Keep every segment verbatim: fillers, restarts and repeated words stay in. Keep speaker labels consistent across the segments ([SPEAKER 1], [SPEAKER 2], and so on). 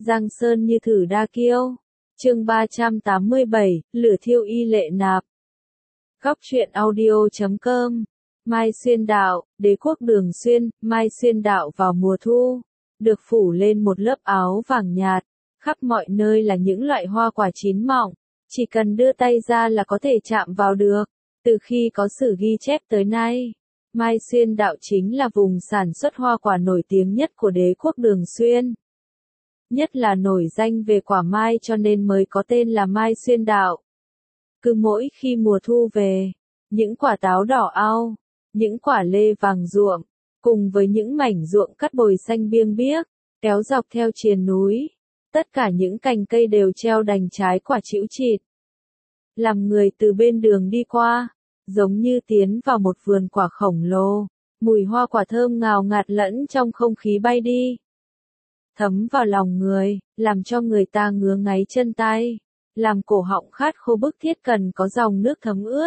[SPEAKER 1] Giang sơn như thử đa kiêu. Chương ba trăm tám mươi bảy, lửa thiêu y lệ nạp. Góc truyện audio chấm com. Mai Xuyên Đạo, đế quốc Đường Xuyên, Mai Xuyên Đạo vào mùa thu, được phủ lên một lớp áo vàng nhạt, khắp mọi nơi là những loại hoa quả chín mọng, chỉ cần đưa tay ra là có thể chạm vào được. Từ khi có sử ghi chép tới nay, Mai Xuyên Đạo chính là vùng sản xuất hoa quả nổi tiếng nhất của đế quốc Đường Xuyên. Nhất là nổi danh về quả mai cho nên mới có tên là Mai Xuyên Đạo. Cứ mỗi khi mùa thu về, những quả táo đỏ ao, những quả lê vàng ruộm, cùng với những mảnh ruộng cắt bồi xanh biêng biếc, kéo dọc theo triền núi, tất cả những cành cây đều treo đành trái quả chĩu chịt. Làm người từ bên đường đi qua, giống như tiến vào một vườn quả khổng lồ, mùi hoa quả thơm ngào ngạt lẫn trong không khí bay đi, thấm vào lòng người, làm cho người ta ngứa ngáy chân tay, làm cổ họng khát khô bức thiết cần có dòng nước thấm ướt.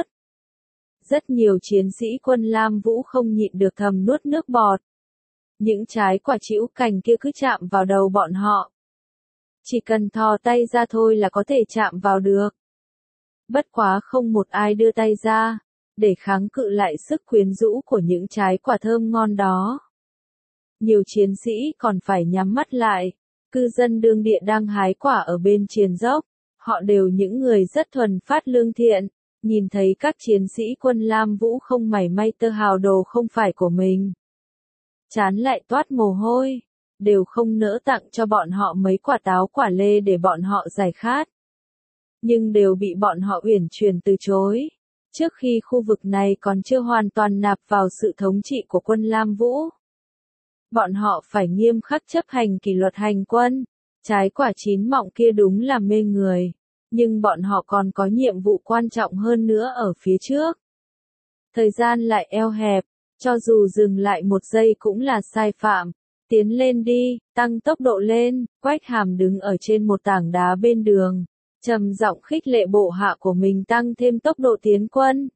[SPEAKER 1] Rất nhiều chiến sĩ quân Lam Vũ không nhịn được thầm nuốt nước bọt. Những trái quả chĩu cành kia cứ chạm vào đầu bọn họ. Chỉ cần thò tay ra thôi là có thể chạm vào được. Bất quá không một ai đưa tay ra, để kháng cự lại sức quyến rũ của những trái quả thơm ngon đó. Nhiều chiến sĩ còn phải nhắm mắt lại. Cư dân đương địa đang hái quả ở bên triền dốc. Họ đều những người rất thuần phát lương thiện. Nhìn thấy các chiến sĩ quân Lam Vũ không mảy may tơ hào đồ không phải của mình, chán lại toát mồ hôi, đều không nỡ tặng cho bọn họ mấy quả táo quả lê để bọn họ giải khát. Nhưng đều bị bọn họ uyển chuyển từ chối, trước khi khu vực này còn chưa hoàn toàn nạp vào sự thống trị của quân Lam Vũ. Bọn họ phải nghiêm khắc chấp hành kỷ luật hành quân, trái quả chín mọng kia đúng là mê người. Nhưng bọn họ còn có nhiệm vụ quan trọng hơn nữa ở phía trước. Thời gian lại eo hẹp, cho dù dừng lại một giây cũng là sai phạm. Tiến lên đi, tăng tốc độ lên. Quách Hàm đứng ở trên một tảng đá bên đường, trầm giọng khích lệ bộ hạ của mình tăng thêm tốc độ tiến quân.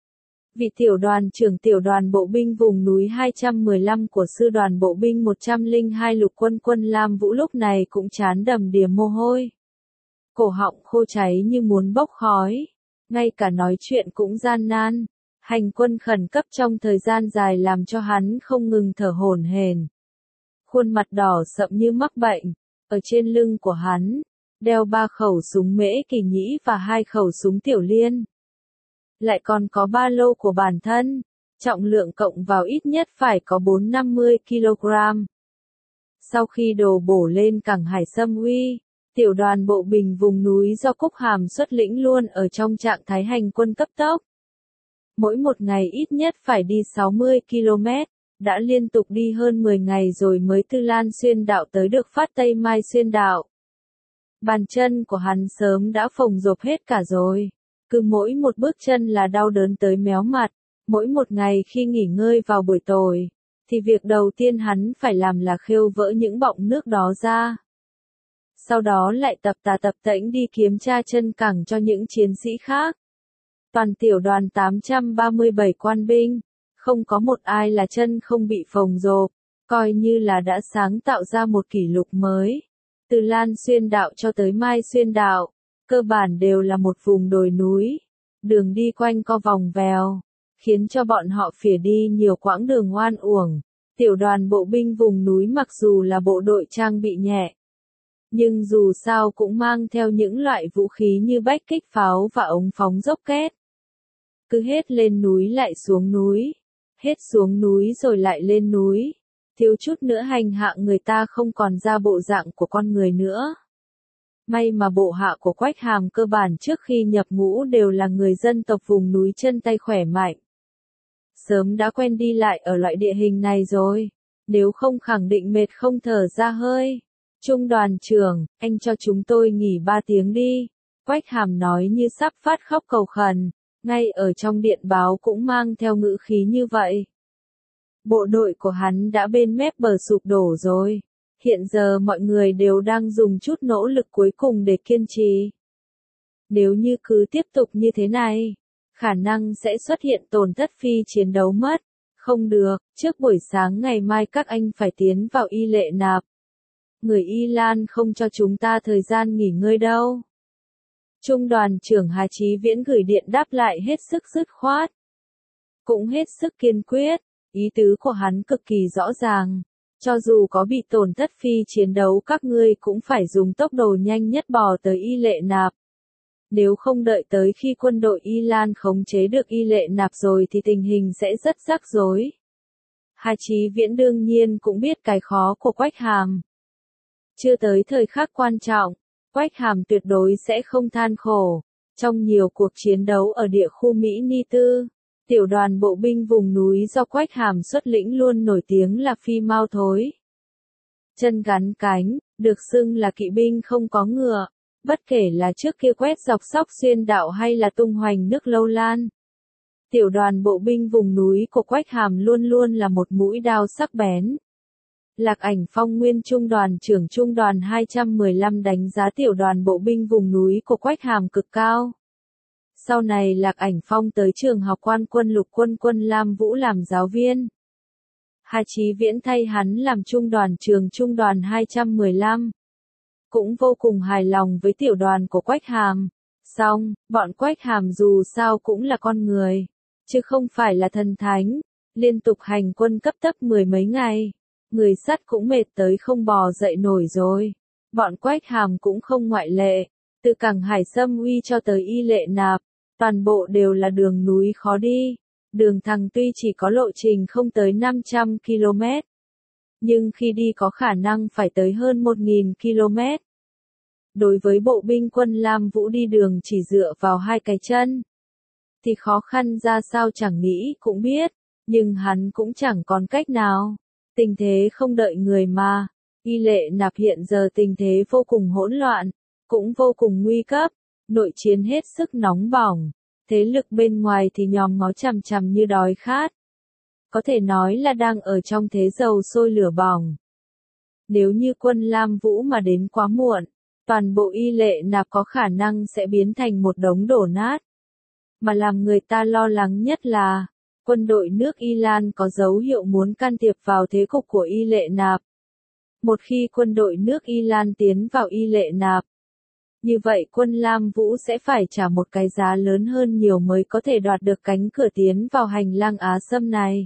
[SPEAKER 1] Vị tiểu đoàn trưởng tiểu đoàn bộ binh vùng núi hai trăm mười lăm của sư đoàn bộ binh một trăm lẻ hai lục quân quân Lam Vũ lúc này cũng trán đầm đìa mồ hôi. Cổ họng khô cháy như muốn bốc khói, ngay cả nói chuyện cũng gian nan. Hành quân khẩn cấp trong thời gian dài làm cho hắn không ngừng thở hổn hển. Khuôn mặt đỏ sậm như mắc bệnh, ở trên lưng của hắn, đeo ba khẩu súng Mễ Kỳ Nhĩ và hai khẩu súng Tiểu Liên. Lại còn có ba lô của bản thân, trọng lượng cộng vào ít nhất phải có bốn trăm năm mươi ki lô gam. Sau khi đổ bổ lên cảng Hải Sâm Uy, tiểu đoàn bộ binh vùng núi do Cúc Hàm xuất lĩnh luôn ở trong trạng thái hành quân cấp tốc. Mỗi một ngày ít nhất phải đi sáu mươi ki lô mét, đã liên tục đi hơn mười ngày rồi mới từ Lan Xuyên Đạo tới được phát Tây Mai Xuyên Đạo. Bàn chân của hắn sớm đã phồng rộp hết cả rồi, cứ mỗi một bước chân là đau đớn tới méo mặt. Mỗi một ngày khi nghỉ ngơi vào buổi tối, thì việc đầu tiên hắn phải làm là khêu vỡ những bọng nước đó ra. Sau đó lại tập tà tập tễnh đi kiếm tra chân cẳng cho những chiến sĩ khác. Toàn tiểu đoàn tám trăm ba mươi bảy quan binh, không có một ai là chân không bị phồng rộp, coi như là đã sáng tạo ra một kỷ lục mới. Từ Lan Xuyên Đạo cho tới Mai Xuyên Đạo, cơ bản đều là một vùng đồi núi, đường đi quanh co vòng vèo, khiến cho bọn họ phỉa đi nhiều quãng đường oan uổng. Tiểu đoàn bộ binh vùng núi mặc dù là bộ đội trang bị nhẹ, nhưng dù sao cũng mang theo những loại vũ khí như bách kích pháo và ống phóng rocket. Cứ hết lên núi lại xuống núi, hết xuống núi rồi lại lên núi, thiếu chút nữa hành hạ người ta không còn ra bộ dạng của con người nữa. May mà bộ hạ của Quách Hàm cơ bản trước khi nhập ngũ đều là người dân tộc vùng núi chân tay khỏe mạnh. Sớm đã quen đi lại ở loại địa hình này rồi, nếu không khẳng định mệt không thở ra hơi. Trung đoàn trưởng, anh cho chúng tôi nghỉ ba tiếng đi. Quách Hàm nói như sắp phát khóc cầu khẩn, ngay ở trong điện báo cũng mang theo ngữ khí như vậy. Bộ đội của hắn đã bên mép bờ sụp đổ rồi. Hiện giờ mọi người đều đang dùng chút nỗ lực cuối cùng để kiên trì. Nếu như cứ tiếp tục như thế này, khả năng sẽ xuất hiện tổn thất phi chiến đấu mất. Không được, trước buổi sáng ngày mai các anh phải tiến vào y lệ nạp. người Y Lan không cho chúng ta thời gian nghỉ ngơi đâu. Trung đoàn trưởng Hà Chí Viễn gửi điện đáp lại hết sức dứt khoát. Cũng hết sức kiên quyết, ý tứ của hắn cực kỳ rõ ràng. Cho dù có bị tổn thất phi chiến đấu các ngươi cũng phải dùng tốc độ nhanh nhất bò tới Y Lệ Nạp. Nếu không đợi tới khi quân đội Y Lan khống chế được Y Lệ Nạp rồi thì tình hình sẽ rất rắc rối. Hà Chí Viễn đương nhiên cũng biết cái khó của Quách Hàm. Chưa tới thời khắc quan trọng, Quách Hàm tuyệt đối sẽ không than khổ. Trong nhiều cuộc chiến đấu ở địa khu Mỹ Ni Tư, tiểu đoàn bộ binh vùng núi do Quách Hàm xuất lĩnh luôn nổi tiếng là phi mau thối. Chân gắn cánh, được xưng là kỵ binh không có ngựa, bất kể là trước kia quét dọc Sóc Xuyên Đạo hay là tung hoành nước Lâu Lan. Tiểu đoàn bộ binh vùng núi của Quách Hàm luôn luôn là một mũi đao sắc bén. Lạc Ảnh Phong nguyên trung đoàn trưởng trung đoàn hai trăm mười lăm đánh giá tiểu đoàn bộ binh vùng núi của Quách Hàm cực cao. Sau này Lạc Ảnh Phong tới trường học quan quân lục quân quân Lam Vũ làm giáo viên. Hà Chí Viễn thay hắn làm trung đoàn trưởng trung đoàn hai trăm mười lăm. Cũng vô cùng hài lòng với tiểu đoàn của Quách Hàm. Song, bọn Quách Hàm dù sao cũng là con người, chứ không phải là thần thánh, liên tục hành quân cấp tốc mười mấy ngày. Người sắt cũng mệt tới không bò dậy nổi rồi. Bọn Quách Hàm cũng không ngoại lệ. Từ cảng Hải Sâm Uy cho tới Y Lệ Nạp, toàn bộ đều là đường núi khó đi. Đường thẳng tuy chỉ có lộ trình không tới năm trăm ki lô mét, nhưng khi đi có khả năng phải tới hơn một nghìn ki lô mét. Đối với bộ binh quân Lam Vũ đi đường chỉ dựa vào hai cái chân, thì khó khăn ra sao chẳng nghĩ cũng biết, nhưng hắn cũng chẳng còn cách nào. Tình thế không đợi người mà. Y Lệ Nạp hiện giờ tình thế vô cùng hỗn loạn, cũng vô cùng nguy cấp, nội chiến hết sức nóng bỏng, thế lực bên ngoài thì nhòm ngó chằm chằm như đói khát. Có thể nói là đang ở trong thế dầu sôi lửa bỏng. Nếu như quân Lam Vũ mà đến quá muộn, toàn bộ Y Lệ Nạp có khả năng sẽ biến thành một đống đổ nát. Mà làm người ta lo lắng nhất là, quân đội nước Y Lan có dấu hiệu muốn can thiệp vào thế cục của Y Lệ Nạp. Một khi quân đội nước Y Lan tiến vào Y Lệ Nạp, như vậy quân Lam Vũ sẽ phải trả một cái giá lớn hơn nhiều mới có thể đoạt được cánh cửa tiến vào hành lang Á Sâm này.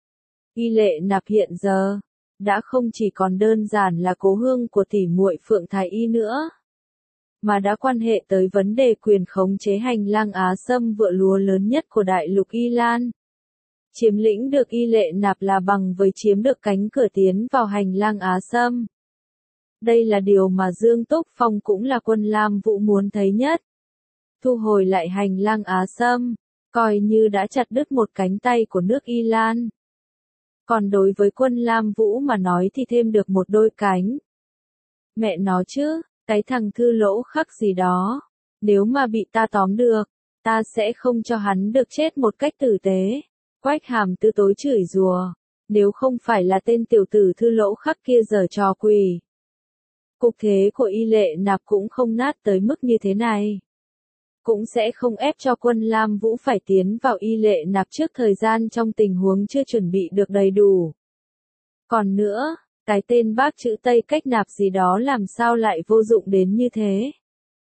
[SPEAKER 1] Y Lệ Nạp hiện giờ đã không chỉ còn đơn giản là cố hương của tỷ muội Phượng Thái Y nữa, mà đã quan hệ tới vấn đề quyền khống chế hành lang Á Sâm vựa lúa lớn nhất của đại lục Y Lan. Chiếm lĩnh được Y Lệ Nạp là bằng với chiếm được cánh cửa tiến vào hành lang Á Sâm. Đây là điều mà Dương Túc Phong cũng là quân Lam Vũ muốn thấy nhất. Thu hồi lại hành lang Á Sâm, coi như đã chặt đứt một cánh tay của nước Y Lan. Còn đối với quân Lam Vũ mà nói thì thêm được một đôi cánh. Mẹ nó chứ, cái thằng Thư Lỗ Khắc gì đó, nếu mà bị ta tóm được, ta sẽ không cho hắn được chết một cách tử tế. Quách Hàm tư tối chửi rủa, nếu không phải là tên tiểu tử Thư Lỗ Khắc kia giở trò quỷ, cục thế của Y Lệ Nạp cũng không nát tới mức như thế này. Cũng sẽ không ép cho quân Lam Vũ phải tiến vào Y Lệ Nạp trước thời gian trong tình huống chưa chuẩn bị được đầy đủ. Còn nữa, cái tên bác chữ Tây Cách Nạp gì đó làm sao lại vô dụng đến như thế.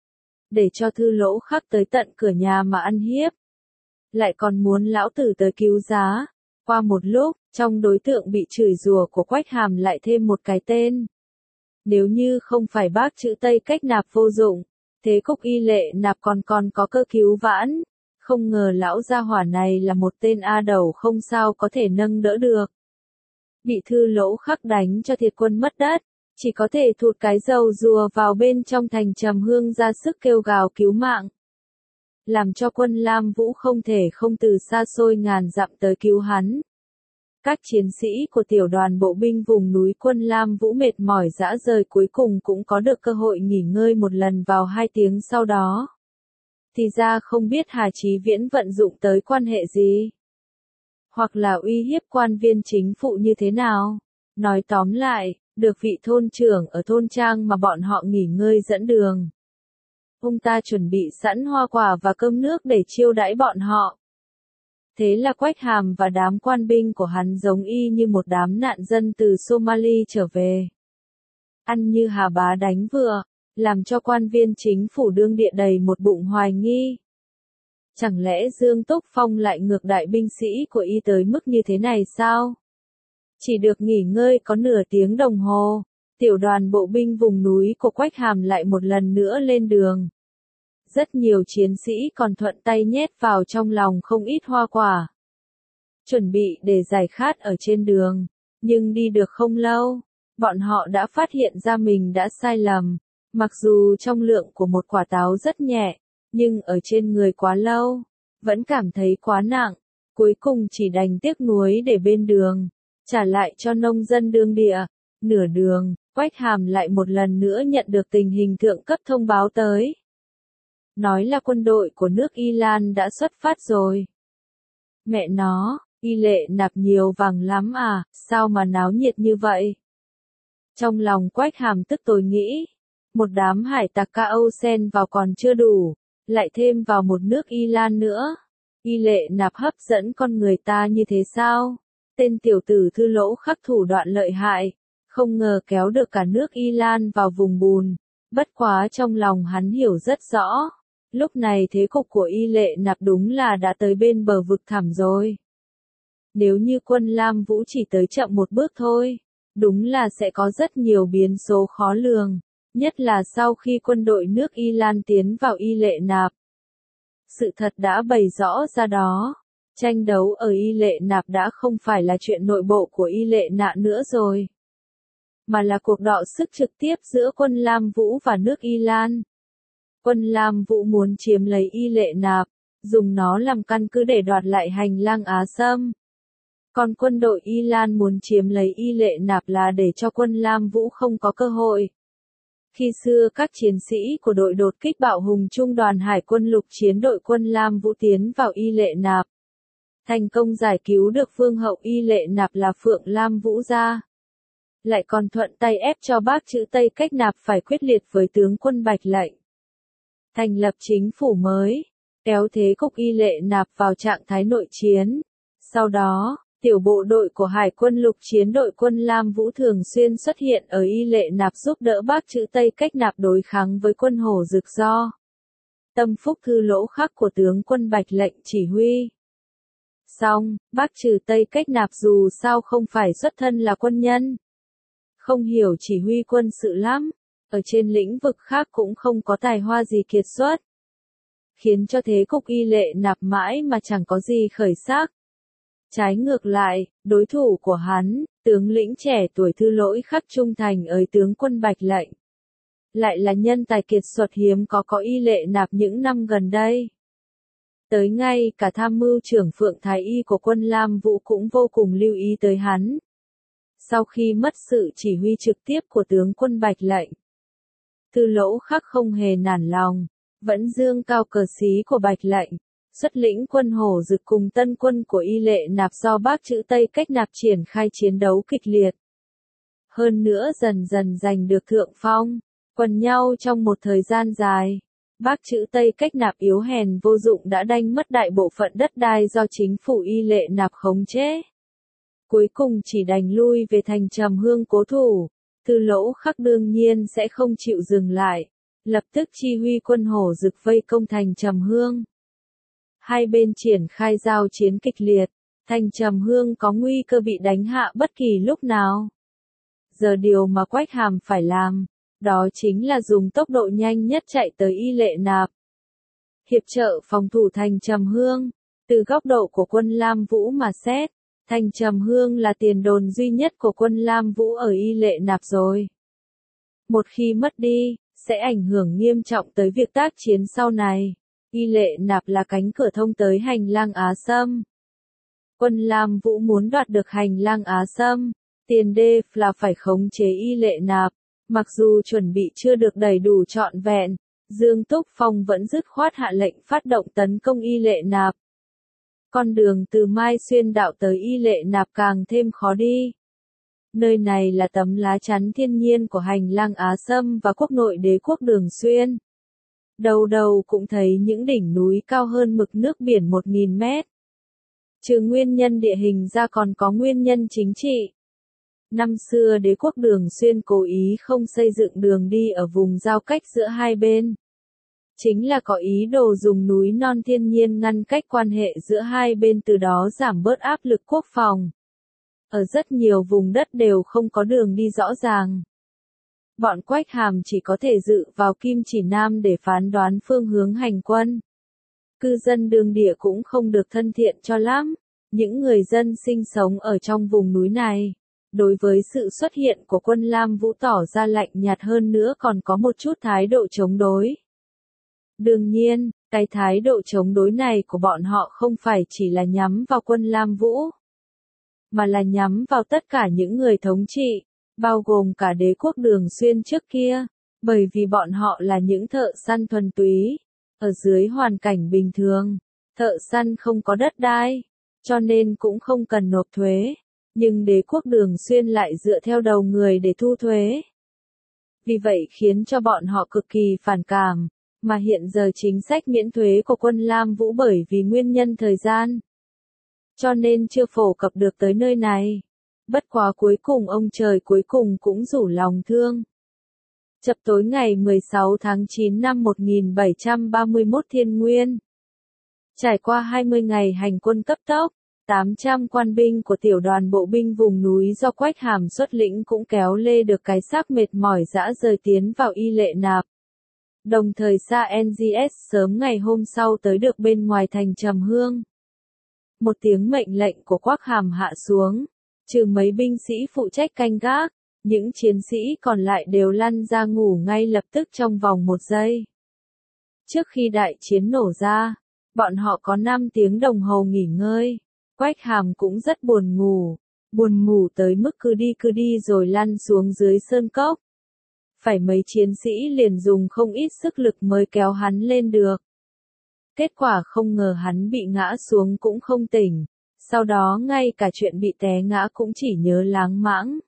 [SPEAKER 1] Để cho Thư Lỗ Khắc tới tận cửa nhà mà ăn hiếp. Lại còn muốn lão tử tới cứu giá. Qua một lúc, trong đối tượng bị chửi rủa của Quách Hàm lại thêm một cái tên. Nếu như không phải bác chữ Tây Cách Nạp vô dụng, thế cục Y Lệ Nạp còn còn có cơ cứu vãn. Không ngờ lão gia hỏa này là một tên A đầu không sao có thể nâng đỡ được. Bị Thư Lỗ Khắc đánh cho thiệt quân mất đất, chỉ có thể thụt cái dầu rùa vào bên trong thành trầm hương ra sức kêu gào cứu mạng. Làm cho quân Lam Vũ không thể không từ xa xôi ngàn dặm tới cứu hắn. Các chiến sĩ của tiểu đoàn bộ binh vùng núi quân Lam Vũ mệt mỏi rã rời cuối cùng cũng có được cơ hội nghỉ ngơi một lần vào hai tiếng sau đó. Thì ra không biết Hà Chí Viễn vận dụng tới quan hệ gì, hoặc là uy hiếp quan viên chính phụ như thế nào. Nói tóm lại, được vị thôn trưởng ở thôn trang mà bọn họ nghỉ ngơi dẫn đường. Ông ta chuẩn bị sẵn hoa quả và cơm nước để chiêu đãi bọn họ. Thế là Quách Hàm và đám quan binh của hắn giống y như một đám nạn dân từ Somali trở về. ăn như Hà Bá đánh vừa, làm cho quan viên chính phủ đương địa đầy một bụng hoài nghi. Chẳng lẽ Dương Túc Phong lại ngược đại binh sĩ của y tới mức như thế này sao? Chỉ được nghỉ ngơi có nửa tiếng đồng hồ, tiểu đoàn bộ binh vùng núi của Quách Hàm lại một lần nữa lên đường. Rất nhiều chiến sĩ còn thuận tay nhét vào trong lòng không ít hoa quả, chuẩn bị để giải khát ở trên đường, nhưng đi được không lâu, bọn họ đã phát hiện ra mình đã sai lầm. Mặc dù trong lượng của một quả táo rất nhẹ, nhưng ở trên người quá lâu, vẫn cảm thấy quá nặng, cuối cùng chỉ đành tiếc nuối để bên đường, trả lại cho nông dân đương địa. Nửa đường, Quách Hàm lại một lần nữa nhận được tình hình thượng cấp thông báo tới. Nói là quân đội của nước Y Lan đã xuất phát rồi. Mẹ nó, Y Lệ Nạp nhiều vàng lắm à, sao mà náo nhiệt như vậy? Trong lòng Quách Hàm tức tối nghĩ, một đám hải tặc Ca Âu xen vào còn chưa đủ, lại thêm vào một nước Y Lan nữa. Y Lệ Nạp hấp dẫn con người ta như thế sao? Tên tiểu tử Thư Lỗ Khắc thủ đoạn lợi hại, không ngờ kéo được cả nước Y Lan vào vùng bùn. Bất quá trong lòng hắn hiểu rất rõ, lúc này thế cục của Y Lệ Nạp đúng là đã tới bên bờ vực thẳm rồi. Nếu như quân Lam Vũ chỉ tới chậm một bước thôi, đúng là sẽ có rất nhiều biến số khó lường, nhất là sau khi quân đội nước Y Lan tiến vào Y Lệ Nạp. Sự thật đã bày rõ ra đó, tranh đấu ở Y Lệ Nạp đã không phải là chuyện nội bộ của Y Lệ Nạp nữa rồi, mà là cuộc đọ sức trực tiếp giữa quân Lam Vũ và nước Y Lan. Quân Lam Vũ muốn chiếm lấy Y Lệ Nạp, dùng nó làm căn cứ để đoạt lại hành lang Á Sâm. Còn quân đội Y Lan muốn chiếm lấy Y Lệ Nạp là để cho quân Lam Vũ không có cơ hội. Khi xưa các chiến sĩ của đội đột kích bạo hùng trung đoàn hải quân lục chiến đội quân Lam Vũ tiến vào Y Lệ Nạp, thành công giải cứu được vương hậu Y Lệ Nạp là Phượng Lam Vũ gia. Lại còn thuận tay ép cho Bác Chữ Tây Cách Nạp phải quyết liệt với tướng quân Bạch Lệnh, thành lập chính phủ mới, kéo thế cục Y Lệ Nạp vào trạng thái nội chiến. Sau đó, tiểu bộ đội của Hải quân lục chiến đội quân Lam Vũ thường xuyên xuất hiện ở Y Lệ Nạp giúp đỡ Bác Chữ Tây Cách Nạp đối kháng với quân Hổ Rực do Tâm Phúc Thư Lỗ Khắc của tướng quân Bạch Lệnh chỉ huy. Song, Bác Trừ Tây Cách Nạp dù sao không phải xuất thân là quân nhân, không hiểu chỉ huy quân sự lắm, ở trên lĩnh vực khác cũng không có tài hoa gì kiệt xuất, khiến cho thế cục Y Lệ Nạp mãi mà chẳng có gì khởi sắc. Trái ngược lại, đối thủ của hắn, tướng lĩnh trẻ tuổi Thư Lỗi Khắc trung thành ới tướng quân Bạch Lệnh, lại là nhân tài kiệt xuất hiếm có có Y Lệ Nạp những năm gần đây. Tới ngay cả tham mưu trưởng Phượng Thái Y của quân Lam Vũ cũng vô cùng lưu ý tới hắn. Sau khi mất sự chỉ huy trực tiếp của tướng quân Bạch Lệnh, Thư Lỗ Khắc không hề nản lòng, vẫn dương cao cờ xí của Bạch Lệnh, xuất lĩnh quân Hổ Rực cùng tân quân của Y Lệ Nạp do Bác Chữ Tây Cách Nạp triển khai chiến đấu kịch liệt. Hơn nữa dần dần giành được thượng phong, quần nhau trong một thời gian dài. Bác Chữ Tây Cách Nạp yếu hèn vô dụng đã đanh mất đại bộ phận đất đai do chính phủ Y Lệ Nạp khống chế. Cuối cùng chỉ đành lui về thành Trầm Hương cố thủ. Thư Lỗ Khắc đương nhiên sẽ không chịu dừng lại, lập tức chi huy quân Hổ Rực vây công thành Trầm Hương. Hai bên triển khai giao chiến kịch liệt, thành Trầm Hương có nguy cơ bị đánh hạ bất kỳ lúc nào. Giờ điều mà Quách Hàm phải làm, đó chính là dùng tốc độ nhanh nhất chạy tới Y Lệ Nạp, hiệp trợ phòng thủ thành Trầm Hương. Từ góc độ của quân Lam Vũ mà xét, thành Trầm Hương là tiền đồn duy nhất của quân Lam Vũ ở Y Lệ Nạp rồi. Một khi mất đi, sẽ ảnh hưởng nghiêm trọng tới việc tác chiến sau này. Y Lệ Nạp là cánh cửa thông tới hành lang Á Sâm. Quân Lam Vũ muốn đoạt được hành lang Á Sâm, tiền đề là phải khống chế Y Lệ Nạp. Mặc dù chuẩn bị chưa được đầy đủ trọn vẹn, Dương Túc Phong vẫn dứt khoát hạ lệnh phát động tấn công Y Lệ Nạp. Con đường từ Mai Xuyên Đạo tới Y Lệ Nạp càng thêm khó đi. Nơi này là tấm lá chắn thiên nhiên của hành lang Á Sâm và quốc nội đế quốc Đường Xuyên. Đầu đầu cũng thấy những đỉnh núi cao hơn mực nước biển một nghìn mét. Trừ nguyên nhân địa hình ra còn có nguyên nhân chính trị. Năm xưa đế quốc Đường Xuyên cố ý không xây dựng đường đi ở vùng giao cách giữa hai bên. Chính là có ý đồ dùng núi non thiên nhiên ngăn cách quan hệ giữa hai bên, từ đó giảm bớt áp lực quốc phòng. Ở rất nhiều vùng đất đều không có đường đi rõ ràng. Bọn Quách Hàm chỉ có thể dựa vào Kim Chỉ Nam để phán đoán phương hướng hành quân. Cư dân đường địa cũng không được thân thiện cho lắm. Những người dân sinh sống ở trong vùng núi này, đối với sự xuất hiện của quân Lam Vũ tỏ ra lạnh nhạt, hơn nữa còn có một chút thái độ chống đối. Đương nhiên, cái thái độ chống đối này của bọn họ không phải chỉ là nhắm vào quân Lam Vũ, mà là nhắm vào tất cả những người thống trị, bao gồm cả đế quốc Đường Xuyên trước kia, bởi vì bọn họ là những thợ săn thuần túy. Ở dưới hoàn cảnh bình thường, thợ săn không có đất đai, cho nên cũng không cần nộp thuế, nhưng đế quốc Đường Xuyên lại dựa theo đầu người để thu thuế. Vì vậy khiến cho bọn họ cực kỳ phản cảm, mà hiện giờ chính sách miễn thuế của quân Lam Vũ bởi vì nguyên nhân thời gian, cho nên chưa phổ cập được tới nơi này. Bất quá cuối cùng ông trời cuối cùng cũng rủ lòng thương. Chập tối ngày mười sáu tháng chín năm một nghìn bảy trăm ba mươi mốt Thiên Nguyên. Trải qua hai mươi ngày hành quân cấp tốc, tám trăm quan binh của tiểu đoàn bộ binh vùng núi do Quách Hàm xuất lĩnh cũng kéo lê được cái xác mệt mỏi dã rời tiến vào Y Lệ Nạp. Đồng thời Sa en giê ét sớm ngày hôm sau tới được bên ngoài thành Trầm Hương. Một tiếng mệnh lệnh của Quách Hàm hạ xuống, trừ mấy binh sĩ phụ trách canh gác, những chiến sĩ còn lại đều lăn ra ngủ ngay lập tức trong vòng một giây. Trước khi đại chiến nổ ra, bọn họ có năm tiếng đồng hồ nghỉ ngơi. Quách Hàm cũng rất buồn ngủ, buồn ngủ tới mức cứ đi cứ đi rồi lăn xuống dưới sơn cốc. Phải mấy chiến sĩ liền dùng không ít sức lực mới kéo hắn lên được. Kết quả không ngờ hắn bị ngã xuống cũng không tỉnh, sau đó ngay cả chuyện bị té ngã cũng chỉ nhớ láng mãng.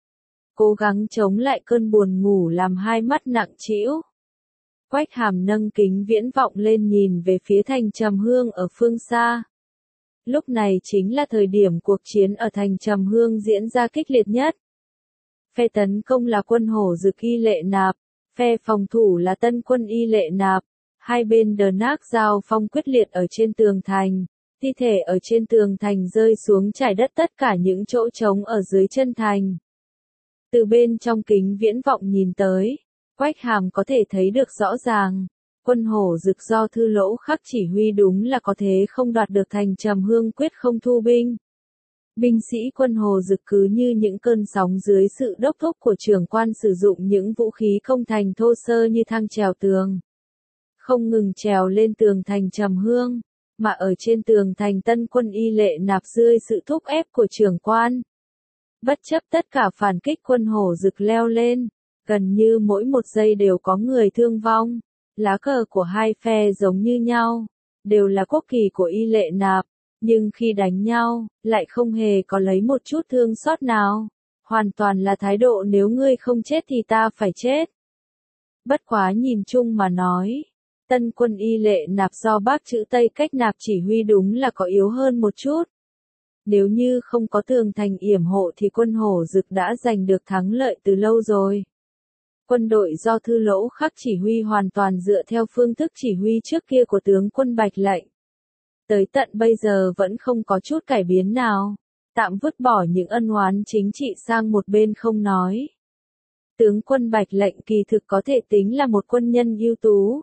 [SPEAKER 1] Cố gắng chống lại cơn buồn ngủ làm hai mắt nặng trĩu. Quách Hàm nâng kính viễn vọng lên nhìn về phía thành Trầm Hương ở phương xa. Lúc này chính là thời điểm cuộc chiến ở thành Trầm Hương diễn ra kịch liệt nhất. Phe tấn công là quân Hổ Dực Y Lệ Nạp, phe phòng thủ là Tân quân Y Lệ Nạp. Hai bên đờ nác giao phong quyết liệt ở trên tường thành, thi thể ở trên tường thành rơi xuống trải đất tất cả những chỗ trống ở dưới chân thành. Từ bên trong kính viễn vọng nhìn tới, Quách Hàm có thể thấy được rõ ràng, quân Hổ Dực do Thư Lỗ Khắc chỉ huy đúng là có thế không đoạt được thành Trầm Hương, quyết không thu binh. Binh sĩ quân Hồ Dực cứ như những cơn sóng dưới sự đốc thúc của trưởng quan sử dụng những vũ khí công thành thô sơ như thang trèo tường. Không ngừng trèo lên tường thành Trầm Hương, mà ở trên tường thành Tân quân Y Lệ Nạp dưới sự thúc ép của trưởng quan. Bất chấp tất cả phản kích, quân Hổ Dực leo lên, gần như mỗi một giây đều có người thương vong. Lá cờ của hai phe giống như nhau, đều là quốc kỳ của Y Lệ Nạp, nhưng khi đánh nhau, lại không hề có lấy một chút thương xót nào. Hoàn toàn là thái độ nếu ngươi không chết thì ta phải chết. Bất quá nhìn chung mà nói, Tân quân Y Lệ Nạp do Bác chữ Tây Cách Nạp chỉ huy đúng là có yếu hơn một chút. Nếu như không có tường thành yểm hộ thì quân Hổ Dực đã giành được thắng lợi từ lâu rồi. Quân đội do Thư Lỗ Khắc chỉ huy hoàn toàn dựa theo phương thức chỉ huy trước kia của tướng quân Bạch Lệnh. Tới tận bây giờ vẫn không có chút cải biến nào, tạm vứt bỏ những ân oán chính trị sang một bên không nói. Tướng quân Bạch Lệnh kỳ thực có thể tính là một quân nhân ưu tú.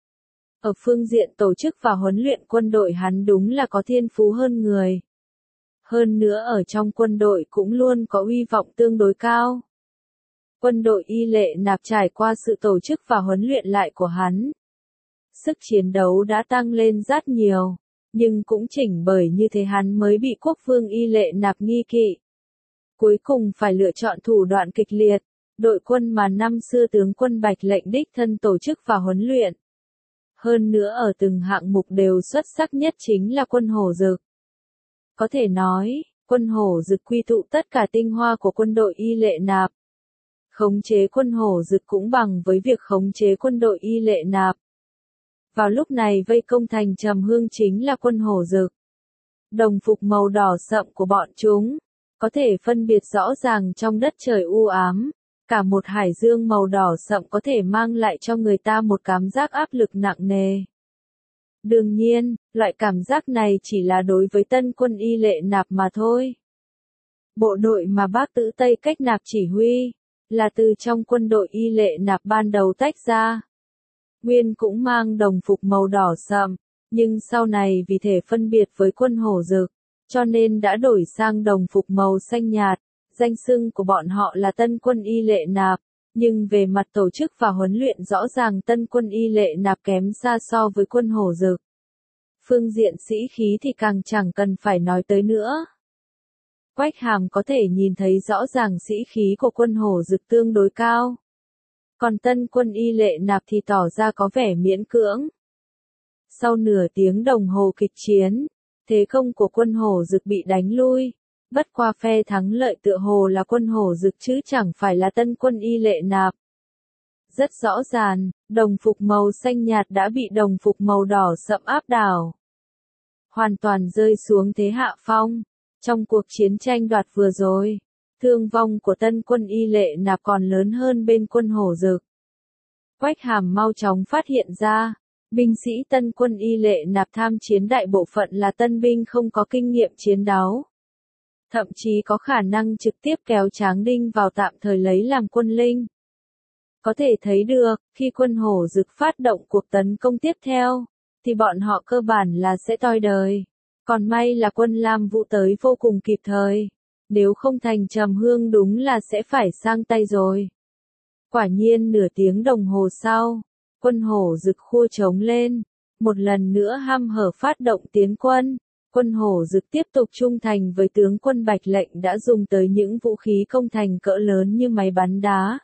[SPEAKER 1] Ở phương diện tổ chức và huấn luyện quân đội hắn đúng là có thiên phú hơn người. Hơn nữa ở trong quân đội cũng luôn có uy vọng tương đối cao. Quân đội Y Lệ Nạp trải qua sự tổ chức và huấn luyện lại của hắn, sức chiến đấu đã tăng lên rất nhiều, nhưng cũng chỉnh bởi như thế hắn mới bị quốc vương Y Lệ Nạp nghi kỵ. Cuối cùng phải lựa chọn thủ đoạn kịch liệt, đội quân mà năm xưa tướng quân Bạch Lệnh đích thân tổ chức và huấn luyện. Hơn nữa ở từng hạng mục đều xuất sắc nhất chính là quân Hổ Dực. Có thể nói, quân Hổ Dực quy tụ tất cả tinh hoa của quân đội Y Lệ Nạp. Khống chế quân Hổ Dực cũng bằng với việc khống chế quân đội Y Lệ Nạp. Vào lúc này vây công thành Trầm Hương chính là quân Hổ Dực. Đồng phục màu đỏ sậm của bọn chúng, có thể phân biệt rõ ràng trong đất trời u ám, cả một hải dương màu đỏ sậm có thể mang lại cho người ta một cảm giác áp lực nặng nề. Đương nhiên, loại cảm giác này chỉ là đối với tân quân Y Lệ Nạp mà thôi. Bộ đội mà bác Tử Tây Cách Nạp chỉ huy, là từ trong quân đội Y Lệ Nạp ban đầu tách ra. Nguyên cũng mang đồng phục màu đỏ sậm, nhưng sau này vì thể phân biệt với quân Hổ Dực, cho nên đã đổi sang đồng phục màu xanh nhạt. Danh xưng của bọn họ là Tân quân Y Lệ Nạp, nhưng về mặt tổ chức và huấn luyện rõ ràng Tân quân Y Lệ Nạp kém xa so với quân Hổ Dực. Phương diện sĩ khí thì càng chẳng cần phải nói tới nữa. Quách Hàm có thể nhìn thấy rõ ràng sĩ khí của quân Hổ Dực tương đối cao. Còn Tân quân Y Lệ Nạp thì tỏ ra có vẻ miễn cưỡng. Sau nửa tiếng đồng hồ kịch chiến, thế công của quân Hổ Dực bị đánh lui. Bất qua phe thắng lợi tựa hồ là quân Hổ Dực chứ chẳng phải là Tân quân Y Lệ Nạp. Rất rõ ràng, đồng phục màu xanh nhạt đã bị đồng phục màu đỏ sậm áp đảo. Hoàn toàn rơi xuống thế hạ phong. Trong cuộc chiến tranh đoạt vừa rồi, thương vong của Tân quân Y Lệ Nạp còn lớn hơn bên quân Hổ Dực. Quách Hàm mau chóng phát hiện ra, binh sĩ Tân quân Y Lệ Nạp tham chiến đại bộ phận là tân binh không có kinh nghiệm chiến đấu. Thậm chí có khả năng trực tiếp kéo Tráng Đinh vào tạm thời lấy làm quân linh. Có thể thấy được, khi quân Hổ Dực phát động cuộc tấn công tiếp theo, thì bọn họ cơ bản là sẽ toi đời. Còn may là quân Lam Vũ tới vô cùng kịp thời. Nếu không Thành Trầm Hương đúng là sẽ phải sang tay rồi. Quả nhiên nửa tiếng đồng hồ sau, quân Hổ Dực khua trống lên. Một lần nữa hăm hở phát động tiến quân. Quân Hổ Dực tiếp tục trung thành với tướng quân Bạch Lệnh đã dùng tới những vũ khí công thành cỡ lớn như máy bắn đá,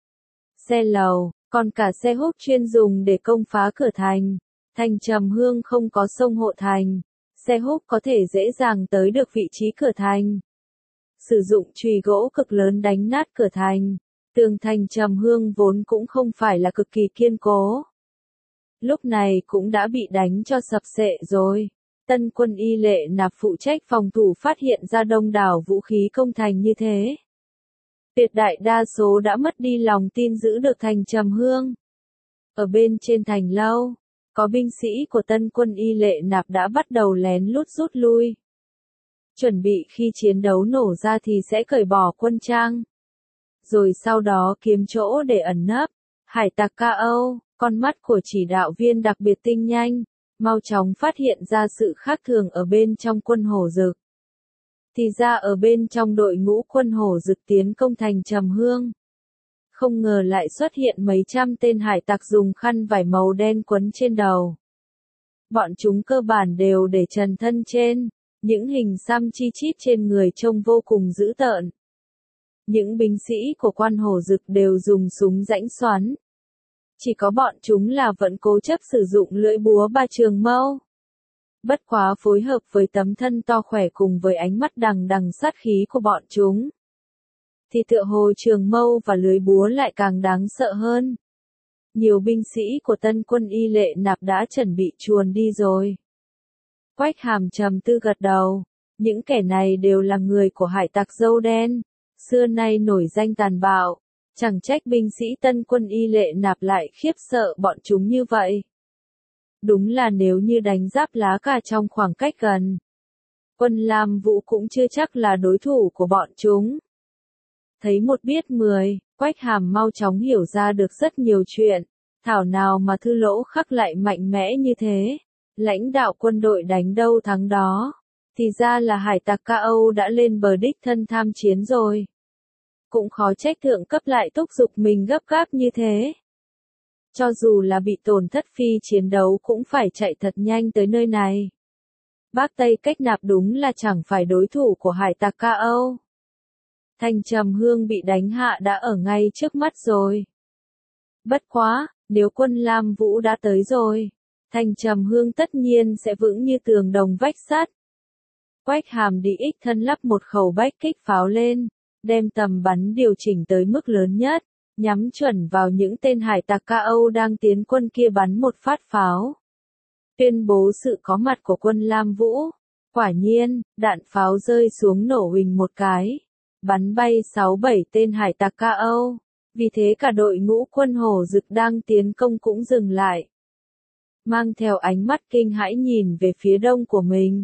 [SPEAKER 1] xe lầu, còn cả xe húc chuyên dùng để công phá cửa thành. Thành Trầm Hương không có sông hộ thành, xe húc có thể dễ dàng tới được vị trí cửa thành. Sử dụng chùy gỗ cực lớn đánh nát cửa thành, tường thành Trầm Hương vốn cũng không phải là cực kỳ kiên cố. Lúc này cũng đã bị đánh cho sập xệ rồi. Tân quân Y Lệ Nạp phụ trách phòng thủ phát hiện ra đông đảo vũ khí công thành như thế. Tuyệt đại đa số đã mất đi lòng tin giữ được thành Trầm Hương. Ở bên trên thành lâu, có binh sĩ của Tân quân Y Lệ Nạp đã bắt đầu lén lút rút lui. Chuẩn bị khi chiến đấu nổ ra thì sẽ cởi bỏ quân trang. Rồi sau đó kiếm chỗ để ẩn nấp. Hải tặc Ca Âu, con mắt của chỉ đạo viên đặc biệt tinh nhanh, mau chóng phát hiện ra sự khác thường ở bên trong quân Hổ Dực. Thì ra ở bên trong đội ngũ quân Hổ Dực tiến công thành Trầm Hương. Không ngờ lại xuất hiện mấy trăm tên hải tặc dùng khăn vải màu đen quấn trên đầu. Bọn chúng cơ bản đều để trần thân trên, những hình xăm chi chít trên người trông vô cùng dữ tợn. Những binh sĩ của quan Hổ Dực đều dùng súng rãnh xoắn. Chỉ có bọn chúng là vẫn cố chấp sử dụng lưỡi búa ba trường mâu. Bất quá phối hợp với tấm thân to khỏe cùng với ánh mắt đằng đằng sát khí của bọn chúng, thì tựa hồ trường mâu và lưới búa lại càng đáng sợ hơn. Nhiều binh sĩ của Tân quân Y Lệ Nạp đã chuẩn bị chuồn đi rồi. Quách Hàm trầm tư gật đầu, những kẻ này đều là người của hải tặc dâu đen, xưa nay nổi danh tàn bạo, chẳng trách binh sĩ Tân quân Y Lệ Nạp lại khiếp sợ bọn chúng như vậy. Đúng là nếu như đánh giáp lá cả trong khoảng cách gần, quân Lam Vũ cũng chưa chắc là đối thủ của bọn chúng. Thấy một biết mười, Quách Hàm mau chóng hiểu ra được rất nhiều chuyện. Thảo nào mà Thư Lỗ Khắc lại mạnh mẽ như thế. Lãnh đạo quân đội đánh đâu thắng đó. Thì ra là hải tặc Ca Âu đã lên bờ đích thân tham chiến rồi. Cũng khó trách thượng cấp lại thúc giục mình gấp gáp như thế. Cho dù là bị tổn thất phi chiến đấu cũng phải chạy thật nhanh tới nơi này. Bác Tây Cách Nạp đúng là chẳng phải đối thủ của hải tặc Ca Âu. Thành Trầm Hương bị đánh hạ đã ở ngay trước mắt rồi. Bất quá, nếu quân Lam Vũ đã tới rồi, Thành Trầm Hương tất nhiên sẽ vững như tường đồng vách sắt. Quách Hàm đi ích thân lắp một khẩu bách kích pháo lên, đem tầm bắn điều chỉnh tới mức lớn nhất, nhắm chuẩn vào những tên hải tặc Ca Âu đang tiến quân kia bắn một phát pháo. Tuyên bố sự có mặt của quân Lam Vũ, Quả nhiên, đạn pháo rơi xuống nổ huỳnh một cái, bắn bay sáu bảy tên hải tặc ca Âu. Vì thế cả đội ngũ quân hổ rực đang tiến công cũng dừng lại. Mang theo ánh mắt kinh hãi nhìn về phía đông của mình.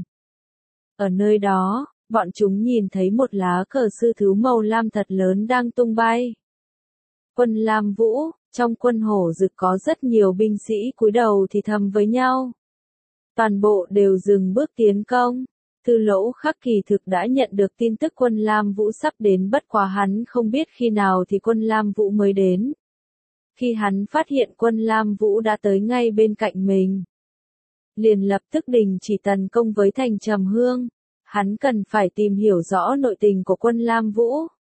[SPEAKER 1] Ở nơi đó, bọn chúng nhìn thấy một lá cờ sư thứ màu lam thật lớn đang tung bay. Quân Lam Vũ, trong quân hổ rực có rất nhiều binh sĩ cúi đầu thì thầm với nhau. Toàn bộ đều dừng bước tiến công. Tư Lỗ Khắc kỳ thực đã nhận được tin tức quân Lam Vũ sắp đến, bất quá hắn không biết khi nào thì quân Lam Vũ mới đến. Khi hắn phát hiện quân Lam Vũ đã tới ngay bên cạnh mình, liền lập tức đình chỉ tấn công với thành Trầm Hương. Hắn cần phải tìm hiểu rõ nội tình của quân Lam Vũ,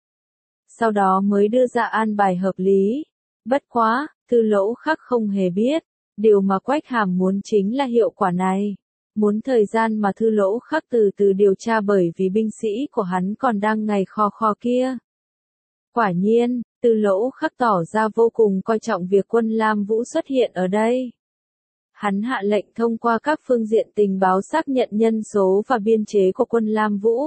[SPEAKER 1] sau đó mới đưa ra an bài hợp lý. Bất quá, Tư Lỗ Khắc không hề biết, điều mà Quách Hàm muốn chính là hiệu quả này. Muốn thời gian mà Tư Lỗ Khắc từ từ điều tra, bởi vì binh sĩ của hắn còn đang ngày khò khò kia. Quả nhiên, Tư Lỗ Khắc tỏ ra vô cùng coi trọng việc quân Lam Vũ xuất hiện ở đây. Hắn hạ lệnh thông qua các phương diện tình báo xác nhận nhân số và biên chế của quân Lam Vũ,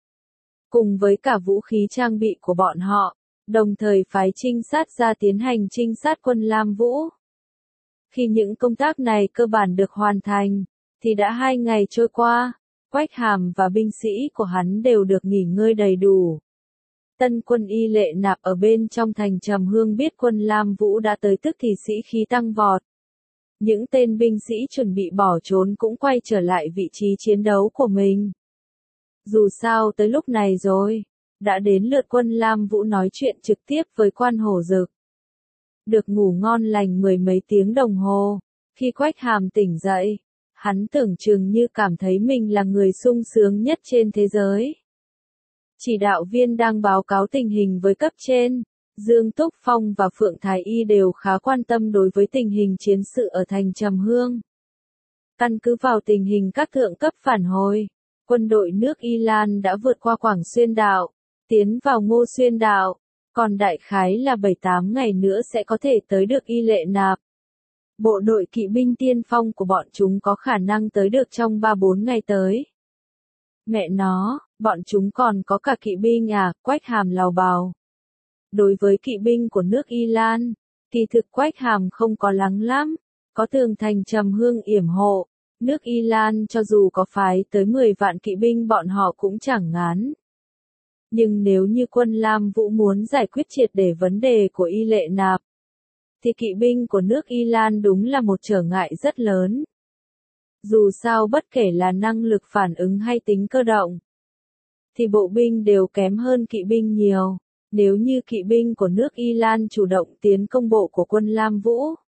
[SPEAKER 1] cùng với cả vũ khí trang bị của bọn họ, đồng thời phái trinh sát ra tiến hành trinh sát quân Lam Vũ. Khi những công tác này cơ bản được hoàn thành, thì đã hai ngày trôi qua, Quách Hàm và binh sĩ của hắn đều được nghỉ ngơi đầy đủ. Tân quân Y Lệ Nạp ở bên trong thành Trầm Hương biết quân Lam Vũ đã tới, tức thì sĩ khí tăng vọt. Những tên binh sĩ chuẩn bị bỏ trốn cũng quay trở lại vị trí chiến đấu của mình. Dù sao tới lúc này rồi, đã đến lượt quân Lam Vũ nói chuyện trực tiếp với quan hổ rực. Được ngủ ngon lành mười mấy tiếng đồng hồ, khi Quách Hàm tỉnh dậy, hắn tưởng chừng như cảm thấy mình là người sung sướng nhất trên thế giới. Chỉ đạo viên đang báo cáo tình hình với cấp trên. Dương Túc Phong và Phượng Thái Y đều khá quan tâm đối với tình hình chiến sự ở thành Trầm Hương. Căn cứ vào tình hình các thượng cấp phản hồi, quân đội nước Y Lan đã vượt qua Quảng Xuyên Đạo, tiến vào Ngô Xuyên Đạo, còn đại khái là bảy tám ngày nữa sẽ có thể tới được Y Lệ Nạp. Bộ đội kỵ binh tiên phong của bọn chúng có khả năng tới được trong ba bốn ngày tới. Mẹ nó, bọn chúng còn có cả kỵ binh à, Quách Hàm lào bào. Đối với kỵ binh của nước Y Lan, kỳ thực Quách Hàm không có lắng lắm, có tường thành Trầm Hương yểm hộ, nước Y Lan cho dù có phái tới mười vạn kỵ binh bọn họ cũng chẳng ngán. Nhưng nếu như quân Lam Vũ muốn giải quyết triệt để vấn đề của Y Lệ Nạp, thì kỵ binh của nước Y Lan đúng là một trở ngại rất lớn. Dù sao bất kể là năng lực phản ứng hay tính cơ động, thì bộ binh đều kém hơn kỵ binh nhiều. Nếu như kỵ binh của nước Y Lan chủ động tiến công bộ của quân Lam Vũ,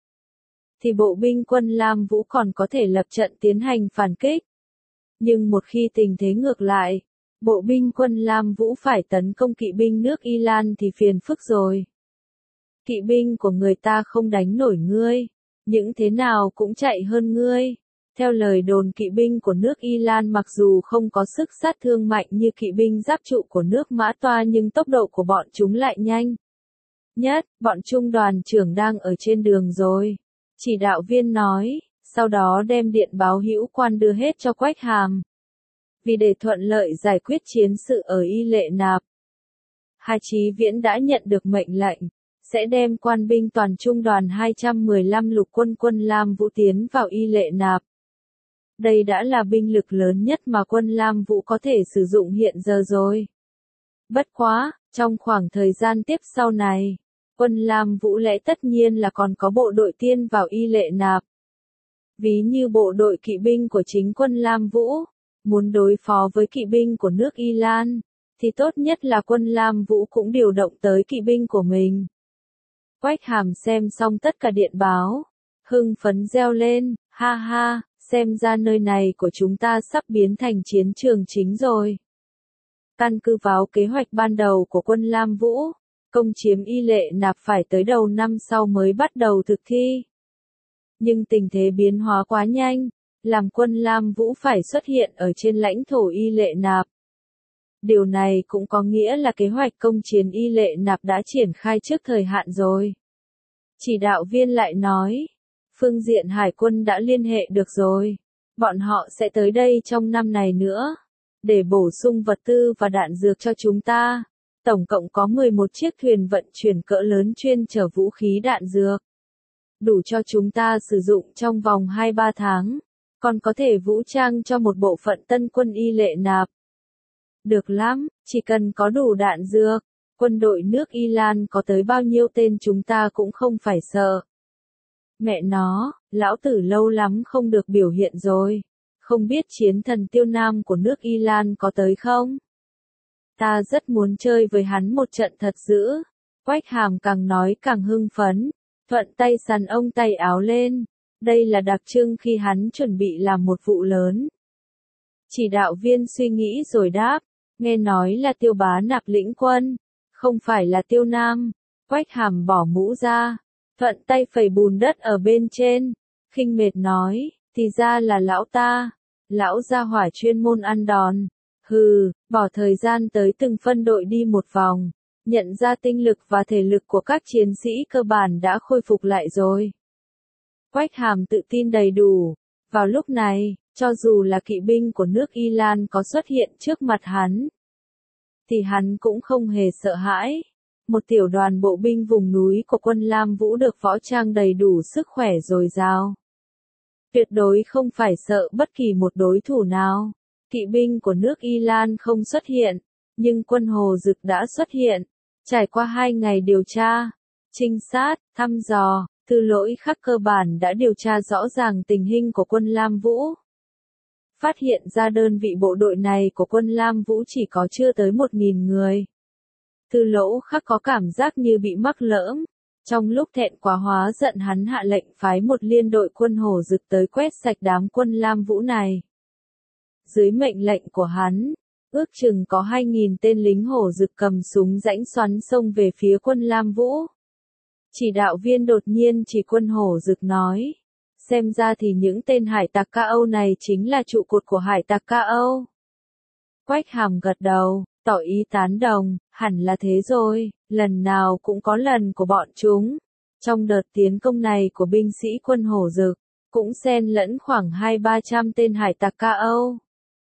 [SPEAKER 1] thì bộ binh quân Lam Vũ còn có thể lập trận tiến hành phản kích. Nhưng một khi tình thế ngược lại, bộ binh quân Lam Vũ phải tấn công kỵ binh nước Y Lan thì phiền phức rồi. Kỵ binh của người ta không đánh nổi ngươi, những thế nào cũng chạy hơn ngươi. Theo lời đồn, kỵ binh của nước Y Lan mặc dù không có sức sát thương mạnh như kỵ binh giáp trụ của nước Mã Toa, nhưng tốc độ của bọn chúng lại nhanh nhất. Bọn trung đoàn trưởng đang ở trên đường rồi, chỉ đạo viên nói, sau đó đem điện báo hữu quan đưa hết cho Quách Hàm. Vì để thuận lợi giải quyết chiến sự ở Y Lệ Nạp, Hà Chí Viễn đã nhận được mệnh lệnh, sẽ đem quan binh toàn trung đoàn hai trăm mười lăm lục quân quân Lam Vũ tiến vào Y Lệ Nạp. Đây đã là binh lực lớn nhất mà quân Lam Vũ có thể sử dụng hiện giờ rồi. Bất quá, trong khoảng thời gian tiếp sau này, quân Lam Vũ lẽ tất nhiên là còn có bộ đội tiên vào Y Lệ Nạp. Ví như bộ đội kỵ binh của chính quân Lam Vũ, muốn đối phó với kỵ binh của nước Y Lan, thì tốt nhất là quân Lam Vũ cũng điều động tới kỵ binh của mình. Quách Hàm xem xong tất cả điện báo, hưng phấn reo lên, ha ha, xem ra nơi này của chúng ta sắp biến thành chiến trường chính rồi. Căn cứ vào kế hoạch ban đầu của quân Lam Vũ, công chiếm Y Lệ Nạp phải tới đầu năm sau mới bắt đầu thực thi. Nhưng tình thế biến hóa quá nhanh, làm quân Lam Vũ phải xuất hiện ở trên lãnh thổ Y Lệ Nạp. Điều này cũng có nghĩa là kế hoạch công chiến Y Lệ Nạp đã triển khai trước thời hạn rồi. Chỉ đạo viên lại nói, phương diện hải quân đã liên hệ được rồi. Bọn họ sẽ tới đây trong năm này nữa, để bổ sung vật tư và đạn dược cho chúng ta. Tổng cộng có mười một chiếc thuyền vận chuyển cỡ lớn chuyên chở vũ khí đạn dược. Đủ cho chúng ta sử dụng trong vòng hai ba tháng, còn có thể vũ trang cho một bộ phận tân quân y lệ nạp. Được lắm, chỉ cần có đủ đạn dược, quân đội nước Iran có tới bao nhiêu tên chúng ta cũng không phải sợ. Mẹ nó, lão tử lâu lắm không được biểu hiện rồi. Không biết chiến thần tiêu nam của nước Iran có tới không? Ta rất muốn chơi với hắn một trận thật dữ. Quách Hàm càng nói càng hưng phấn, thuận tay sắn ông tay áo lên. Đây là đặc trưng khi hắn chuẩn bị làm một vụ lớn. Chỉ đạo viên suy nghĩ rồi đáp, nghe nói là Tiêu Bá Nạp lĩnh quân, không phải là Tiêu Nam. Quách Hàm bỏ mũ ra, thuận tay phẩy bùn đất ở bên trên, khinh mệt nói, thì ra là lão ta, lão gia hỏa chuyên môn ăn đòn. Hừ, bỏ thời gian tới từng phân đội đi một vòng, nhận ra tinh lực và thể lực của các chiến sĩ cơ bản đã khôi phục lại rồi. Quách Hàm tự tin đầy đủ. Vào lúc này, cho dù là kỵ binh của nước Iran có xuất hiện trước mặt hắn, thì hắn cũng không hề sợ hãi. Một tiểu đoàn bộ binh vùng núi của quân Lam Vũ được võ trang đầy đủ sức khỏe dồi dào. Tuyệt đối không phải sợ bất kỳ một đối thủ nào. Kỵ binh của nước Iran không xuất hiện, nhưng quân Hồ Dực đã xuất hiện. Trải qua hai ngày điều tra, trinh sát, thăm dò, Tư Lỗi Khắc cơ bản đã điều tra rõ ràng tình hình của quân Lam Vũ. Phát hiện ra đơn vị bộ đội này của quân Lam Vũ chỉ có chưa tới một nghìn người. Tư Lỗ Khắc có cảm giác như bị mắc lỡm. Trong lúc thẹn quá hóa giận hắn hạ lệnh phái một liên đội quân Hồ Dực tới quét sạch đám quân Lam Vũ này. Dưới mệnh lệnh của hắn, ước chừng có hai nghìn tên lính Hồ Dực cầm súng rãnh xoắn xông về phía quân Lam Vũ. Chỉ đạo viên đột nhiên chỉ quân Hồ Dực nói, xem ra thì những tên hải tặc Ca Âu này chính là trụ cột của hải tặc Ca Âu. Quách Hàm gật đầu, tỏ ý tán đồng, hẳn là thế rồi, lần nào cũng có lần của bọn chúng. Trong đợt tiến công này của binh sĩ quân Hồ Dực, cũng xen lẫn khoảng hai ba trăm tên hải tặc Ca Âu.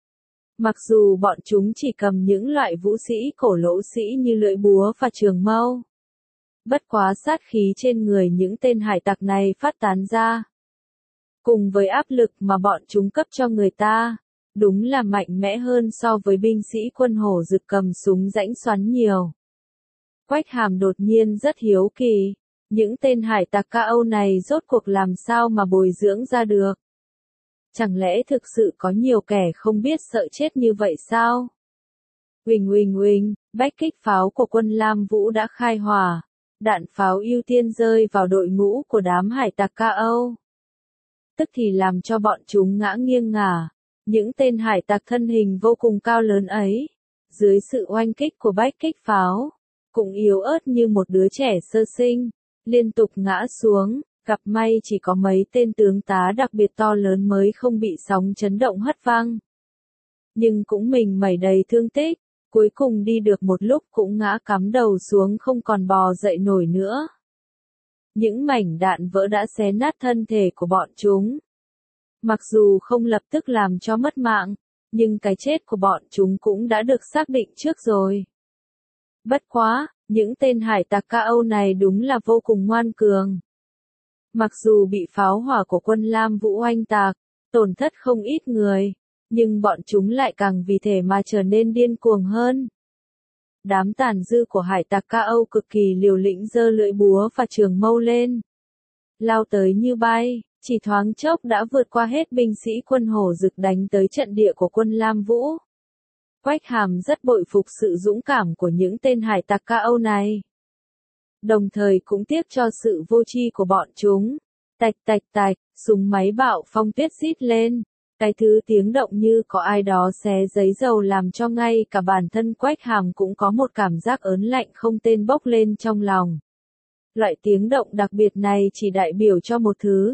[SPEAKER 1] Mặc dù bọn chúng chỉ cầm những loại vũ sĩ cổ lỗ sĩ như lưỡi búa và trường mâu. Bất quá sát khí trên người những tên hải tặc này phát tán ra. Cùng với áp lực mà bọn chúng cấp cho người ta, đúng là mạnh mẽ hơn so với binh sĩ quân Hồ Dực cầm súng rãnh xoắn nhiều. Quách Hàm đột nhiên rất hiếu kỳ, những tên hải tặc Ca Âu này rốt cuộc làm sao mà bồi dưỡng ra được? Chẳng lẽ thực sự có nhiều kẻ không biết sợ chết như vậy sao? Uỳnh uỳnh uỳnh, bách kích pháo của quân Lam Vũ đã khai hỏa, đạn pháo ưu tiên rơi vào đội ngũ của đám hải tặc Ca Âu. Tức thì làm cho bọn chúng ngã nghiêng ngả. Những tên hải tặc thân hình vô cùng cao lớn ấy, dưới sự oanh kích của bách kích pháo, cũng yếu ớt như một đứa trẻ sơ sinh, liên tục ngã xuống, gặp may chỉ có mấy tên tướng tá đặc biệt to lớn mới không bị sóng chấn động hất văng. Nhưng cũng mình mẩy đầy thương tích, cuối cùng đi được một lúc cũng ngã cắm đầu xuống không còn bò dậy nổi nữa. Những mảnh đạn vỡ đã xé nát thân thể của bọn chúng. Mặc dù không lập tức làm cho mất mạng, nhưng cái chết của bọn chúng cũng đã được xác định trước rồi. Bất quá, những tên hải tặc Ca Âu này đúng là vô cùng ngoan cường. Mặc dù bị pháo hỏa của quân Lam Vũ oanh tạc, tổn thất không ít người, nhưng bọn chúng lại càng vì thế mà trở nên điên cuồng hơn. Đám tàn dư của hải tặc Ca Âu cực kỳ liều lĩnh giơ lưỡi búa và trường mâu lên, lao tới như bay, chỉ thoáng chốc đã vượt qua hết binh sĩ quân Hồ Dực đánh tới trận địa của quân Lam Vũ. Quách Hàm rất bội phục sự dũng cảm của những tên hải tặc Ca Âu này. Đồng thời cũng tiếc cho sự vô tri của bọn chúng. Tạch tạch tạch, súng máy bạo phong tuyết rít lên. Cái thứ tiếng động như có ai đó xé giấy dầu làm cho ngay cả bản thân Quách Hàm cũng có một cảm giác ớn lạnh không tên bốc lên trong lòng. Loại tiếng động đặc biệt này chỉ đại biểu cho một thứ.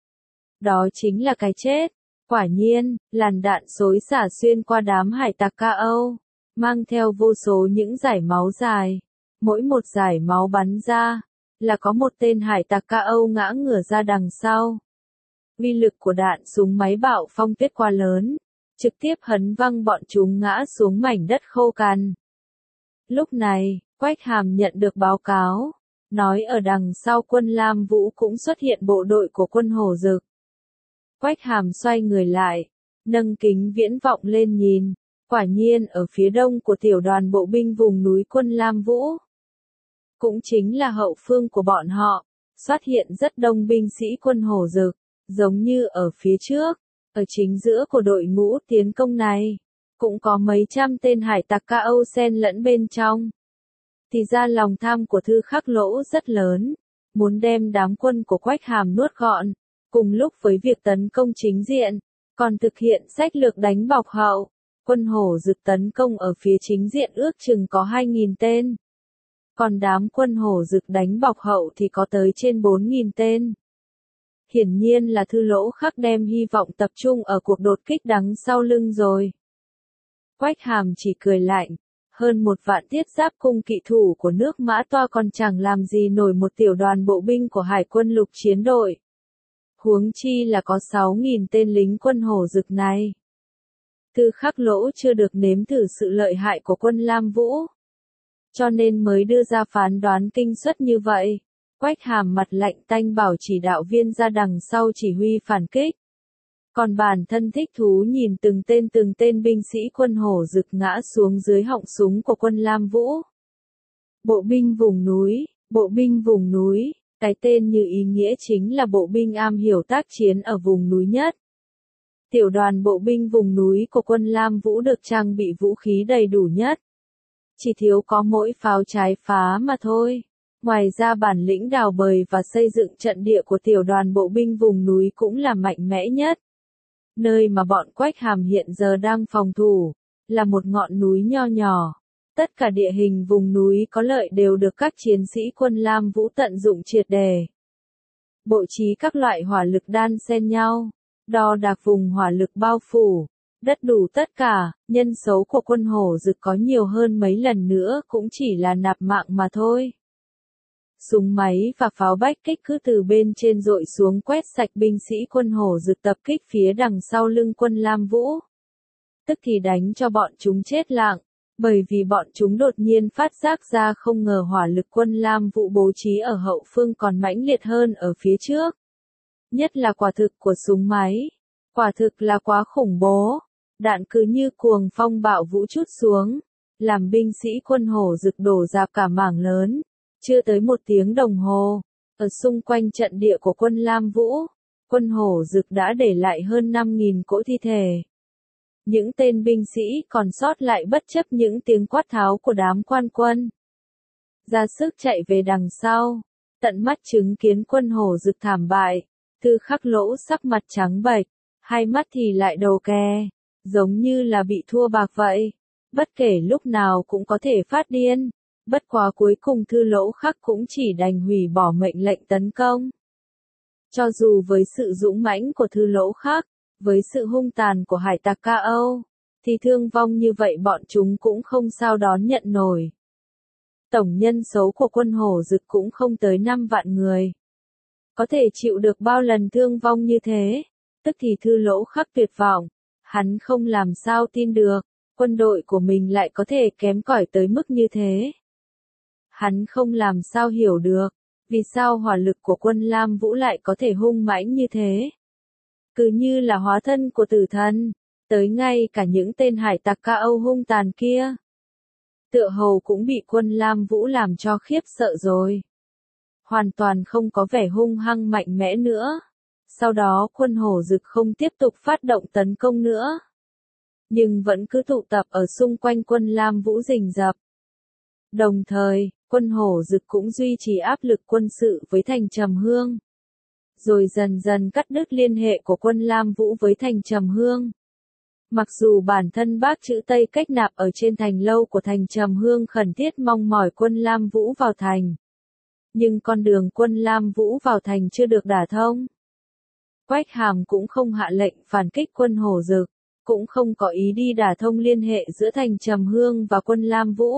[SPEAKER 1] Đó chính là cái chết. Quả nhiên, làn đạn xối xả xuyên qua đám hải tặc Ca Âu, mang theo vô số những dải máu dài. Mỗi một dải máu bắn ra, là có một tên hải tặc Ca Âu ngã ngửa ra đằng sau. Uy lực của đạn súng máy bạo phong tuyết quá lớn, trực tiếp hấn văng bọn chúng ngã xuống mảnh đất khô cằn. Lúc này, Quách Hàm nhận được báo cáo, nói ở đằng sau quân Lam Vũ cũng xuất hiện bộ đội của quân Hổ Dực. Quách Hàm xoay người lại, nâng kính viễn vọng lên nhìn, quả nhiên ở phía đông của tiểu đoàn bộ binh vùng núi quân Lam Vũ, cũng chính là hậu phương của bọn họ, xuất hiện rất đông binh sĩ quân Hổ Dực, giống như ở phía trước, ở chính giữa của đội ngũ tiến công này, cũng có mấy trăm tên hải tặc Ca Âu xen lẫn bên trong. Thì ra lòng tham của Thư Khắc Lỗ rất lớn, muốn đem đám quân của Quách Hàm nuốt gọn, cùng lúc với việc tấn công chính diện, còn thực hiện sách lược đánh bọc hậu. Quân Hổ Dực tấn công ở phía chính diện ước chừng có hai nghìn tên. Còn đám quân Hổ Dực đánh bọc hậu thì có tới trên bốn nghìn tên. Hiển nhiên là Thư Lỗ Khắc đem hy vọng tập trung ở cuộc đột kích đằng sau lưng rồi. Quách Hàm chỉ cười lạnh, hơn một vạn thiết giáp cung kỵ thủ của nước Mã Toa còn chẳng làm gì nổi một tiểu đoàn bộ binh của Hải quân lục chiến đội. Huống chi là có sáu nghìn tên lính quân Hổ Dực này. Thư Khắc Lỗ chưa được nếm thử sự lợi hại của quân Lam Vũ, cho nên mới đưa ra phán đoán kinh suất như vậy. Quách Hàm mặt lạnh tanh bảo chỉ đạo viên ra đằng sau chỉ huy phản kích. Còn bản thân thích thú nhìn từng tên từng tên binh sĩ quân Hổ Dực ngã xuống dưới họng súng của quân Lam Vũ. Bộ binh vùng núi, bộ binh vùng núi, cái tên như ý nghĩa chính là bộ binh am hiểu tác chiến ở vùng núi nhất. Tiểu đoàn bộ binh vùng núi của quân Lam Vũ được trang bị vũ khí đầy đủ nhất. Chỉ thiếu có mỗi pháo trái phá mà thôi. Ngoài ra bản lĩnh đào bời và xây dựng trận địa của tiểu đoàn bộ binh vùng núi cũng là mạnh mẽ nhất. Nơi mà bọn Quách Hàm hiện giờ đang phòng thủ, là một ngọn núi nho nhỏ. Tất cả địa hình vùng núi có lợi đều được các chiến sĩ quân Lam Vũ tận dụng triệt đề. Bố trí các loại hỏa lực đan xen nhau, đo đạc vùng hỏa lực bao phủ, đất đủ tất cả, nhân số của quân Hổ Dực có nhiều hơn mấy lần nữa cũng chỉ là nạp mạng mà thôi. Súng máy và pháo bách kích cứ từ bên trên dội xuống quét sạch binh sĩ quân Hổ Dực tập kích phía đằng sau lưng quân Lam Vũ. Tức thì đánh cho bọn chúng chết lặng, bởi vì bọn chúng đột nhiên phát giác ra không ngờ hỏa lực quân Lam Vũ bố trí ở hậu phương còn mãnh liệt hơn ở phía trước. Nhất là quả thực của súng máy. Quả thực là quá khủng bố. Đạn cứ như cuồng phong bạo vũ trút xuống, làm binh sĩ quân Hổ Dực đổ rạp cả mảng lớn. Chưa tới một tiếng đồng hồ, ở xung quanh trận địa của quân Lam Vũ, quân Hổ Dực đã để lại hơn năm nghìn cỗ thi thể. Những tên binh sĩ còn sót lại bất chấp những tiếng quát tháo của đám quan quân, ra sức chạy về đằng sau, tận mắt chứng kiến quân Hổ Dực thảm bại. Thư Khắc Lỗ sắc mặt trắng bệch, hai mắt thì lại đầu ke, giống như là bị thua bạc vậy, bất kể lúc nào cũng có thể phát điên. Bất quá cuối cùng Thư Lỗ Khắc cũng chỉ đành hủy bỏ mệnh lệnh tấn công. Cho dù với sự dũng mãnh của Thư Lỗ Khắc, với sự hung tàn của hải tặc Ca Âu, thì thương vong như vậy bọn chúng cũng không sao đón nhận nổi. Tổng nhân số của quân Hổ Dực cũng không tới năm vạn người. Có thể chịu được bao lần thương vong như thế, tức thì Thư Lỗ Khắc tuyệt vọng, hắn không làm sao tin được, quân đội của mình lại có thể kém cỏi tới mức như thế. Hắn không làm sao hiểu được, vì sao hỏa lực của quân Lam Vũ lại có thể hung mãnh như thế. Cứ như là hóa thân của tử thần, tới ngay cả những tên hải tặc Ca Âu hung tàn kia. Tựa hồ cũng bị quân Lam Vũ làm cho khiếp sợ rồi. Hoàn toàn không có vẻ hung hăng mạnh mẽ nữa. Sau đó quân Hổ Dực không tiếp tục phát động tấn công nữa. Nhưng vẫn cứ tụ tập ở xung quanh quân Lam Vũ rình rập. Đồng thời, quân Hổ Dực cũng duy trì áp lực quân sự với thành Trầm Hương. Rồi dần dần cắt đứt liên hệ của quân Lam Vũ với thành Trầm Hương. Mặc dù bản thân bác chữ Tây Cách Nạp ở trên thành lâu của thành Trầm Hương khẩn thiết mong mỏi quân Lam Vũ vào thành. Nhưng con đường quân Lam Vũ vào thành chưa được đả thông. Quách Hàm cũng không hạ lệnh phản kích quân Hổ Dực, cũng không có ý đi đả thông liên hệ giữa thành Trầm Hương và quân Lam Vũ.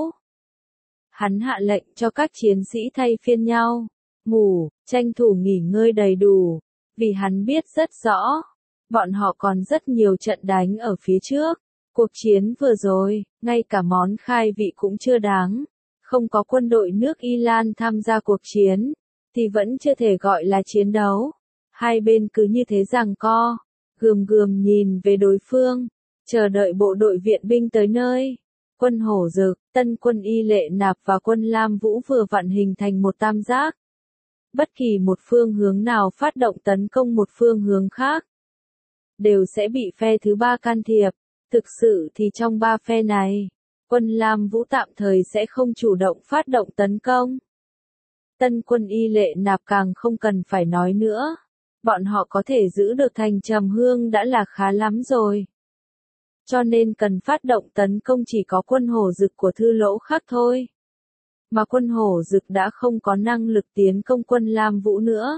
[SPEAKER 1] Hắn hạ lệnh cho các chiến sĩ thay phiên nhau, ngủ, tranh thủ nghỉ ngơi đầy đủ, Vì hắn biết rất rõ, bọn họ còn rất nhiều trận đánh ở phía trước. Cuộc chiến vừa rồi, ngay cả món khai vị cũng chưa đáng. Không có quân đội nước Iran tham gia cuộc chiến, thì vẫn chưa thể gọi là chiến đấu. Hai bên cứ như thế giằng co, gườm gườm nhìn về đối phương, chờ đợi bộ đội viện binh tới nơi. Quân Hổ Dực, Tân quân Y Lệ Nạp và quân Lam Vũ vừa vặn hình thành một tam giác. Bất kỳ một phương hướng nào phát động tấn công một phương hướng khác, đều sẽ bị phe thứ ba can thiệp. Thực sự thì trong ba phe này, quân Lam Vũ tạm thời sẽ không chủ động phát động tấn công. Tân quân Y Lệ Nạp càng không cần phải nói nữa. Bọn họ có thể giữ được thành Trầm Hương đã là khá lắm rồi. Cho nên cần phát động tấn công chỉ có quân Hổ Dực của Thư Lỗ Khắc thôi. Mà quân Hổ Dực đã không có năng lực tiến công quân Lam Vũ nữa.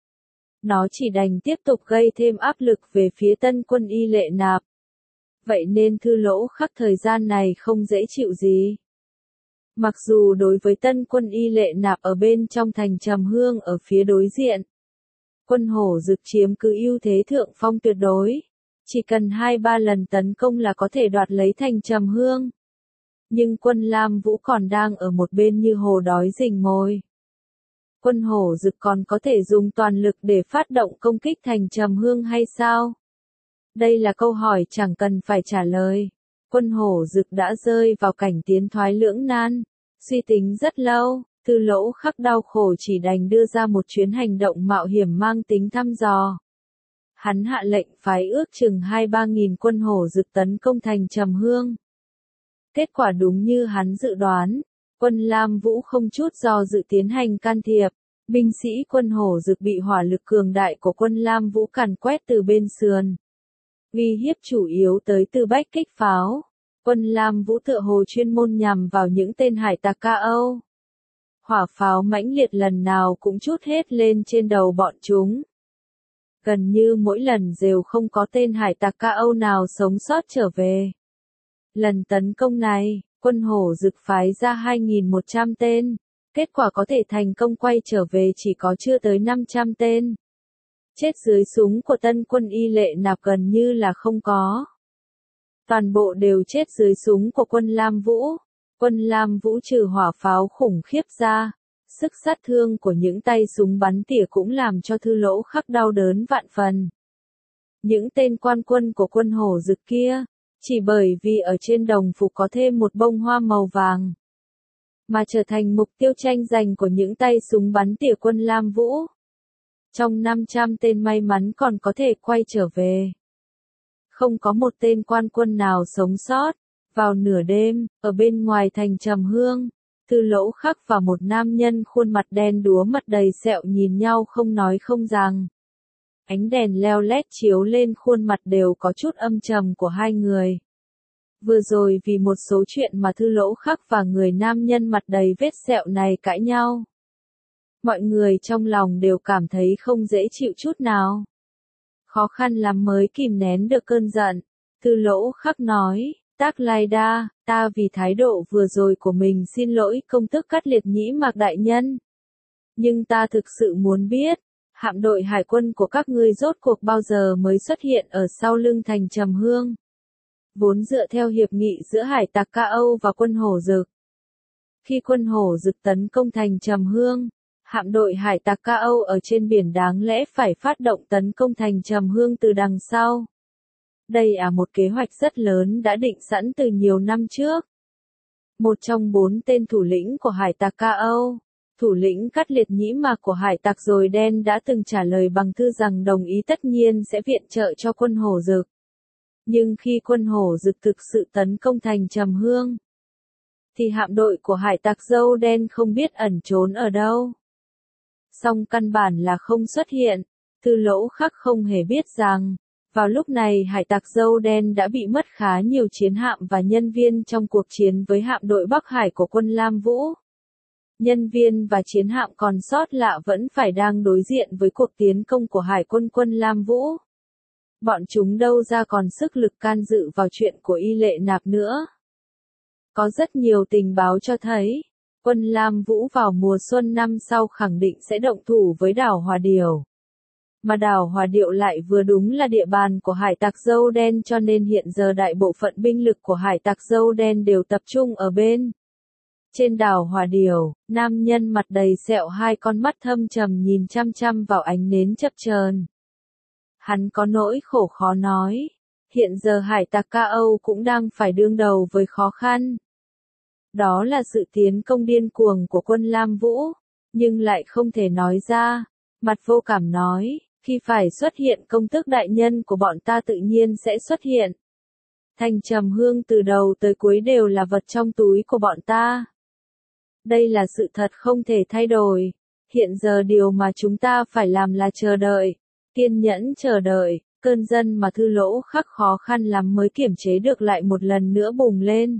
[SPEAKER 1] Nó chỉ đành tiếp tục gây thêm áp lực về phía tân quân Y Lệ Nạp. Vậy nên Thư Lỗ Khắc thời gian này không dễ chịu gì. Mặc dù đối với tân quân Y Lệ Nạp ở bên trong thành Trầm Hương ở phía đối diện, quân Hổ Dực chiếm cứ ưu thế thượng phong tuyệt đối. Chỉ cần hai ba lần tấn công là có thể đoạt lấy thành Trầm Hương. Nhưng quân Lam Vũ còn đang ở một bên như hồ đói rình mồi. Quân Hổ Dực còn có thể dùng toàn lực để phát động công kích thành Trầm Hương hay sao? Đây là câu hỏi chẳng cần phải trả lời. Quân Hổ Dực đã rơi vào cảnh tiến thoái lưỡng nan, suy tính rất lâu. Thư Lỗ Khắc đau khổ chỉ đành đưa ra một chuyến hành động mạo hiểm mang tính thăm dò. Hắn hạ lệnh phái ước chừng hai ba nghìn quân Hổ Dực tấn công thành Trầm Hương. Kết quả đúng như hắn dự đoán, quân Lam Vũ không chút do dự tiến hành can thiệp. Binh sĩ quân Hổ Dực bị hỏa lực cường đại của quân Lam Vũ càn quét từ bên sườn. Uy hiếp chủ yếu tới từ bách kích pháo. Quân Lam Vũ tựa hồ chuyên môn nhằm vào những tên hải tặc Ca Âu. Hỏa pháo mãnh liệt lần nào cũng trút hết lên trên đầu bọn chúng. Gần như mỗi lần đều không có tên hải tặc Ca Âu nào sống sót trở về. Lần tấn công này, quân Hổ Dực phái ra hai nghìn một trăm tên, kết quả có thể thành công quay trở về chỉ có chưa tới năm trăm tên. Chết dưới súng của tân quân Y Lệ Nạp gần như là không có. Toàn bộ đều chết dưới súng của quân Lam Vũ. Quân Lam Vũ trừ hỏa pháo khủng khiếp ra, sức sát thương của những tay súng bắn tỉa cũng làm cho Thư Lỗ Khắc đau đớn vạn phần. Những tên quan quân của quân Hổ Dực kia, chỉ bởi vì ở trên đồng phục có thêm một bông hoa màu vàng, mà trở thành mục tiêu tranh giành của những tay súng bắn tỉa quân Lam Vũ. Trong năm trăm tên may mắn còn có thể quay trở về. Không có một tên quan quân nào sống sót. Vào nửa đêm, ở bên ngoài thành Trầm Hương, Thư Lỗ Khắc và một nam nhân khuôn mặt đen đúa mặt đầy sẹo nhìn nhau không nói không rằng. Ánh đèn leo lét chiếu lên khuôn mặt đều có chút âm trầm của hai người. Vừa rồi vì một số chuyện mà Thư Lỗ Khắc và người nam nhân mặt đầy vết sẹo này cãi nhau. Mọi người trong lòng đều cảm thấy không dễ chịu chút nào. Khó khăn lắm mới kìm nén được cơn giận. Thư Lỗ Khắc nói, Tác Lai Đa, ta vì thái độ vừa rồi của mình xin lỗi công tước Cát Liệt Nhĩ Mạc đại nhân. Nhưng ta thực sự muốn biết, hạm đội hải quân của các ngươi rốt cuộc bao giờ mới xuất hiện ở sau lưng thành Trầm Hương. Vốn dựa theo hiệp nghị giữa hải tặc Ca Âu và quân Hổ Dực. Khi quân Hổ Dực tấn công thành Trầm Hương, hạm đội hải tặc Ca Âu ở trên biển đáng lẽ phải phát động tấn công thành Trầm Hương từ đằng sau. Đây là một kế hoạch rất lớn đã định sẵn từ nhiều năm trước. Một trong bốn tên thủ lĩnh của hải tặc Ca Âu, thủ lĩnh Cát Liệt Nhĩ Mạc của hải tặc Dồi Đen đã từng trả lời bằng thư rằng đồng ý tất nhiên sẽ viện trợ cho quân Hổ Dực. Nhưng khi quân Hổ Dực thực sự tấn công thành Trầm Hương, thì hạm đội của hải tặc Dâu Đen không biết ẩn trốn ở đâu. Song căn bản là không xuất hiện. Thư Lỗ Khắc không hề biết rằng, vào lúc này hải tặc Dâu Đen đã bị mất khá nhiều chiến hạm và nhân viên trong cuộc chiến với hạm đội Bắc Hải của quân Lam Vũ. Nhân viên và chiến hạm còn sót lại vẫn phải đang đối diện với cuộc tiến công của hải quân quân Lam Vũ. Bọn chúng đâu ra còn sức lực can dự vào chuyện của Y Lệ Nạp nữa. Có rất nhiều tình báo cho thấy, quân Lam Vũ vào mùa xuân năm sau khẳng định sẽ động thủ với đảo Hòa Điểu. mà đảo Hòa Điệu lại vừa đúng là địa bàn của hải tặc Dâu Đen, cho nên hiện giờ đại bộ phận binh lực của hải tặc Dâu Đen đều tập trung ở bên. Trên đảo Hòa Điệu, nam nhân mặt đầy sẹo hai con mắt thâm trầm nhìn chăm chăm vào ánh nến chập chờn. Hắn có nỗi khổ khó nói. Hiện giờ hải tặc Ca Âu cũng đang phải đương đầu với khó khăn. Đó là sự tiến công điên cuồng của quân Lam Vũ, nhưng lại không thể nói ra. Mặt vô cảm nói, khi phải xuất hiện công tước đại nhân của bọn ta tự nhiên sẽ xuất hiện. Thành Trầm Hương từ đầu tới cuối đều là vật trong túi của bọn ta. Đây là sự thật không thể thay đổi. Hiện giờ điều mà chúng ta phải làm là chờ đợi, kiên nhẫn chờ đợi. Cơn dân mà Thư Lỗ Khắc khó khăn lắm mới kiểm chế được lại một lần nữa bùng lên.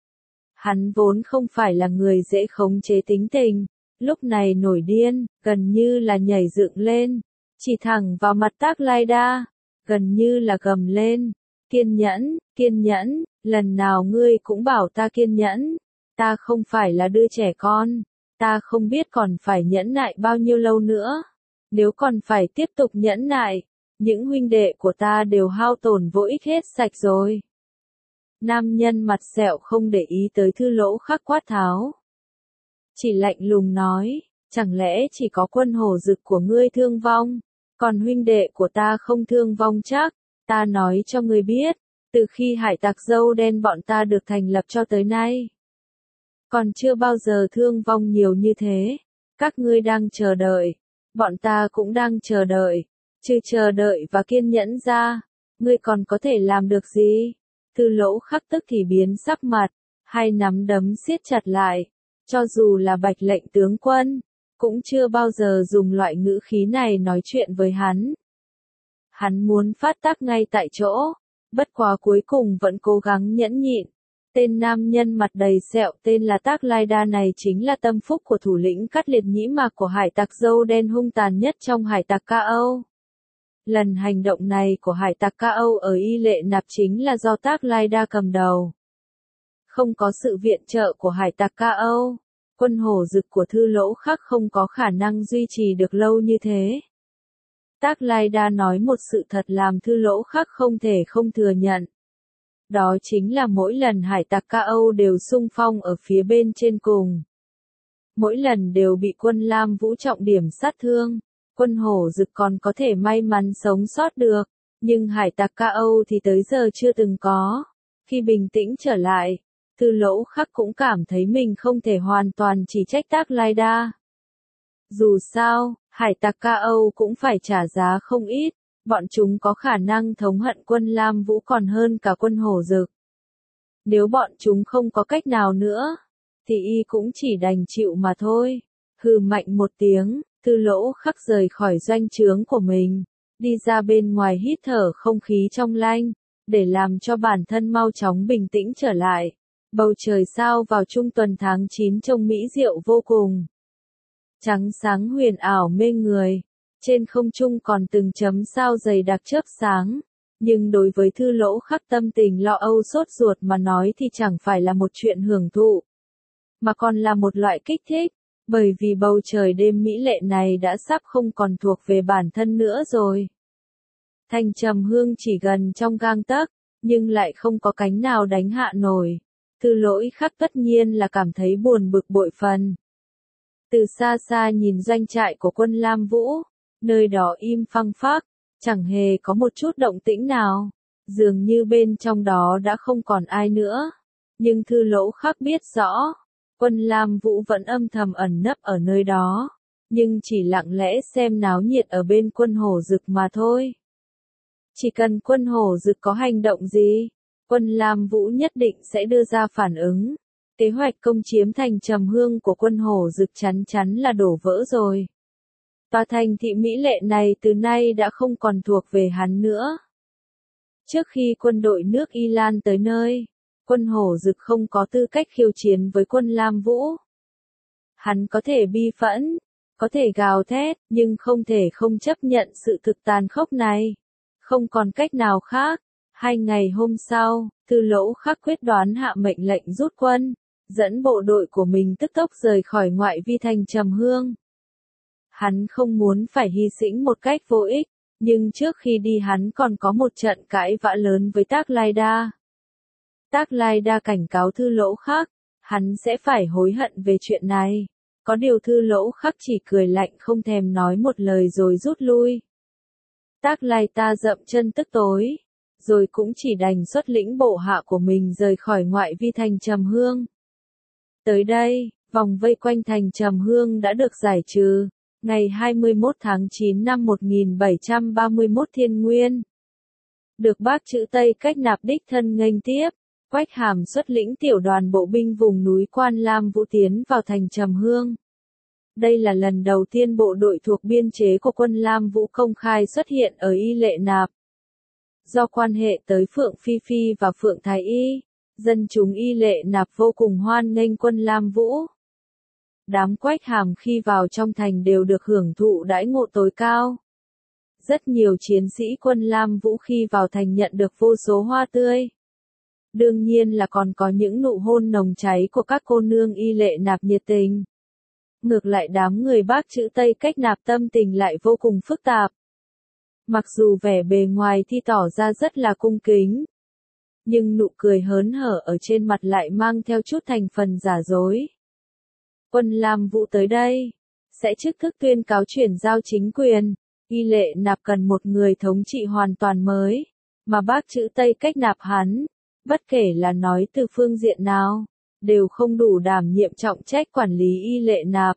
[SPEAKER 1] Hắn vốn không phải là người dễ khống chế tính tình, lúc này nổi điên, gần như là nhảy dựng lên, chỉ thẳng vào mặt Tác Lai Đa, gần như là gầm lên, kiên nhẫn, kiên nhẫn, lần nào ngươi cũng bảo ta kiên nhẫn, ta không phải là đứa trẻ con, ta không biết còn phải nhẫn nại bao nhiêu lâu nữa, nếu còn phải tiếp tục nhẫn nại, những huynh đệ của ta đều hao tổn vô ích hết sạch rồi. Nam nhân mặt sẹo không để ý tới Thư Lỗ Khắc quát tháo. Chỉ lạnh lùng nói, chẳng lẽ chỉ có quân hổ dực của ngươi thương vong, còn huynh đệ của ta không thương vong chắc, ta nói cho ngươi biết, từ khi hải tặc Dâu Đen bọn ta được thành lập cho tới nay. Còn chưa bao giờ thương vong nhiều như thế, các ngươi đang chờ đợi, bọn ta cũng đang chờ đợi. Trừ chờ đợi và kiên nhẫn ra, ngươi còn có thể làm được gì? Thư Lỗ Khắc tức thì biến sắc mặt, hai nắm đấm siết chặt lại, cho dù là Bạch lệnh tướng quân, cũng chưa bao giờ dùng loại ngữ khí này nói chuyện với hắn. Hắn muốn phát tác ngay tại chỗ, bất quá cuối cùng vẫn cố gắng nhẫn nhịn. Tên nam nhân mặt đầy sẹo tên là Tác Lai Đa này chính là tâm phúc của thủ lĩnh Cắt Liệt Nhĩ Mạc của hải tặc Dâu Đen hung tàn nhất trong hải tặc Ca Âu. Lần hành động này của hải tặc Ca Âu ở Y Lệ Nạp chính là do Tác Lai Đa cầm đầu. Không có sự viện trợ của hải tặc Ca Âu, quân hổ dực của Thư Lỗ Khắc không có khả năng duy trì được lâu như thế. Tác Lai Đa nói một sự thật làm Thư Lỗ Khắc không thể không thừa nhận. Đó chính là mỗi lần hải tặc Ca Âu đều xung phong ở phía bên trên cùng. Mỗi lần đều bị quân Lam Vũ trọng điểm sát thương. Quân hổ dực còn có thể may mắn sống sót được, nhưng hải tặc Ca Âu thì tới giờ chưa từng có. Khi bình tĩnh trở lại, Thư Lỗ Khắc cũng cảm thấy mình không thể hoàn toàn chỉ trách Tác Lai Đa. Dù sao, hải tặc Ca Âu cũng phải trả giá không ít, bọn chúng có khả năng thống hận quân Lam Vũ còn hơn cả quân hổ dực. Nếu bọn chúng không có cách nào nữa, thì y cũng chỉ đành chịu mà thôi. Hừ mạnh một tiếng. Thư Lỗ Khắc rời khỏi doanh trướng của mình, đi ra bên ngoài hít thở không khí trong lanh, để làm cho bản thân mau chóng bình tĩnh trở lại. Bầu trời sao vào trung tuần tháng chín trông mỹ diệu vô cùng. Trắng sáng huyền ảo mê người, trên không trung còn từng chấm sao dày đặc chớp sáng. Nhưng đối với Thư Lỗ Khắc tâm tình lo âu sốt ruột mà nói thì chẳng phải là một chuyện hưởng thụ, mà còn là một loại kích thích. Bởi vì bầu trời đêm mỹ lệ này đã sắp không còn thuộc về bản thân nữa rồi. Thành Trầm Hương chỉ gần trong gang tấc, nhưng lại không có cánh nào đánh hạ nổi. Thư Lỗ Khắc tất nhiên là cảm thấy buồn bực bội phần. Từ xa xa nhìn doanh trại của quân Lam Vũ, nơi đó im phăng phắc, chẳng hề có một chút động tĩnh nào, dường như bên trong đó đã không còn ai nữa. Nhưng Thư Lỗ Khắc biết rõ, quân Lam Vũ vẫn âm thầm ẩn nấp ở nơi đó, nhưng chỉ lặng lẽ xem náo nhiệt ở bên quân hổ dực mà thôi. Chỉ cần quân hổ dực có hành động gì, quân Lam Vũ nhất định sẽ đưa ra phản ứng. Kế hoạch công chiếm thành Trầm Hương của quân hổ dực chắn chắn là đổ vỡ rồi. Tòa thành thị mỹ lệ này từ nay đã không còn thuộc về hắn nữa. Trước khi quân đội nước Y Lan tới nơi, quân hổ dực không có tư cách khiêu chiến với quân Lam Vũ. Hắn có thể bi phẫn, có thể gào thét, nhưng không thể không chấp nhận sự thực tàn khốc này. Không còn cách nào khác. Hai ngày hôm sau, Thư Lỗ Khắc quyết đoán hạ mệnh lệnh rút quân, dẫn bộ đội của mình tức tốc rời khỏi ngoại vi thành Trầm Hương. Hắn không muốn phải hy sinh một cách vô ích, nhưng trước khi đi hắn còn có một trận cãi vã lớn với Tác Lai Đa. Tác Lai Đa cảnh cáo Thư Lỗ Khắc, hắn sẽ phải hối hận về chuyện này. Có điều Thư Lỗ Khắc chỉ cười lạnh không thèm nói một lời rồi rút lui. Tác Lai Ta dậm chân tức tối, rồi cũng chỉ đành xuất lĩnh bộ hạ của mình rời khỏi ngoại vi thành Trầm Hương. Tới đây, vòng vây quanh thành Trầm Hương đã được giải trừ. Ngày hai mươi mốt tháng chín năm một nghìn bảy trăm ba mươi mốt Thiên Nguyên. Được Bác Chữ Tây Cách Nạp đích thân nghênh tiếp, Quách Hàm xuất lĩnh tiểu đoàn bộ binh vùng núi Quan Lam Vũ tiến vào thành Trầm Hương. Đây là lần đầu tiên bộ đội thuộc biên chế của quân Lam Vũ công khai xuất hiện ở Y Lệ Nạp. Do quan hệ tới Phượng Phi Phi và Phượng Thái Y, dân chúng Y Lệ Nạp vô cùng hoan nghênh quân Lam Vũ. Đám Quách Hàm khi vào trong thành đều được hưởng thụ đãi ngộ tối cao. Rất nhiều chiến sĩ quân Lam Vũ khi vào thành nhận được vô số hoa tươi. Đương nhiên là còn có những nụ hôn nồng cháy của các cô nương Y Lệ Nạp nhiệt tình. Ngược lại đám người Bác Chữ Tây Cách Nạp tâm tình lại vô cùng phức tạp. Mặc dù vẻ bề ngoài thì tỏ ra rất là cung kính, nhưng nụ cười hớn hở ở trên mặt lại mang theo chút thành phần giả dối. Quân Lam Vũ tới đây, sẽ chính thức tuyên cáo chuyển giao chính quyền, Y Lệ Nạp cần một người thống trị hoàn toàn mới, mà Bác Chữ Tây Cách Nạp hắn, bất kể là nói từ phương diện nào, đều không đủ đảm nhiệm trọng trách quản lý Y Lệ Nạp.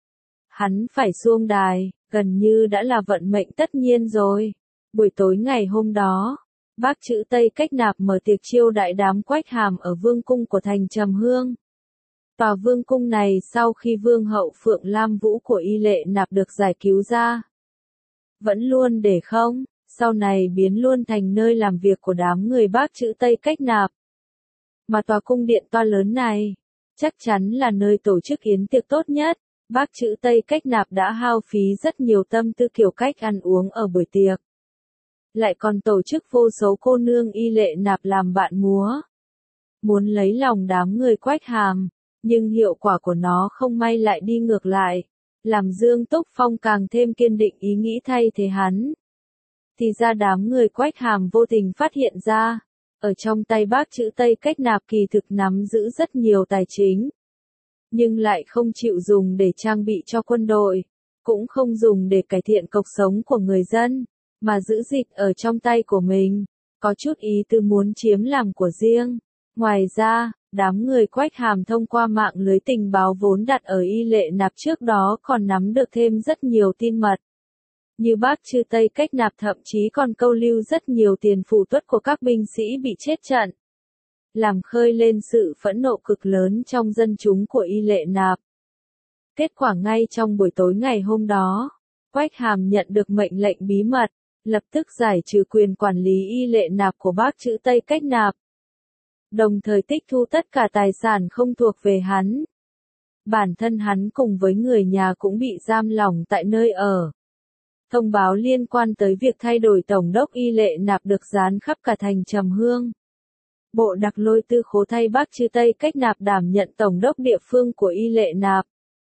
[SPEAKER 1] Hắn phải xuông đài, gần như đã là vận mệnh tất nhiên rồi. Buổi tối ngày hôm đó, Bác Chữ Tây Cách Nạp mở tiệc chiêu đãi đám Quách Hàm ở vương cung của thành Trầm Hương. Tòa vương cung này sau khi vương hậu Phượng Lam Vũ của Y Lệ Nạp được giải cứu ra, vẫn luôn để không, sau này biến luôn thành nơi làm việc của đám người Bác Chữ Tây Cách Nạp. Mà tòa cung điện to lớn này, chắc chắn là nơi tổ chức yến tiệc tốt nhất. Bác Chữ Tây Cách Nạp đã hao phí rất nhiều tâm tư kiểu cách ăn uống ở buổi tiệc. Lại còn tổ chức vô số cô nương Y Lệ Nạp làm bạn múa. Muốn lấy lòng đám người Quách Hàm, nhưng hiệu quả của nó không may lại đi ngược lại, làm Dương Túc Phong càng thêm kiên định ý nghĩ thay thế hắn. Thì ra đám người Quách Hàm vô tình phát hiện ra, ở trong tay Bác Chữ Tây Cách Nạp kỳ thực nắm giữ rất nhiều tài chính, nhưng lại không chịu dùng để trang bị cho quân đội, cũng không dùng để cải thiện cuộc sống của người dân, mà giữ dịch ở trong tay của mình, có chút ý tư muốn chiếm làm của riêng. Ngoài ra, đám người Quách Hàm thông qua mạng lưới tình báo vốn đặt ở Y Lệ Nạp trước đó còn nắm được thêm rất nhiều tin mật. Như Bác Chữ Tây Cách Nạp thậm chí còn câu lưu rất nhiều tiền phụ tuất của các binh sĩ bị chết trận, làm khơi lên sự phẫn nộ cực lớn trong dân chúng của Y Lệ Nạp. Kết quả ngay trong buổi tối ngày hôm đó, Quách Hàm nhận được mệnh lệnh bí mật, lập tức giải trừ quyền quản lý Y Lệ Nạp của Bác Chữ Tây Cách Nạp, đồng thời tích thu tất cả tài sản không thuộc về hắn. Bản thân hắn cùng với người nhà cũng bị giam lỏng tại nơi ở. Thông báo liên quan tới việc thay đổi tổng đốc Y Lệ Nạp được dán khắp cả thành Trầm Hương. Bộ Đặc Lôi Tư Khố thay Bác Chữ Tây Cách Nạp đảm nhận tổng đốc địa phương của Y Lệ Nạp.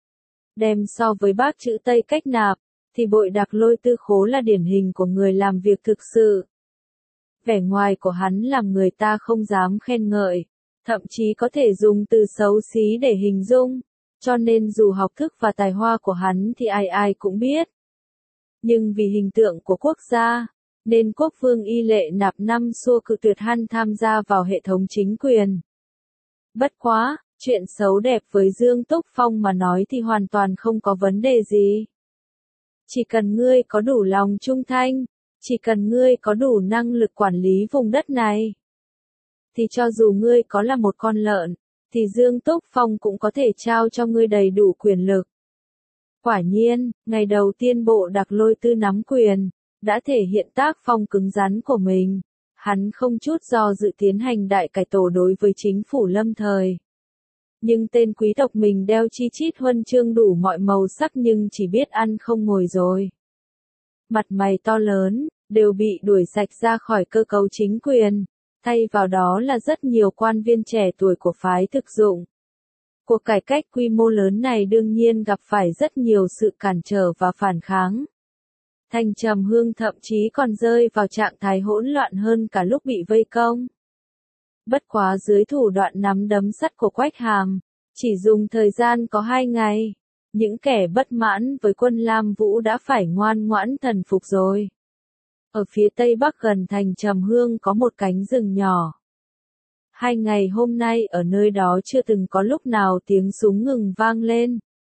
[SPEAKER 1] Đem so với Bác Chữ Tây Cách Nạp, thì Bộ Đặc Lôi Tư Khố là điển hình của người làm việc thực sự. Vẻ ngoài của hắn làm người ta không dám khen ngợi, thậm chí có thể dùng từ xấu xí để hình dung, cho nên dù học thức và tài hoa của hắn thì ai ai cũng biết. Nhưng vì hình tượng của quốc gia, nên quốc vương Y Lệ Nạp năm xưa cự tuyệt hắn tham gia vào hệ thống chính quyền. Bất quá, chuyện xấu đẹp với Dương Túc Phong mà nói thì hoàn toàn không có vấn đề gì. Chỉ cần ngươi có đủ lòng trung thành, chỉ cần ngươi có đủ năng lực quản lý vùng đất này, thì cho dù ngươi có là một con lợn, thì Dương Túc Phong cũng có thể trao cho ngươi đầy đủ quyền lực. Quả nhiên, ngày đầu tiên Bộ Đặc Lôi Tư nắm quyền, đã thể hiện tác phong cứng rắn của mình. Hắn không chút do dự tiến hành đại cải tổ đối với chính phủ lâm thời. Nhưng tên quý tộc mình đeo chi chít huân chương đủ mọi màu sắc nhưng chỉ biết ăn không ngồi rồi. Mặt mày to lớn, đều bị đuổi sạch ra khỏi cơ cấu chính quyền, thay vào đó là rất nhiều quan viên trẻ tuổi của phái thực dụng. Cuộc cải cách quy mô lớn này đương nhiên gặp phải rất nhiều sự cản trở và phản kháng. Thành Trầm Hương thậm chí còn rơi vào trạng thái hỗn loạn hơn cả lúc bị vây công. Bất quá dưới thủ đoạn nắm đấm sắt của Quách Hàm, chỉ dùng thời gian có hai ngày, những kẻ bất mãn với quân Lam Vũ đã phải ngoan ngoãn thần phục rồi. Ở phía tây bắc gần thành Trầm Hương có một cánh rừng nhỏ. Hai ngày hôm nay ở nơi đó chưa từng có lúc nào tiếng súng ngừng vang lên.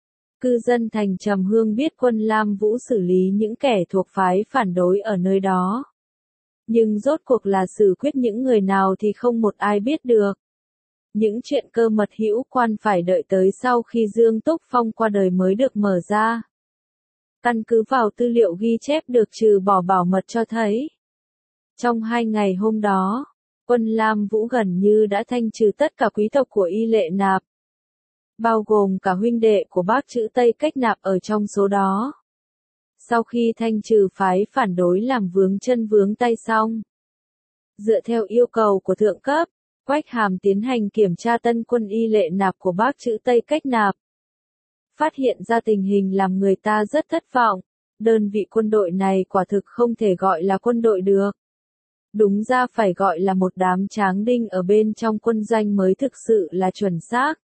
[SPEAKER 1] Cư dân thành Trầm Hương biết quân Lam Vũ xử lý những kẻ thuộc phái phản đối ở nơi đó. Nhưng rốt cuộc là xử quyết những người nào thì không một ai biết được. Những chuyện cơ mật hữu quan phải đợi tới sau khi Dương Túc Phong qua đời mới được mở ra. Căn cứ vào tư liệu ghi chép được trừ bỏ bảo mật cho thấy. Trong hai ngày hôm đó, quân Lam Vũ gần như đã thanh trừ tất cả quý tộc của Y Lệ Nạp. Bao gồm cả huynh đệ của bác chữ Tây Cách Nạp ở trong số đó. Sau khi thanh trừ phái phản đối làm vướng chân vướng tay xong. Dựa theo yêu cầu của thượng cấp, Quách Hàm tiến hành kiểm tra tân quân Y Lệ Nạp của bác chữ Tây Cách Nạp. Phát hiện ra tình hình làm người ta rất thất vọng, đơn vị quân đội này quả thực không thể gọi là quân đội được. Đúng ra phải gọi là một đám tráng đinh ở bên trong quân doanh mới thực sự là chuẩn xác.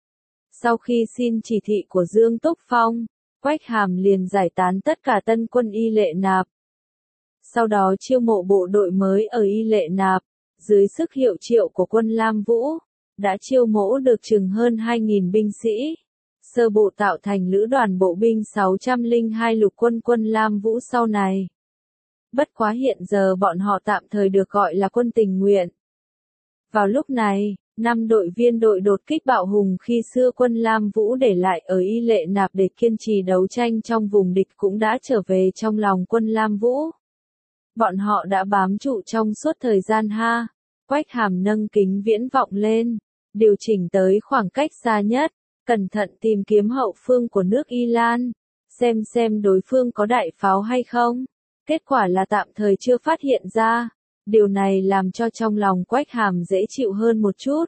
[SPEAKER 1] Sau khi xin chỉ thị của Dương Túc Phong, Quách Hàm liền giải tán tất cả tân quân Y Lệ Nạp. Sau đó chiêu mộ bộ đội mới ở Y Lệ Nạp, dưới sức hiệu triệu của quân Lam Vũ, đã chiêu mộ được chừng hơn hai nghìn binh sĩ. Sơ bộ tạo thành lữ đoàn bộ binh sáu trăm lẻ hai lục quân quân Lam Vũ sau này. Bất quá hiện giờ bọn họ tạm thời được gọi là quân tình nguyện. Vào lúc này, năm đội viên đội đột kích bạo hùng khi xưa quân Lam Vũ để lại ở Y Lệ Nạp để kiên trì đấu tranh trong vùng địch cũng đã trở về trong lòng quân Lam Vũ. Bọn họ đã bám trụ trong suốt thời gian ha. Quách Hàm nâng kính viễn vọng lên, điều chỉnh tới khoảng cách xa nhất, cẩn thận tìm kiếm hậu phương của nước Y Lan, xem xem đối phương có đại pháo hay không. Kết quả là tạm thời chưa phát hiện ra, điều này làm cho trong lòng Quách Hàm dễ chịu hơn một chút.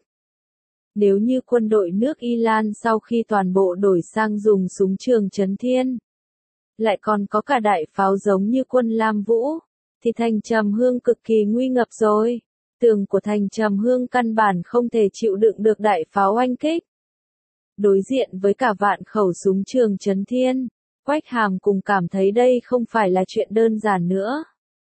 [SPEAKER 1] Nếu như quân đội nước Y Lan sau khi toàn bộ đổi sang dùng súng trường Trấn Thiên, lại còn có cả đại pháo giống như quân Lam Vũ, thì thành Trầm Hương cực kỳ nguy ngập rồi. Tường của thành Trầm Hương căn bản không thể chịu đựng được đại pháo oanh kích. Đối diện với cả vạn khẩu súng trường Trấn Thiên, Quách Hàm cùng cảm thấy đây không phải là chuyện đơn giản nữa.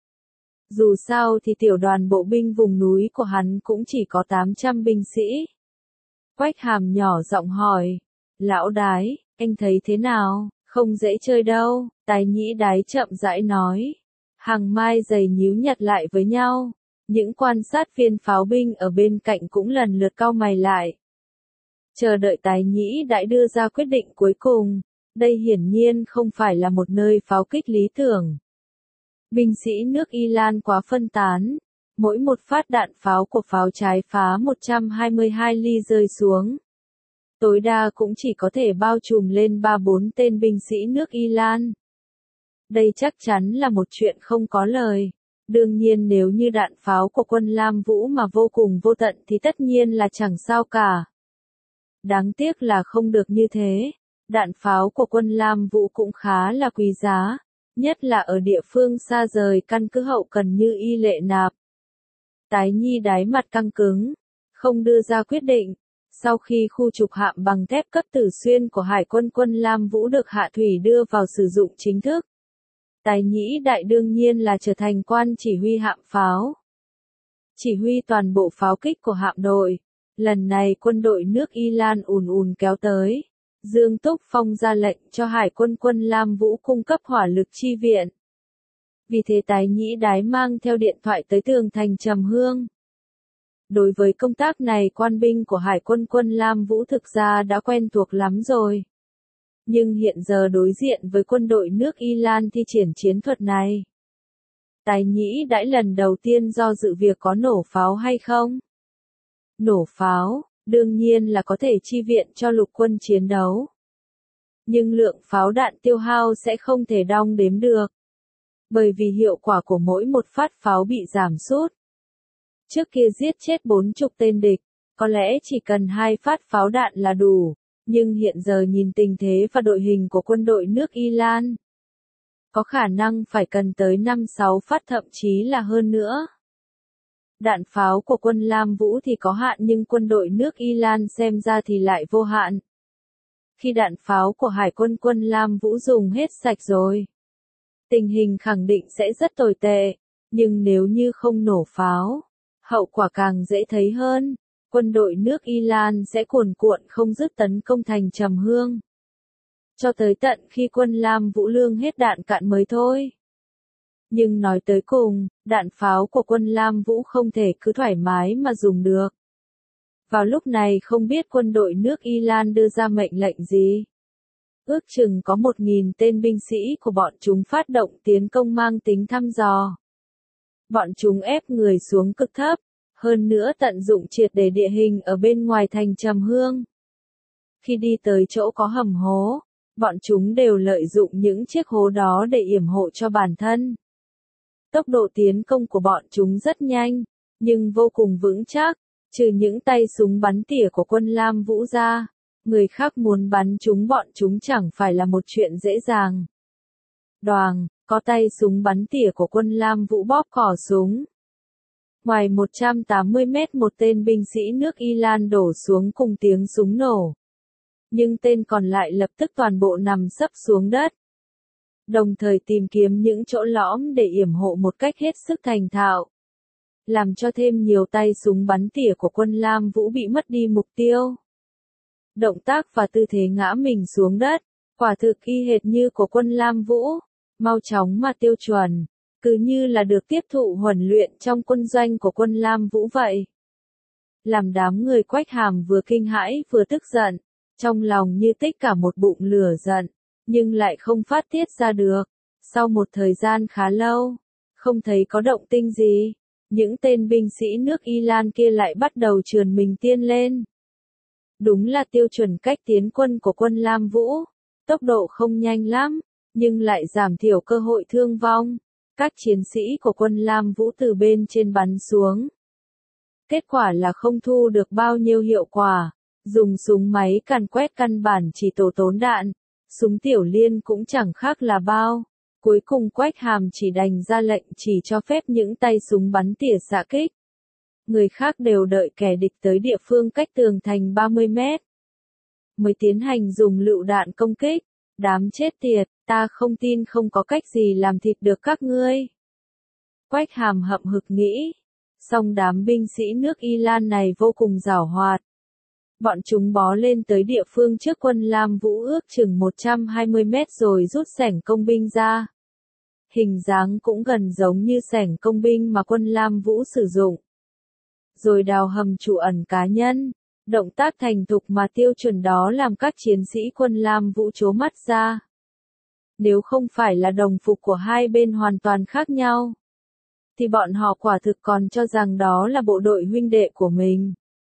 [SPEAKER 1] Dù sao thì tiểu đoàn bộ binh vùng núi của hắn cũng chỉ có tám trăm binh sĩ. Quách Hàm nhỏ giọng hỏi, lão đái, anh thấy thế nào, không dễ chơi đâu, Tái Nhĩ Đái chậm rãi nói. Hàng mai giày nhíu nhặt lại với nhau, những quan sát viên pháo binh ở bên cạnh cũng lần lượt cau mày lại. Chờ đợi Tái Nhĩ Đái đưa ra quyết định cuối cùng, đây hiển nhiên không phải là một nơi pháo kích lý tưởng. Binh sĩ nước Y Lan quá phân tán, mỗi một phát đạn pháo của pháo trái phá một trăm hai mươi hai ly rơi xuống. Tối đa cũng chỉ có thể bao trùm lên ba bốn tên binh sĩ nước Y Lan. Đây chắc chắn là một chuyện không có lời. Đương nhiên nếu như đạn pháo của quân Lam Vũ mà vô cùng vô tận thì tất nhiên là chẳng sao cả. Đáng tiếc là không được như thế. Đạn pháo của quân Lam Vũ cũng khá là quý giá, nhất là ở địa phương xa rời căn cứ hậu cần như Y Lệ Nạp. Tái Nhĩ Đái mặt căng cứng, không đưa ra quyết định. Sau khi khu trục hạm bằng thép cấp Tử Xuyên của Hải quân quân Lam Vũ được hạ thủy đưa vào sử dụng chính thức, Tái Nhĩ Đại đương nhiên là trở thành quan chỉ huy hạm pháo. Chỉ huy toàn bộ pháo kích của hạm đội. Lần này quân đội nước Y Lan ùn ùn kéo tới. Dương Túc Phong ra lệnh cho Hải quân quân Lam Vũ cung cấp hỏa lực chi viện. Vì thế Tái Nhĩ Đái mang theo điện thoại tới tường thành Trầm Hương. Đối với công tác này quan binh của Hải quân quân Lam Vũ thực ra đã quen thuộc lắm rồi. Nhưng hiện giờ đối diện với quân đội nước Y Lan thi triển chiến thuật này. Tái Nhĩ Đái lần đầu tiên do dự việc có nổ pháo hay không. Nổ pháo, đương nhiên là có thể chi viện cho lục quân chiến đấu. Nhưng lượng pháo đạn tiêu hao sẽ không thể đong đếm được. Bởi vì hiệu quả của mỗi một phát pháo bị giảm sút. Trước kia giết chết bốn chục tên địch, có lẽ chỉ cần hai phát pháo đạn là đủ, Nhưng hiện giờ nhìn tình thế và đội hình của quân đội nước Iran, có khả năng phải cần tới năm sáu phát thậm chí là hơn nữa. Đạn pháo của quân Lam Vũ thì có hạn nhưng quân đội nước Iran xem ra thì lại vô hạn. Khi đạn pháo của Hải quân quân Lam Vũ dùng hết sạch rồi, tình hình khẳng định sẽ rất tồi tệ, nhưng nếu như không nổ pháo, hậu quả càng dễ thấy hơn. Quân đội nước Iran sẽ cuồn cuộn không dứt tấn công thành Trầm Hương, cho tới tận khi quân Lam Vũ lương hết đạn cạn mới thôi. Nhưng nói tới cùng, đạn pháo của quân Lam Vũ không thể cứ thoải mái mà dùng được. Vào lúc này không biết quân đội nước Iran đưa ra mệnh lệnh gì. Ước chừng có một nghìn tên binh sĩ của bọn chúng phát động tiến công mang tính thăm dò. Bọn chúng ép người xuống cực thấp, hơn nữa tận dụng triệt để địa hình ở bên ngoài thành Trầm Hương. Khi đi tới chỗ có hầm hố, bọn chúng đều lợi dụng những chiếc hố đó để yểm hộ cho bản thân. Tốc độ tiến công của bọn chúng rất nhanh, nhưng vô cùng vững chắc, trừ những tay súng bắn tỉa của quân Lam Vũ ra, người khác muốn bắn chúng bọn chúng chẳng phải là một chuyện dễ dàng. Đoàng, có tay súng bắn tỉa của quân Lam Vũ bóp cò súng. Ngoài một trăm tám mươi mét một tên binh sĩ nước Iran đổ xuống cùng tiếng súng nổ. Nhưng tên còn lại lập tức toàn bộ nằm sấp xuống đất. Đồng thời tìm kiếm những chỗ lõm để yểm hộ một cách hết sức thành thạo. Làm cho thêm nhiều tay súng bắn tỉa của quân Lam Vũ bị mất đi mục tiêu. Động tác và tư thế ngã mình xuống đất, quả thực y hệt như của quân Lam Vũ, mau chóng mà tiêu chuẩn, cứ như là được tiếp thụ huấn luyện trong quân doanh của quân Lam Vũ vậy. Làm đám người Quách Hàm vừa kinh hãi vừa tức giận, trong lòng như tích cả một bụng lửa giận, nhưng lại không phát tiết ra được. Sau một thời gian khá lâu, không thấy có động tinh gì, những tên binh sĩ nước Iran kia lại bắt đầu trườn mình tiên lên. Đúng là tiêu chuẩn cách tiến quân của quân Lam Vũ, tốc độ không nhanh lắm, nhưng lại giảm thiểu cơ hội thương vong. Các chiến sĩ của quân Lam Vũ từ bên trên bắn xuống. Kết quả là không thu được bao nhiêu hiệu quả, dùng súng máy càn quét căn bản chỉ tổ tốn đạn, súng tiểu liên cũng chẳng khác là bao. Cuối cùng Quách Hàm chỉ đành ra lệnh chỉ cho phép những tay súng bắn tỉa xạ kích. Người khác đều đợi kẻ địch tới địa phương cách tường thành ba mươi mét. Mới tiến hành dùng lựu đạn công kích. Đám chết tiệt, ta không tin không có cách gì làm thịt được các ngươi. Quách Hàm hậm hực nghĩ. Song đám binh sĩ nước Iran này vô cùng giảo hoạt. Bọn chúng bó lên tới địa phương trước quân Lam Vũ ước chừng một trăm hai mươi mét rồi rút xẻng công binh ra. Hình dáng cũng gần giống như xẻng công binh mà quân Lam Vũ sử dụng. Rồi đào hầm trú ẩn cá nhân. Động tác thành thục mà tiêu chuẩn đó làm các chiến sĩ quân Lam Vũ trố mắt ra. Nếu không phải là đồng phục của hai bên hoàn toàn khác nhau, thì bọn họ quả thực còn cho rằng đó là bộ đội huynh đệ của mình.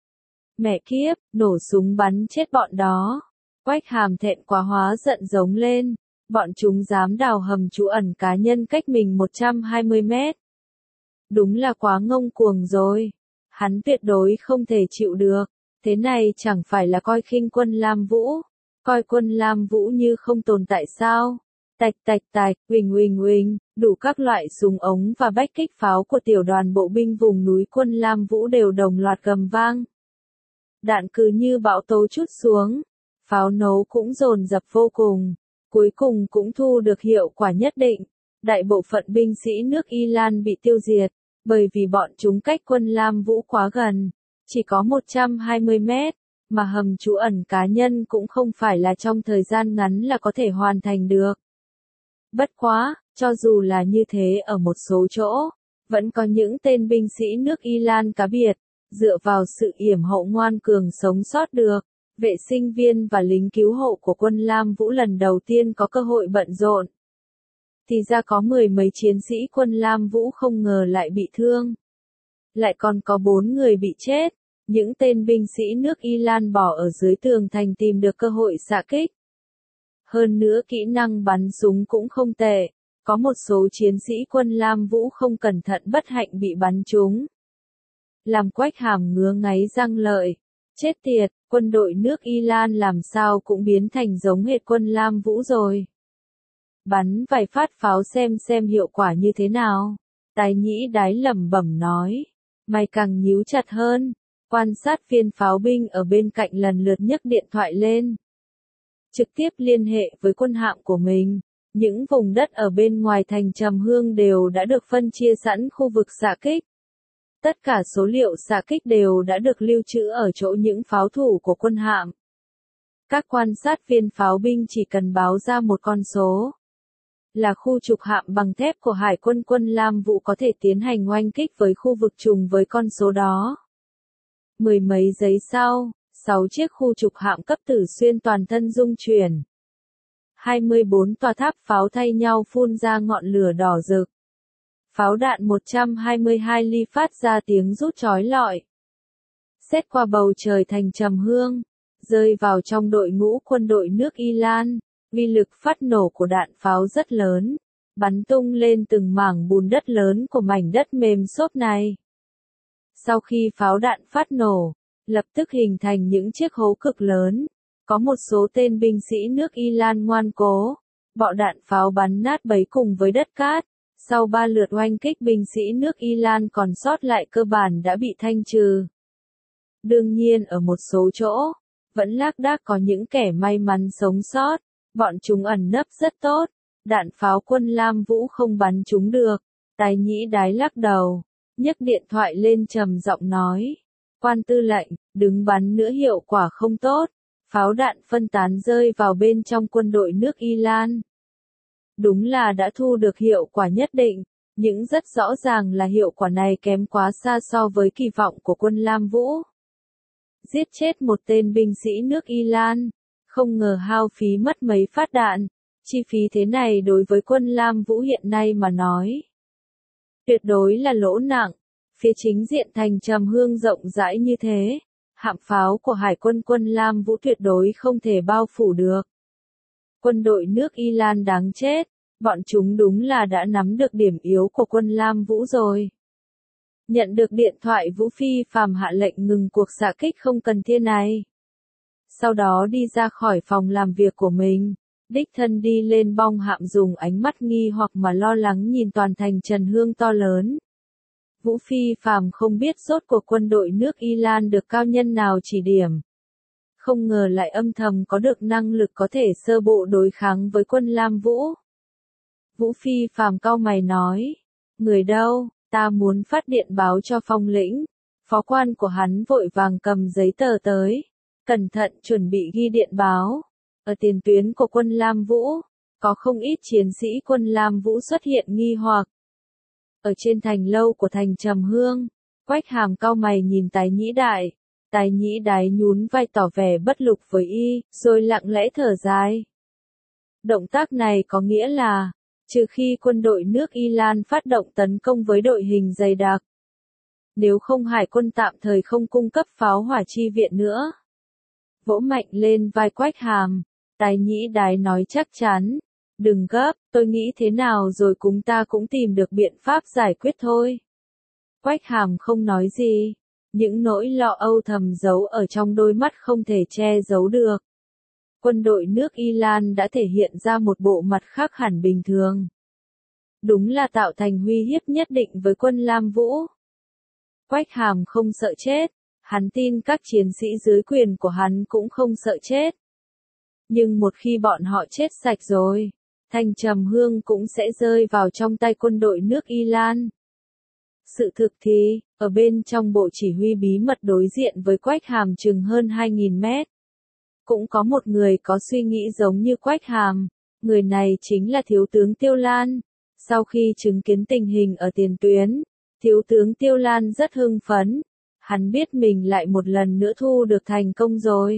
[SPEAKER 1] Mẹ kiếp, nổ súng bắn chết bọn đó. Quách Hàm thẹn quá hóa giận giống lên. Bọn chúng dám đào hầm trú ẩn cá nhân cách mình một trăm hai mươi mét. Đúng là quá ngông cuồng rồi. Hắn tuyệt đối không thể chịu được. Thế này chẳng phải là coi khinh quân Lam Vũ, coi quân Lam Vũ như không tồn tại sao? Tạch tạch tạch, huỳnh huỳnh huỳnh, đủ các loại súng ống và bách kích pháo của tiểu đoàn bộ binh vùng núi quân Lam Vũ đều đồng loạt gầm vang. Đạn cứ như bão tố trút xuống, pháo nấu cũng dồn dập vô cùng, cuối cùng cũng thu được hiệu quả nhất định. Đại bộ phận binh sĩ nước Iran bị tiêu diệt, bởi vì bọn chúng cách quân Lam Vũ quá gần. Chỉ có một trăm hai mươi mét, mà hầm trú ẩn cá nhân cũng không phải là trong thời gian ngắn là có thể hoàn thành được. Bất quá, cho dù là như thế ở một số chỗ, vẫn có những tên binh sĩ nước Iran cá biệt, dựa vào sự yểm hộ ngoan cường sống sót được. Vệ sinh viên và lính cứu hộ của quân Lam Vũ lần đầu tiên có cơ hội bận rộn. Thì ra có mười mấy chiến sĩ quân Lam Vũ không ngờ lại bị thương. Lại còn có bốn người bị chết. Những tên binh sĩ nước Iran bỏ ở dưới tường thành tìm được cơ hội xạ kích. Hơn nữa kỹ năng bắn súng cũng không tệ. Có một số chiến sĩ quân Lam Vũ không cẩn thận bất hạnh bị bắn trúng. Làm Quách Hàm ngứa ngáy răng lợi. Chết tiệt, Quân đội nước Iran làm sao cũng biến thành giống hệt quân Lam Vũ rồi. Bắn vài phát pháo xem xem hiệu quả như thế nào. Tái nhĩ đái lẩm bẩm nói. Mày càng nhíu chặt hơn. Quan sát viên pháo binh ở bên cạnh lần lượt nhấc điện thoại lên. Trực tiếp liên hệ với quân hạm của mình. Những vùng đất ở bên ngoài thành Trầm Hương đều đã được phân chia sẵn khu vực xạ kích. Tất cả số liệu xạ kích đều đã được lưu trữ ở chỗ những pháo thủ của quân hạm. Các quan sát viên pháo binh chỉ cần báo ra một con số. Là khu trục hạm bằng thép của Hải quân quân Lam Vũ có thể tiến hành oanh kích với khu vực trùng với con số đó. Mười mấy giây sau, sáu chiếc khu trục hạm cấp tử xuyên toàn thân rung chuyển. hai mươi bốn tòa tháp pháo thay nhau phun ra ngọn lửa đỏ rực. Pháo đạn một trăm hai mươi hai ly phát ra tiếng rút chói lọi. Xét qua bầu trời thành Trầm Hương, rơi vào trong đội ngũ quân đội nước Iran, uy lực phát nổ của đạn pháo rất lớn, bắn tung lên từng mảng bùn đất lớn của mảnh đất mềm xốp này. Sau khi pháo đạn phát nổ, lập tức hình thành những chiếc hố cực lớn, có một số tên binh sĩ nước Iran ngoan cố, bọ đạn pháo bắn nát bấy cùng với đất cát. Sau ba lượt oanh kích binh sĩ nước Iran còn sót lại cơ bản đã bị thanh trừ. Đương nhiên ở một số chỗ, vẫn lác đác có những kẻ may mắn sống sót, bọn chúng ẩn nấp rất tốt, đạn pháo quân Lam Vũ không bắn chúng được. Tái nhĩ đái lắc đầu, nhấc điện thoại lên trầm giọng nói, quan tư lệnh, đừng bắn nữa hiệu quả không tốt, pháo đạn phân tán rơi vào bên trong quân đội nước Iran. Đúng là đã thu được hiệu quả nhất định, nhưng rất rõ ràng là hiệu quả này kém quá xa so với kỳ vọng của quân Lam Vũ. Giết chết một tên binh sĩ nước Iran, không ngờ hao phí mất mấy phát đạn, chi phí thế này đối với quân Lam Vũ hiện nay mà nói. Tuyệt đối là lỗ nặng, phía chính diện thành Trầm Hương rộng rãi như thế, hạm pháo của Hải quân quân Lam Vũ tuyệt đối không thể bao phủ được. Quân đội nước Iran đáng chết, bọn chúng đúng là đã nắm được điểm yếu của quân Lam Vũ rồi. Nhận được điện thoại Vũ Phi Phàm hạ lệnh ngừng cuộc xạ kích không cần thiết này. Sau đó đi ra khỏi phòng làm việc của mình, đích thân đi lên bong hạm dùng ánh mắt nghi hoặc mà lo lắng nhìn toàn thành Trầm Hương to lớn. Vũ Phi Phàm không biết rốt cuộc quân đội nước Iran được cao nhân nào chỉ điểm. Không ngờ lại âm thầm có được năng lực có thể sơ bộ đối kháng với quân Lam Vũ. Vũ Phi Phàm cau mày nói, người đâu, ta muốn phát điện báo cho Phong lĩnh. Phó quan của hắn vội vàng cầm giấy tờ tới, cẩn thận chuẩn bị ghi điện báo. Ở tiền tuyến của quân Lam Vũ, có không ít chiến sĩ quân Lam Vũ xuất hiện nghi hoặc. Ở trên thành lâu của thành Trầm Hương, Quách Hàm cau mày nhìn Tái nhĩ đại. Tái nhĩ đái nhún vai tỏ vẻ bất lục với y, rồi lặng lẽ thở dài. Động tác này có nghĩa là, trừ khi quân đội nước Iran phát động tấn công với đội hình dày đặc. Nếu không Hải quân tạm thời không cung cấp pháo hỏa chi viện nữa. Vỗ mạnh lên vai Quách Hàm, Tái nhĩ đái nói chắc chắn. Đừng gấp, tôi nghĩ thế nào rồi chúng ta cũng tìm được biện pháp giải quyết thôi. Quách Hàm không nói gì. Những nỗi lo âu thầm giấu ở trong đôi mắt không thể che giấu được. Quân đội nước Iran đã thể hiện ra một bộ mặt khác hẳn bình thường. Đúng là tạo thành uy hiếp nhất định với quân Lam Vũ. Quách Hàm không sợ chết, hắn tin các chiến sĩ dưới quyền của hắn cũng không sợ chết. Nhưng một khi bọn họ chết sạch rồi, thành Trầm Hương cũng sẽ rơi vào trong tay quân đội nước Iran. Sự thực thì, ở bên trong bộ chỉ huy bí mật đối diện với Quách Hàm chừng hơn hai nghìn mét. Cũng có một người có suy nghĩ giống như Quách Hàm, người này chính là Thiếu tướng Tiêu Lan. Sau khi chứng kiến tình hình ở tiền tuyến, Thiếu tướng Tiêu Lan rất hưng phấn, hắn biết mình lại một lần nữa thu được thành công rồi.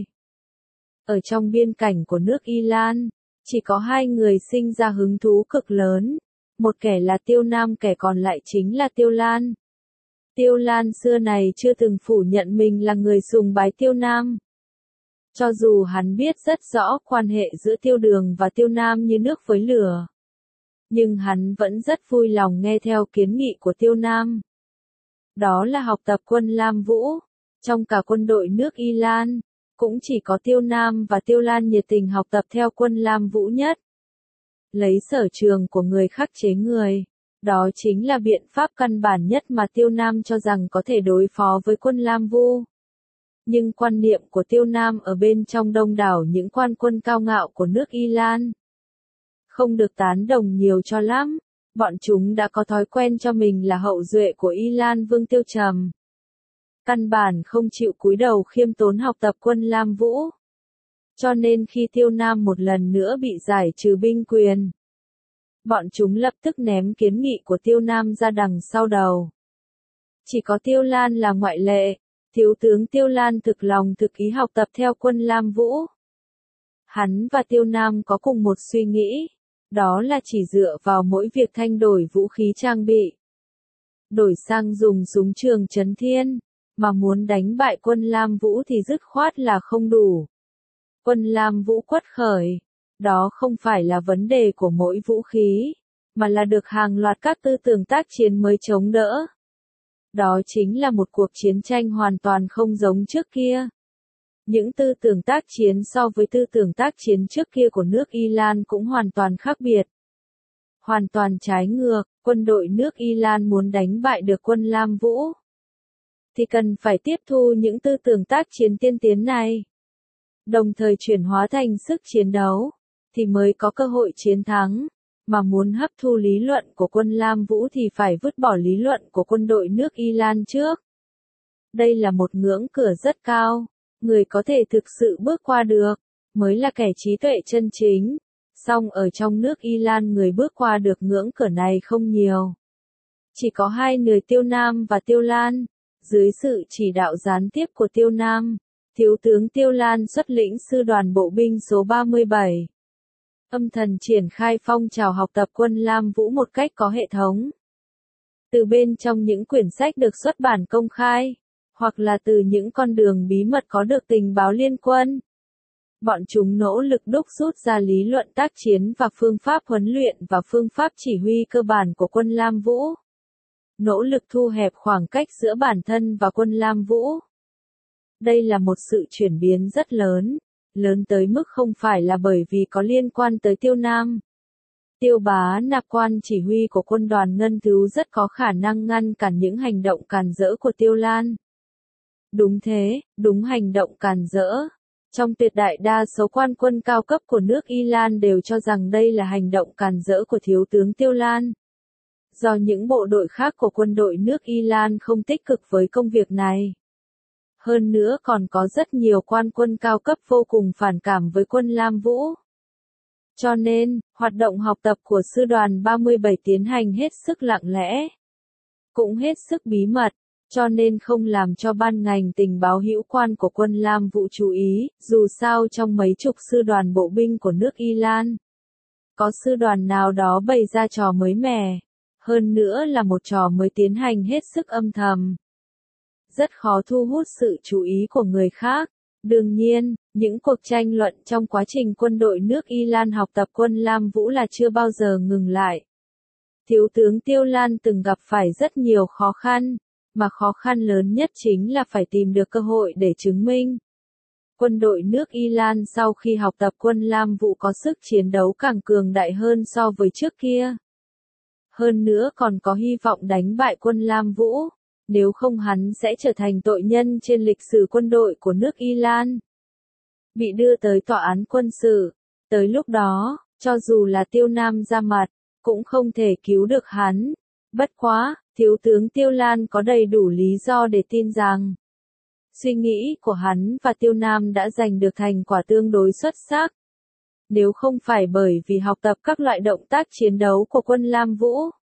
[SPEAKER 1] Ở trong biên cảnh của nước Iran, chỉ có hai người sinh ra hứng thú cực lớn. Một kẻ là Tiêu Nam, kẻ còn lại chính là Tiêu Lan. Tiêu Lan xưa này chưa từng phủ nhận mình là người sùng bái Tiêu Nam. Cho dù hắn biết rất rõ quan hệ giữa Tiêu Đường và Tiêu Nam như nước với lửa. Nhưng hắn vẫn rất vui lòng nghe theo kiến nghị của Tiêu Nam. Đó là học tập quân Lam Vũ. Trong cả quân đội nước Iran, Cũng chỉ có Tiêu Nam và Tiêu Lan nhiệt tình học tập theo Quân Lam Vũ nhất. Lấy sở trường của người khắc chế người. Đó chính là biện pháp căn bản nhất mà Tiêu Nam cho rằng có thể đối phó với Quân Lam Vũ. Nhưng quan niệm của Tiêu Nam ở bên trong đông đảo những quan quân cao ngạo của nước Y Lan không được tán đồng nhiều cho lắm. Bọn chúng đã có thói quen cho mình là hậu duệ của Y Lan Vương Tiêu Trầm. Căn bản không chịu cúi đầu khiêm tốn học tập Quân Lam Vũ. Cho nên khi Tiêu Nam một lần nữa bị giải trừ binh quyền, bọn chúng lập tức ném kiến nghị của Tiêu Nam ra đằng sau đầu. Chỉ có Tiêu Lan là ngoại lệ. Thiếu tướng Tiêu Lan thực lòng thực ý học tập theo Quân Lam Vũ. Hắn và Tiêu Nam có cùng một suy nghĩ, đó là chỉ dựa vào mỗi việc thay đổi vũ khí trang bị, đổi sang dùng súng trường Trấn Thiên, mà muốn đánh bại Quân Lam Vũ thì dứt khoát là không đủ. Quân Lam Vũ quật khởi, đó không phải là vấn đề của mỗi vũ khí, mà là được hàng loạt các tư tưởng tác chiến mới chống đỡ. Đó chính là một cuộc chiến tranh hoàn toàn không giống trước kia. Những tư tưởng tác chiến so với tư tưởng tác chiến trước kia của nước Y Lan cũng hoàn toàn khác biệt. Hoàn toàn trái ngược, quân đội nước Y Lan muốn đánh bại được Quân Lam Vũ, thì cần phải tiếp thu những tư tưởng tác chiến tiên tiến này, đồng thời chuyển hóa thành sức chiến đấu, thì mới có cơ hội chiến thắng. Mà muốn hấp thu lý luận của Quân Lam Vũ thì phải vứt bỏ lý luận của quân đội nước Y Lan trước. Đây là một ngưỡng cửa rất cao, người có thể thực sự bước qua được, mới là kẻ trí tuệ chân chính. Song ở trong nước Y Lan người bước qua được ngưỡng cửa này không nhiều. Chỉ có hai người Tiêu Nam và Tiêu Lan. Dưới sự chỉ đạo gián tiếp của Tiêu Nam, Thiếu tướng Tiêu Lan xuất lĩnh sư đoàn bộ binh số ba mươi bảy. Âm thầm triển khai phong trào học tập Quân Lam Vũ một cách có hệ thống. Từ bên trong những quyển sách được xuất bản công khai, hoặc là từ những con đường bí mật có được tình báo liên quân. Bọn chúng nỗ lực đúc rút ra lý luận tác chiến và phương pháp huấn luyện và phương pháp chỉ huy cơ bản của Quân Lam Vũ. Nỗ lực thu hẹp khoảng cách giữa bản thân và Quân Lam Vũ. Đây là một sự chuyển biến rất lớn. Lớn tới mức không phải là bởi vì có liên quan tới Tiêu Nam. Tiêu Bá Nạp quan chỉ huy của quân đoàn Ngân Thứ rất có khả năng ngăn cản những hành động càn rỡ của Tiêu Lan. Đúng thế, đúng hành động càn rỡ. Trong tuyệt đại đa số quan quân cao cấp của nước Y Lan đều cho rằng đây là hành động càn rỡ của thiếu tướng Tiêu Lan. Do những bộ đội khác của quân đội nước Y Lan không tích cực với công việc này. Hơn nữa còn có rất nhiều quan quân cao cấp vô cùng phản cảm với Quân Lam Vũ. Cho nên, hoạt động học tập của sư đoàn ba mươi bảy tiến hành hết sức lặng lẽ. Cũng hết sức bí mật, cho nên không làm cho ban ngành tình báo hữu quan của Quân Lam Vũ chú ý, dù sao trong mấy chục sư đoàn bộ binh của nước Y Lan. Có sư đoàn nào đó bày ra trò mới mẻ, hơn nữa là một trò mới tiến hành hết sức âm thầm. Rất khó thu hút sự chú ý của người khác. Đương nhiên, những cuộc tranh luận trong quá trình quân đội nước Y Lan học tập Quân Lam Vũ là chưa bao giờ ngừng lại. Thiếu tướng Tiêu Lan từng gặp phải rất nhiều khó khăn, mà khó khăn lớn nhất chính là phải tìm được cơ hội để chứng minh. Quân đội nước Y Lan sau khi học tập Quân Lam Vũ có sức chiến đấu càng cường đại hơn so với trước kia. Hơn nữa còn có hy vọng đánh bại Quân Lam Vũ. Nếu không hắn sẽ trở thành tội nhân trên lịch sử quân đội của nước Y Lan. Bị đưa tới tòa án quân sự. Tới lúc đó, cho dù là Tiêu Nam ra mặt, cũng không thể cứu được hắn. Bất quá, thiếu tướng Tiêu Lan có đầy đủ lý do để tin rằng suy nghĩ của hắn và Tiêu Nam đã giành được thành quả tương đối xuất sắc. Nếu không phải bởi vì học tập các loại động tác chiến đấu của Quân Lam Vũ,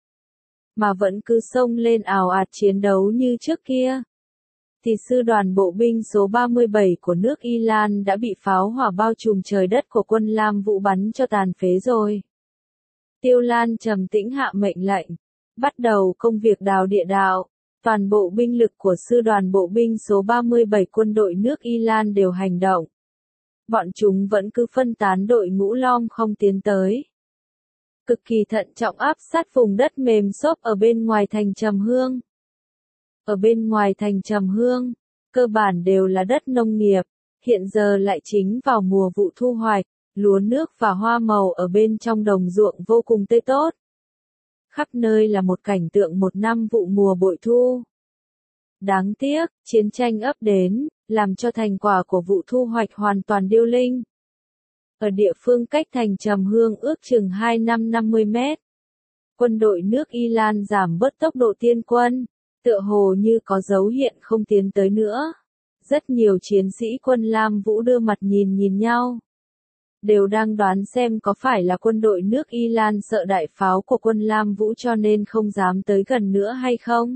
[SPEAKER 1] mà vẫn cứ xông lên ào ạt chiến đấu như trước kia, thì sư đoàn bộ binh số ba mươi bảy của nước Y Lan đã bị pháo hỏa bao trùm trời đất của Quân Lam Vũ bắn cho tàn phế rồi. Tiêu Lan trầm tĩnh hạ mệnh lệnh, bắt đầu công việc đào địa đạo. Toàn bộ binh lực của sư đoàn bộ binh số ba mươi bảy quân đội nước Y Lan đều hành động. Bọn chúng vẫn cứ phân tán đội ngũ lom không tiến tới. Cực kỳ thận trọng áp sát vùng đất mềm xốp ở bên ngoài thành Trầm Hương. Ở bên ngoài thành Trầm Hương, cơ bản đều là đất nông nghiệp, Hiện giờ lại chính vào mùa vụ thu hoạch, lúa nước và hoa màu ở bên trong đồng ruộng vô cùng tươi tốt. Khắp nơi là một cảnh tượng một năm vụ mùa bội thu. Đáng tiếc, chiến tranh ập đến, làm cho thành quả của vụ thu hoạch hoàn toàn điêu linh. Ở địa phương cách thành Trầm Hương ước chừng hai trăm năm mươi mét, quân đội nước Iran giảm bớt tốc độ tiến quân, tựa hồ như có dấu hiện không tiến tới nữa. Rất nhiều chiến sĩ quân Lam Vũ đưa mặt nhìn nhìn nhau, đều đang đoán xem có phải là quân đội nước Iran sợ đại pháo của quân Lam Vũ cho nên không dám tới gần nữa hay không.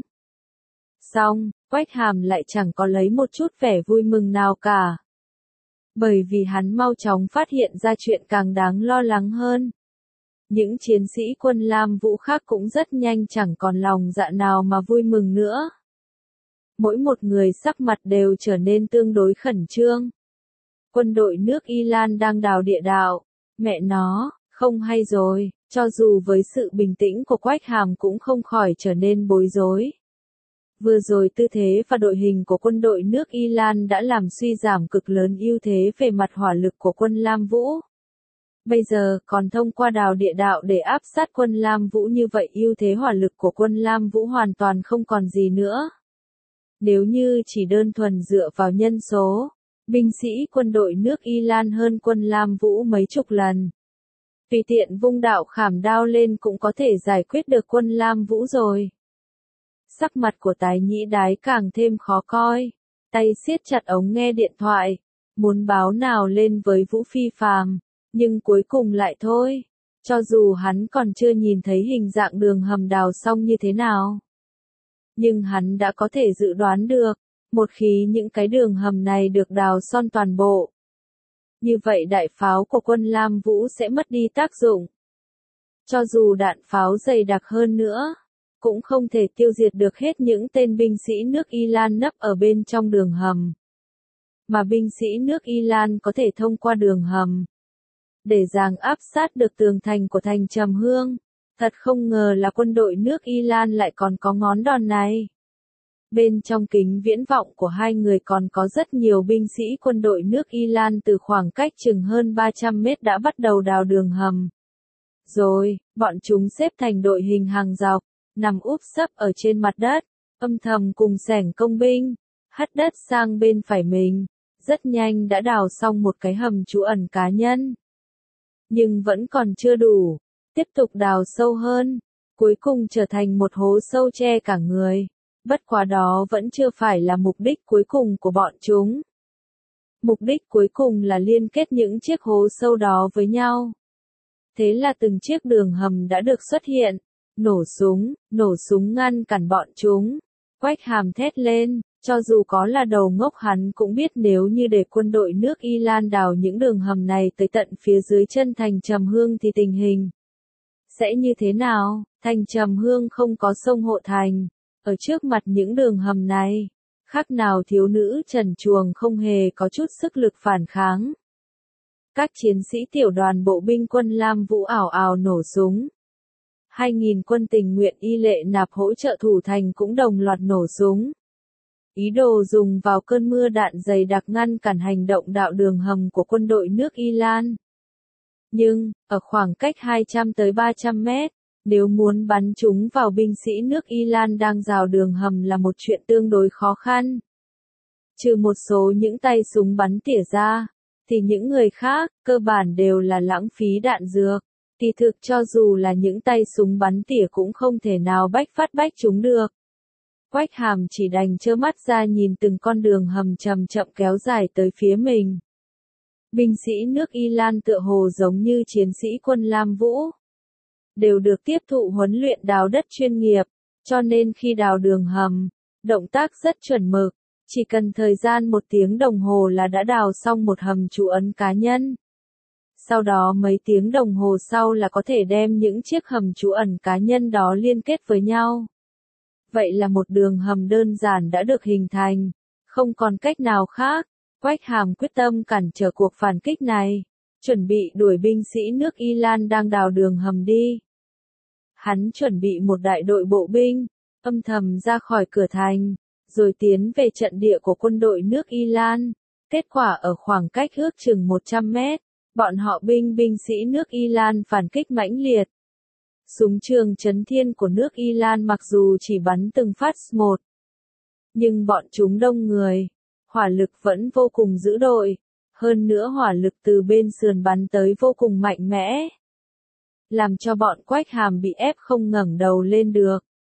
[SPEAKER 1] Xong, Quách Hàm lại chẳng có lấy một chút vẻ vui mừng nào cả. Bởi vì hắn mau chóng phát hiện ra chuyện càng đáng lo lắng hơn. Những chiến sĩ quân Lam Vũ khác cũng rất nhanh chẳng còn lòng dạ nào mà vui mừng nữa. Mỗi một người sắc mặt đều trở nên tương đối khẩn trương. Quân đội nước Iran đang đào địa đạo. Mẹ nó, không hay rồi, cho dù với sự bình tĩnh của Quách Hàm cũng không khỏi trở nên bối rối. Vừa rồi tư thế và đội hình của quân đội nước Iran đã làm suy giảm cực lớn ưu thế về mặt hỏa lực của quân Lam Vũ. Bây giờ còn thông qua đào địa đạo để áp sát quân Lam Vũ như vậy ưu thế hỏa lực của quân Lam Vũ hoàn toàn không còn gì nữa. Nếu như chỉ đơn thuần dựa vào nhân số, binh sĩ quân đội nước Iran hơn quân Lam Vũ mấy chục lần. Tùy tiện vung đạo khảm đao lên cũng có thể giải quyết được quân Lam Vũ rồi. Sắc mặt của Tái Nhĩ Đái càng thêm khó coi, tay siết chặt ống nghe điện thoại, muốn báo nào lên với Vũ Phi Phàm, nhưng cuối cùng lại thôi, cho dù hắn còn chưa nhìn thấy hình dạng đường hầm đào xong như thế nào. Nhưng hắn đã có thể dự đoán được, một khi những cái đường hầm này được đào xong toàn bộ. Như vậy đại pháo của quân Lam Vũ sẽ mất đi tác dụng. Cho dù đạn pháo dày đặc hơn nữa, cũng không thể tiêu diệt được hết những tên binh sĩ nước Iran nấp ở bên trong đường hầm. Mà binh sĩ nước Iran có thể thông qua đường hầm, để giằng áp sát được tường thành của thành Trầm Hương. Thật không ngờ là quân đội nước Iran lại còn có ngón đòn này. Bên trong kính viễn vọng của hai người còn có rất nhiều binh sĩ quân đội nước Iran từ khoảng cách chừng hơn ba trăm mét đã bắt đầu đào đường hầm. Rồi, bọn chúng xếp thành đội hình hàng dọc, nằm úp sấp ở trên mặt đất, âm thầm cùng xẻng công binh, hất đất sang bên phải mình, rất nhanh đã đào xong một cái hầm trú ẩn cá nhân. Nhưng vẫn còn chưa đủ, tiếp tục đào sâu hơn, cuối cùng trở thành một hố sâu che cả người. Bất quá đó vẫn chưa phải là mục đích cuối cùng của bọn chúng. Mục đích cuối cùng là liên kết những chiếc hố sâu đó với nhau. Thế là từng chiếc đường hầm đã được xuất hiện. Nổ súng, nổ súng ngăn cản bọn chúng. Quách Hàm thét lên, cho dù có là đầu ngốc hắn cũng biết nếu như để quân đội nước Iran đào những đường hầm này tới tận phía dưới chân thành Trầm Hương thì tình hình sẽ như thế nào. Thành Trầm Hương không có sông hộ thành. Ở trước mặt những đường hầm này, khác nào thiếu nữ trần truồng không hề có chút sức lực phản kháng. Các chiến sĩ tiểu đoàn bộ binh quân Lam Vũ ảo ảo nổ súng. Hai nghìn quân tình nguyện y lệ nạp hỗ trợ thủ thành cũng đồng loạt nổ súng. Ý đồ dùng vào cơn mưa đạn dày đặc ngăn cản hành động đạo đường hầm của quân đội nước Iran. Nhưng, ở khoảng cách hai trăm tới ba trăm mét, nếu muốn bắn chúng vào binh sĩ nước Iran đang rào đường hầm là một chuyện tương đối khó khăn. Trừ một số những tay súng bắn tỉa ra, thì những người khác, cơ bản đều là lãng phí đạn dược. Kỳ thực cho dù là những tay súng bắn tỉa cũng không thể nào bách phát bách chúng được. Quách Hàm chỉ đành trơ mắt ra nhìn từng con đường hầm chậm chậm kéo dài tới phía mình. Binh sĩ nước Iran tựa hồ giống như chiến sĩ quân Lam Vũ. Đều được tiếp thụ huấn luyện đào đất chuyên nghiệp, cho nên khi đào đường hầm, động tác rất chuẩn mực, chỉ cần thời gian một tiếng đồng hồ là đã đào xong một hầm trú ẩn cá nhân. Sau đó mấy tiếng đồng hồ sau là có thể đem những chiếc hầm trú ẩn cá nhân đó liên kết với nhau. Vậy là một đường hầm đơn giản đã được hình thành, không còn cách nào khác. Quách Hàm quyết tâm cản trở cuộc phản kích này, chuẩn bị đuổi binh sĩ nước Iran đang đào đường hầm đi. Hắn chuẩn bị một đại đội bộ binh, âm thầm ra khỏi cửa thành, rồi tiến về trận địa của quân đội nước Iran, Kết quả ở khoảng cách ước chừng một trăm mét, bọn họ binh binh sĩ nước Iran phản kích mãnh liệt. Súng trường chấn thiên của nước Iran mặc dù chỉ bắn từng phát một, nhưng bọn chúng đông người, hỏa lực vẫn vô cùng dữ dội, hơn nữa hỏa lực từ bên sườn bắn tới vô cùng mạnh mẽ, làm cho bọn Quách Hàm bị ép không ngẩng đầu lên được.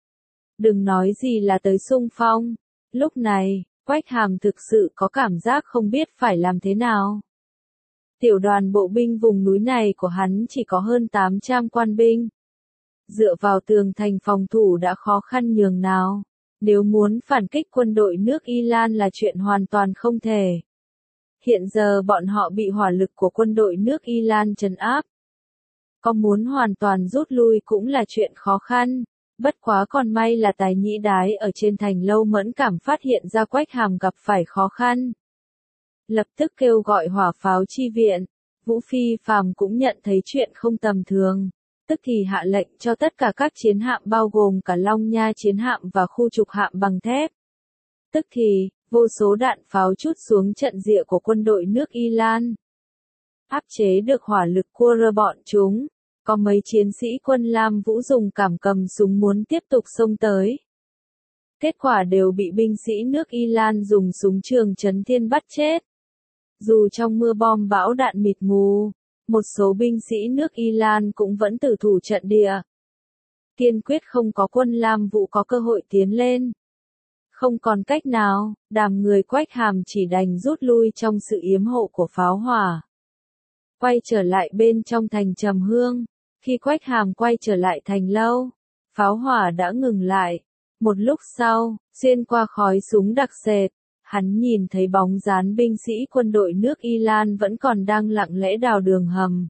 [SPEAKER 1] Đừng nói gì là tới xung phong, lúc này, Quách Hàm thực sự có cảm giác không biết phải làm thế nào. Tiểu đoàn bộ binh vùng núi này của hắn chỉ có hơn tám trăm quan binh. Dựa vào tường thành phòng thủ đã khó khăn nhường nào, nếu muốn phản kích quân đội nước Iran là chuyện hoàn toàn không thể. Hiện giờ bọn họ bị hỏa lực của quân đội nước Iran trấn áp. Có muốn hoàn toàn rút lui cũng là chuyện khó khăn, bất quá còn may là Tài Nhĩ Đái ở trên thành Lâu Mẫn Cảm phát hiện ra Quách Hàm gặp phải khó khăn. Lập tức kêu gọi hỏa pháo chi viện, Vũ Phi Phàm cũng nhận thấy chuyện không tầm thường, tức thì hạ lệnh cho tất cả các chiến hạm bao gồm cả Long Nha chiến hạm và khu trục hạm bằng thép. Tức thì, vô số đạn pháo trút xuống trận địa của quân đội nước Iran. Áp chế được hỏa lực của bọn chúng, có mấy chiến sĩ quân Lam Vũ dùng cảm cầm súng muốn tiếp tục xông tới. Kết quả đều bị binh sĩ nước Iran dùng súng trường chấn thiên bắt chết. Dù trong mưa bom bão đạn mịt mù, một số binh sĩ nước Iran cũng vẫn tử thủ trận địa. Kiên quyết không có quân Lam Vũ có cơ hội tiến lên. Không còn cách nào, đám người Quách Hàm chỉ đành rút lui trong sự yếm hộ của pháo hỏa. Quay trở lại bên trong thành Trầm Hương, khi Quách Hàm quay trở lại thành Lâu, pháo hỏa đã ngừng lại. Một lúc sau, xuyên qua khói súng đặc sệt, hắn nhìn thấy bóng dáng binh sĩ quân đội nước Iran vẫn còn đang lặng lẽ đào đường hầm.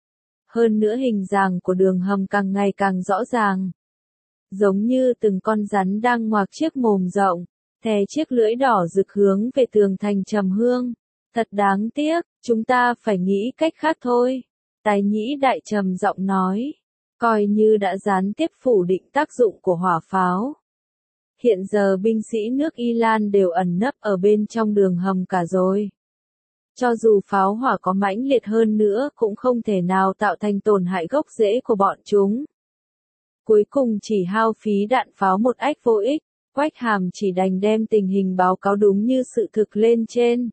[SPEAKER 1] Hơn nữa hình dạng của đường hầm càng ngày càng rõ ràng. Giống như từng con rắn đang ngoạc chiếc mồm rộng, thè chiếc lưỡi đỏ rực hướng về tường thành Trầm Hương. Thật đáng tiếc, chúng ta phải nghĩ cách khác thôi. Tài Nhĩ Đại trầm giọng nói, coi như đã gián tiếp phủ định tác dụng của hỏa pháo. Hiện giờ binh sĩ nước Iran đều ẩn nấp ở bên trong đường hầm cả rồi. Cho dù pháo hỏa có mãnh liệt hơn nữa cũng không thể nào tạo thành tổn hại gốc rễ của bọn chúng. Cuối cùng chỉ hao phí đạn pháo một ách vô ích, Quách Hàm chỉ đành đem tình hình báo cáo đúng như sự thực lên trên.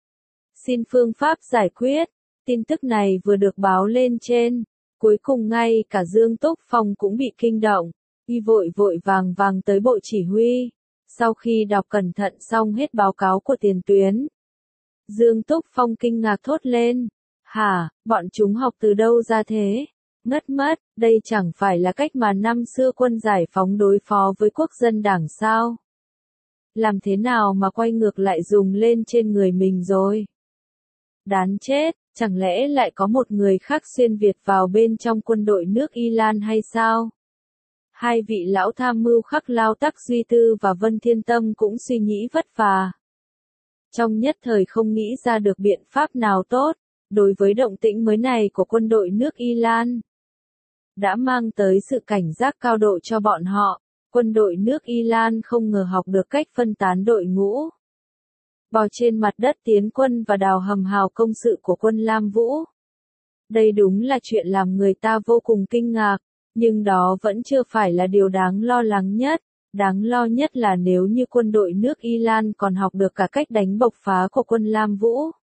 [SPEAKER 1] Xin phương pháp giải quyết, tin tức này vừa được báo lên trên, cuối cùng ngay cả Dương Túc Phong cũng bị kinh động, y vội vội vàng vàng tới bộ chỉ huy, sau khi đọc cẩn thận xong hết báo cáo của tiền tuyến. Dương Túc Phong kinh ngạc thốt lên, hả, bọn chúng học từ đâu ra thế? Ngất mất, đây chẳng phải là cách mà năm xưa quân giải phóng đối phó với quốc dân đảng sao? Làm thế nào mà quay ngược lại dùng lên trên người mình rồi? Đáng chết, chẳng lẽ lại có một người khác xuyên Việt vào bên trong quân đội nước Iran hay sao? Hai vị lão tham mưu Khắc Lao Tắc Duy Tư và Vân Thiên Tâm cũng suy nghĩ vất vả. Trong nhất thời không nghĩ ra được biện pháp nào tốt, đối với động tĩnh mới này của quân đội nước Iran. Đã mang tới sự cảnh giác cao độ cho bọn họ, quân đội nước Iran không ngờ học được cách phân tán đội ngũ. Bò trên mặt đất tiến quân và đào hầm hào công sự của quân Lam Vũ. Đây đúng là chuyện làm người ta vô cùng kinh ngạc, nhưng đó vẫn chưa phải là điều đáng lo lắng nhất. Đáng lo nhất là nếu như quân đội nước Iran còn học được cả cách đánh bộc phá của quân Lam Vũ,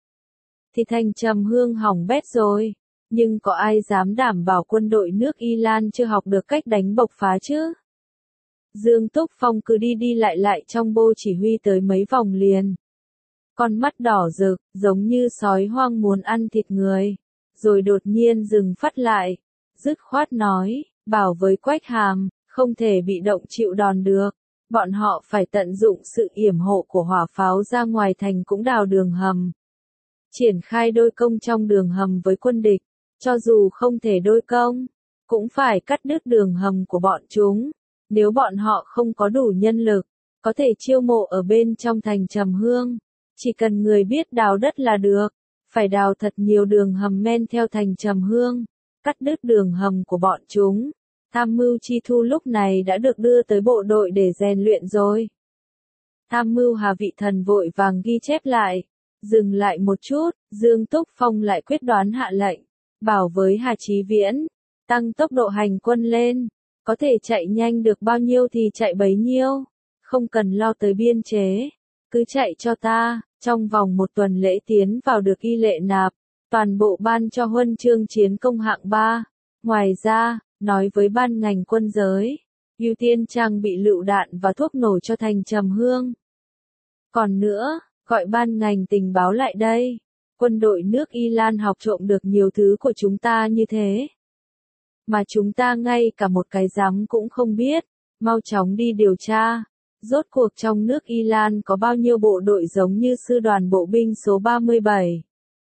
[SPEAKER 1] thì thành Trầm Hương hỏng bét rồi. Nhưng có ai dám đảm bảo quân đội nước Iran chưa học được cách đánh bộc phá chứ? Dương Túc Phong cứ đi đi lại lại trong bộ chỉ huy tới mấy vòng liền. Con mắt đỏ rực, giống như sói hoang muốn ăn thịt người. Rồi đột nhiên dừng phát lại. Dứt khoát nói, bảo với Quách Hàm, không thể bị động chịu đòn được. Bọn họ phải tận dụng sự yểm hộ của hỏa pháo ra ngoài thành cũng đào đường hầm. Triển khai đôi công trong đường hầm với quân địch. Cho dù không thể đôi công, cũng phải cắt đứt đường hầm của bọn chúng. Nếu bọn họ không có đủ nhân lực, có thể chiêu mộ ở bên trong thành Trầm Hương. Chỉ cần người biết đào đất là được. Phải đào thật nhiều đường hầm men theo thành Trầm Hương. Cắt đứt đường hầm của bọn chúng. Tham mưu Chi Thu lúc này đã được đưa tới bộ đội để rèn luyện rồi. Tham mưu Hà Vị Thần vội vàng ghi chép lại. Dừng lại một chút, Dương Túc Phong lại quyết đoán hạ lệnh, bảo với Hà Chí Viễn, tăng tốc độ hành quân lên, có thể chạy nhanh được bao nhiêu thì chạy bấy nhiêu, không cần lo tới biên chế, cứ chạy cho ta, trong vòng một tuần lễ tiến vào được y lệ nạp, toàn bộ ban cho huân chương chiến công hạng ba. Ngoài ra, nói với ban ngành quân giới, ưu tiên trang bị lựu đạn và thuốc nổ cho thành Trầm Hương. Còn nữa, gọi ban ngành tình báo lại đây, quân đội nước Y Lan học trộm được nhiều thứ của chúng ta như thế. Mà chúng ta ngay cả một cái rắm cũng không biết, mau chóng đi điều tra. Rốt cuộc trong nước Y Lan có bao nhiêu bộ đội giống như sư đoàn bộ binh số ba mươi bảy.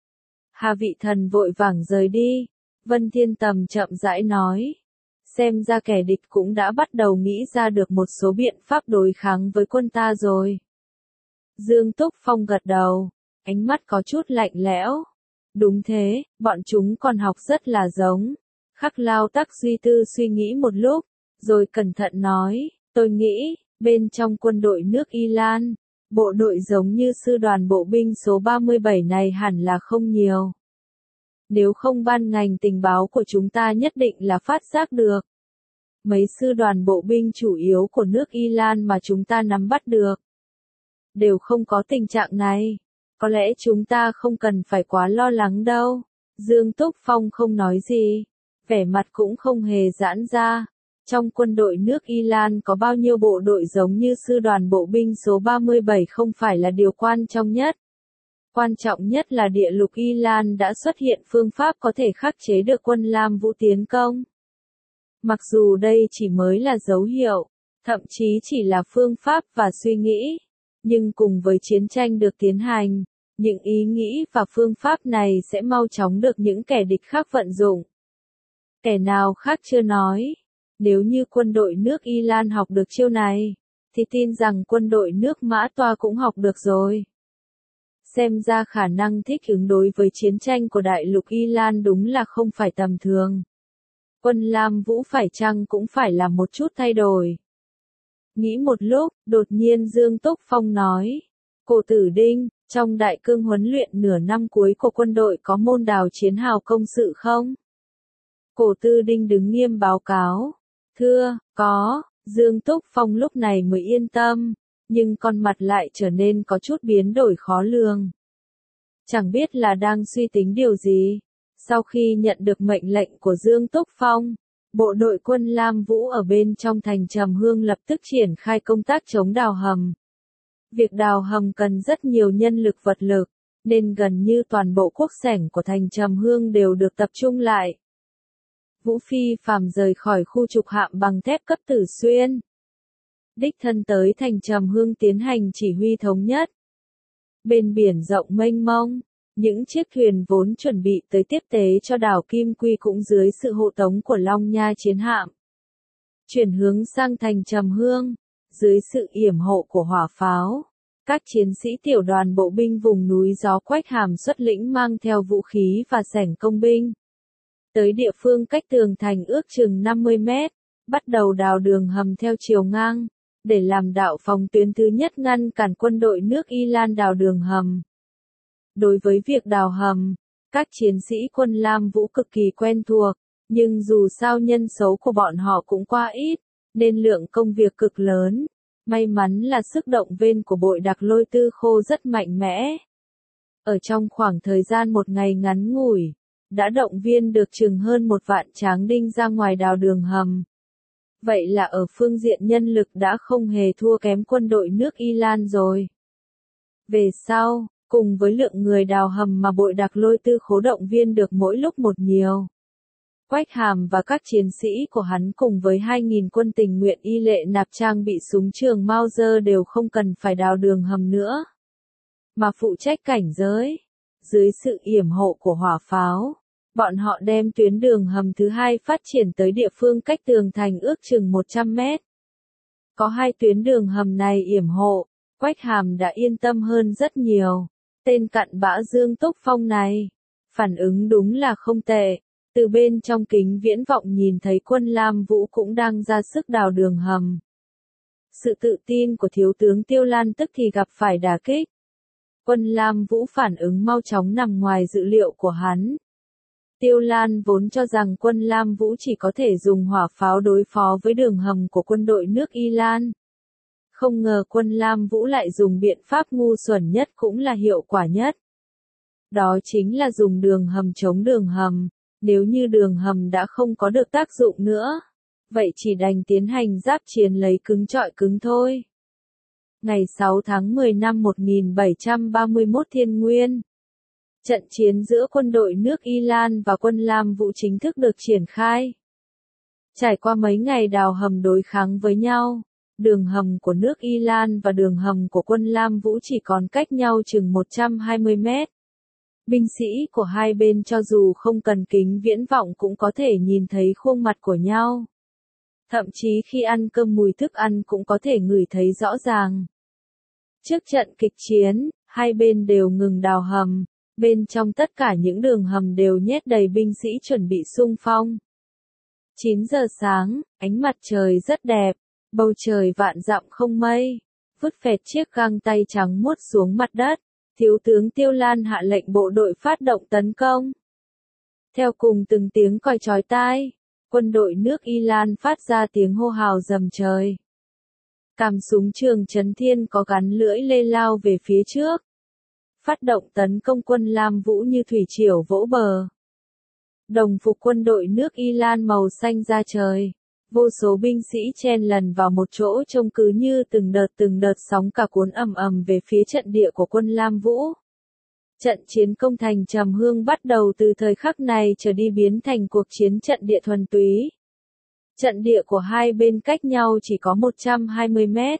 [SPEAKER 1] Hà Vị Thần vội vàng rời đi, Vân Thiên Tầm chậm rãi nói. Xem ra kẻ địch cũng đã bắt đầu nghĩ ra được một số biện pháp đối kháng với quân ta rồi. Dương Túc Phong gật đầu, ánh mắt có chút lạnh lẽo. Đúng thế, bọn chúng còn học rất là giống. Khắc Lao Tắc suy tư suy nghĩ một lúc, rồi cẩn thận nói, tôi nghĩ, bên trong quân đội nước Y Lan, bộ đội giống như sư đoàn bộ binh số ba mươi bảy này hẳn là không nhiều. Nếu không ban ngành tình báo của chúng ta nhất định là phát giác được. Mấy sư đoàn bộ binh chủ yếu của nước Y Lan mà chúng ta nắm bắt được, đều không có tình trạng này. Có lẽ chúng ta không cần phải quá lo lắng đâu. Dương Túc Phong không nói gì, vẻ mặt cũng không hề giãn ra. Trong quân đội nước Y Lan có bao nhiêu bộ đội giống như sư đoàn bộ binh số ba mươi bảy không phải là điều quan trọng nhất. Quan trọng nhất là địa lục Y Lan đã xuất hiện phương pháp có thể khắc chế được quân Lam Vũ tiến công. Mặc dù đây chỉ mới là dấu hiệu, thậm chí chỉ là phương pháp và suy nghĩ, nhưng cùng với chiến tranh được tiến hành, những ý nghĩ và phương pháp này sẽ mau chóng được những kẻ địch khác vận dụng. Kẻ nào khác chưa nói, nếu như quân đội nước Y Lan học được chiêu này, thì tin rằng quân đội nước Mã Toa cũng học được rồi. Xem ra khả năng thích ứng đối với chiến tranh của đại lục Y Lan đúng là không phải tầm thường. Quân Lam Vũ phải chăng cũng phải làm một chút thay đổi. Nghĩ một lúc, đột nhiên Dương Túc Phong nói, Cổ Tử Đinh, trong đại cương huấn luyện nửa năm cuối của quân đội có môn đào chiến hào công sự không? Cổ Tư Đinh đứng nghiêm báo cáo, thưa, có. Dương Túc Phong lúc này mới yên tâm, nhưng con mặt lại trở nên có chút biến đổi khó lường. Chẳng biết là đang suy tính điều gì. Sau khi nhận được mệnh lệnh của Dương Túc Phong, bộ đội quân Lam Vũ ở bên trong thành Trầm Hương lập tức triển khai công tác chống đào hầm. Việc đào hầm cần rất nhiều nhân lực vật lực, nên gần như toàn bộ quốc sảnh của thành Trầm Hương đều được tập trung lại. Vũ Phi phàm rời khỏi khu trục hạm bằng thép cấp Tử Xuyên, đích thân tới thành Trầm Hương tiến hành chỉ huy thống nhất. Bên biển rộng mênh mông, những chiếc thuyền vốn chuẩn bị tới tiếp tế cho đảo Kim Quy cũng dưới sự hộ tống của Long Nha chiến hạm, chuyển hướng sang thành Trầm Hương, dưới sự yểm hộ của hỏa pháo. Các chiến sĩ tiểu đoàn bộ binh vùng núi gió Quách Hàm xuất lĩnh mang theo vũ khí và sẻng công binh. Tới địa phương cách tường thành ước chừng năm mươi mét, bắt đầu đào đường hầm theo chiều ngang, để làm đạo phòng tuyến thứ nhất ngăn cản quân đội nước Y Lan đào đường hầm. Đối với việc đào hầm, các chiến sĩ quân Lam Vũ cực kỳ quen thuộc, nhưng dù sao nhân số của bọn họ cũng quá ít, nên lượng công việc cực lớn. May mắn là sức động viên của bội đặc lôi Tư Khô rất mạnh mẽ. Ở trong khoảng thời gian một ngày ngắn ngủi, đã động viên được chừng hơn một vạn tráng đinh ra ngoài đào đường hầm. Vậy là ở phương diện nhân lực đã không hề thua kém quân đội nước Y Lan rồi. Về sau, cùng với lượng người đào hầm mà bội đặc lôi Tư Khố động viên được mỗi lúc một nhiều, Quách Hàm và các chiến sĩ của hắn cùng với hai nghìn quân tình nguyện y lệ nạp trang bị súng trường Mauser đều không cần phải đào đường hầm nữa, mà phụ trách cảnh giới. Dưới sự yểm hộ của hỏa pháo, bọn họ đem tuyến đường hầm thứ hai phát triển tới địa phương cách tường thành ước chừng một trăm mét. Có hai tuyến đường hầm này yểm hộ, Quách Hàm đã yên tâm hơn rất nhiều. Tên cặn bã Dương Túc Phong này, phản ứng đúng là không tệ. Từ bên trong kính viễn vọng nhìn thấy quân Lam Vũ cũng đang ra sức đào đường hầm. Sự tự tin của thiếu tướng Tiêu Lan tức thì gặp phải đả kích. Quân Lam Vũ phản ứng mau chóng nằm ngoài dự liệu của hắn. Tiêu Lan vốn cho rằng quân Lam Vũ chỉ có thể dùng hỏa pháo đối phó với đường hầm của quân đội nước Y Lan. Không ngờ quân Lam Vũ lại dùng biện pháp ngu xuẩn nhất cũng là hiệu quả nhất. Đó chính là dùng đường hầm chống đường hầm, nếu như đường hầm đã không có được tác dụng nữa, vậy chỉ đành tiến hành giáp chiến lấy cứng trọi cứng thôi. Ngày sáu tháng mười năm một nghìn bảy trăm ba mươi mốt Thiên Nguyên, trận chiến giữa quân đội nước Y Lan và quân Lam Vũ chính thức được triển khai. Trải qua mấy ngày đào hầm đối kháng với nhau, đường hầm của nước Y Lan và đường hầm của quân Lam Vũ chỉ còn cách nhau chừng một trăm hai mươi mét. Binh sĩ của hai bên cho dù không cần kính viễn vọng cũng có thể nhìn thấy khuôn mặt của nhau. Thậm chí khi ăn cơm mùi thức ăn cũng có thể ngửi thấy rõ ràng. Trước trận kịch chiến, hai bên đều ngừng đào hầm, bên trong tất cả những đường hầm đều nhét đầy binh sĩ chuẩn bị xung phong. chín giờ sáng, ánh mặt trời rất đẹp, bầu trời vạn dặm không mây, vứt phẹt chiếc găng tay trắng muốt xuống mặt đất. Thiếu tướng Tiêu Lan hạ lệnh bộ đội phát động tấn công. Theo cùng từng tiếng còi chói tai, quân đội nước Y Lan phát ra tiếng hô hào rầm trời. Càm súng trường Trấn Thiên có gắn lưỡi lê lao về phía trước. Phát động tấn công quân Lam Vũ như thủy triều vỗ bờ. Đồng phục quân đội nước Y Lan màu xanh da trời. Vô số binh sĩ chen lần vào một chỗ trông cứ như từng đợt từng đợt sóng cả cuốn ầm ầm về phía trận địa của quân Lam Vũ. Trận chiến công thành Trầm Hương bắt đầu từ thời khắc này trở đi biến thành cuộc chiến trận địa thuần túy. Trận địa của hai bên cách nhau chỉ có một trăm hai mươi mét.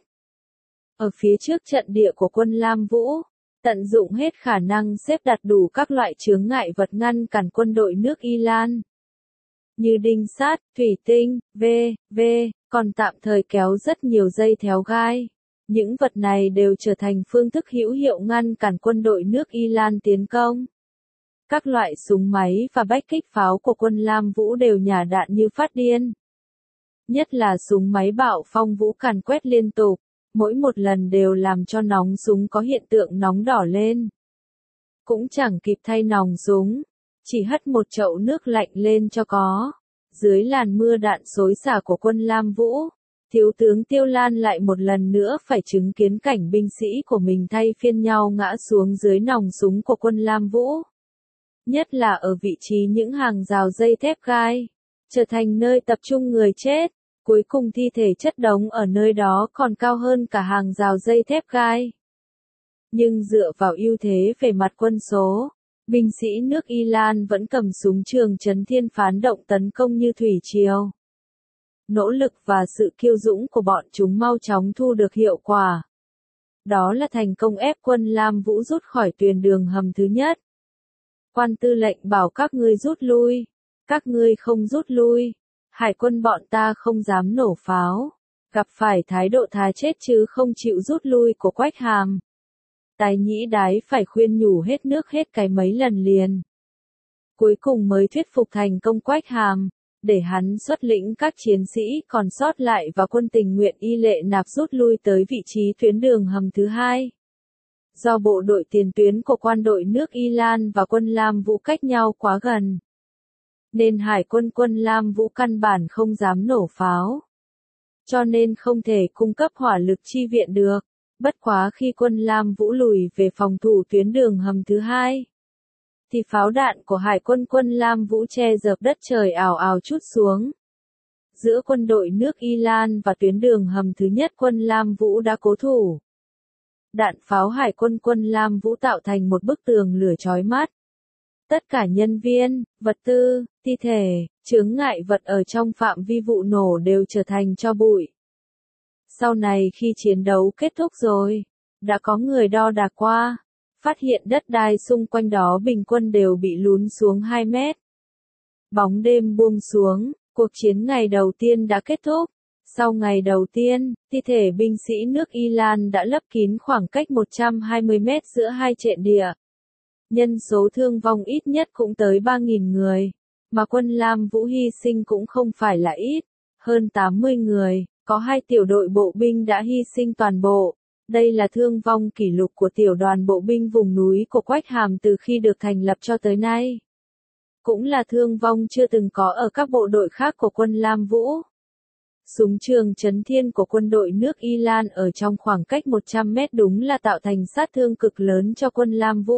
[SPEAKER 1] Ở phía trước trận địa của quân Lam Vũ, tận dụng hết khả năng xếp đặt đủ các loại chướng ngại vật ngăn cản quân đội nước Y Lan. Như đinh sắt, thủy tinh, v.v, còn tạm thời kéo rất nhiều dây théo gai. Những vật này đều trở thành phương thức hữu hiệu ngăn cản quân đội nước Y Lan tiến công. Các loại súng máy và bách kích pháo của quân Lam Vũ đều nhả đạn như phát điên. Nhất là súng máy bạo phong vũ càn quét liên tục, mỗi một lần đều làm cho nòng súng có hiện tượng nóng đỏ lên. Cũng chẳng kịp thay nòng súng, chỉ hất một chậu nước lạnh lên cho có. Dưới làn mưa đạn xối xả của quân Lam Vũ, thiếu tướng Tiêu Lan lại một lần nữa phải chứng kiến cảnh binh sĩ của mình thay phiên nhau ngã xuống dưới nòng súng của quân Lam Vũ. Nhất là ở vị trí những hàng rào dây thép gai, trở thành nơi tập trung người chết, cuối cùng thi thể chất đống ở nơi đó còn cao hơn cả hàng rào dây thép gai. Nhưng dựa vào ưu thế về mặt quân số, binh sĩ nước Y Lan vẫn cầm súng trường Trấn Thiên phán động tấn công như thủy triều. Nỗ lực và sự kiêu dũng của bọn chúng mau chóng thu được hiệu quả. Đó là thành công ép quân Lam Vũ rút khỏi tuyến đường hầm thứ nhất. Quan tư lệnh bảo các ngươi rút lui. Các ngươi không rút lui. Hải quân bọn ta không dám nổ pháo. Gặp phải thái độ thà chết chứ không chịu rút lui của Quách Hàm. Tái Nhĩ Đái phải khuyên nhủ hết nước hết cái mấy lần liền. Cuối cùng mới thuyết phục thành công Quách Hàm, để hắn xuất lĩnh các chiến sĩ còn sót lại và quân tình nguyện Y Lệ Nạp rút lui tới vị trí tuyến đường hầm thứ hai. Do bộ đội tiền tuyến của quan đội nước Y Lan và quân Lam Vũ cách nhau quá gần, nên hải quân quân Lam Vũ căn bản không dám nổ pháo. Cho nên không thể cung cấp hỏa lực chi viện được. Bất quá khi quân Lam Vũ lùi về phòng thủ tuyến đường hầm thứ hai, thì pháo đạn của hải quân quân Lam Vũ che dợp đất trời ào ào trút xuống. Giữa quân đội nước Y Lan và tuyến đường hầm thứ nhất quân Lam Vũ đã cố thủ. Đạn pháo hải quân quân Lam Vũ tạo thành một bức tường lửa chói mắt. Tất cả nhân viên, vật tư, thi thể, chướng ngại vật ở trong phạm vi vụ nổ đều trở thành tro bụi. Sau này khi chiến đấu kết thúc rồi, đã có người đo đạc qua, phát hiện đất đai xung quanh đó bình quân đều bị lún xuống hai mét. Bóng đêm buông xuống, cuộc chiến ngày đầu tiên đã kết thúc. Sau ngày đầu tiên, thi thể binh sĩ nước Y Lan đã lấp kín khoảng cách một trăm hai mươi mét giữa hai trận địa. Nhân số thương vong ít nhất cũng tới ba nghìn người, mà quân Lam Vũ hy sinh cũng không phải là ít, hơn tám mươi người, có hai tiểu đội bộ binh đã hy sinh toàn bộ, Đây là thương vong kỷ lục của tiểu đoàn bộ binh vùng núi của Quách Hàm từ khi được thành lập cho tới nay. Cũng là thương vong chưa từng có ở các bộ đội khác của quân Lam Vũ. Súng trường Trấn Thiên của quân đội nước Y Lan ở trong khoảng cách một trăm mét đúng là tạo thành sát thương cực lớn cho quân Lam Vũ.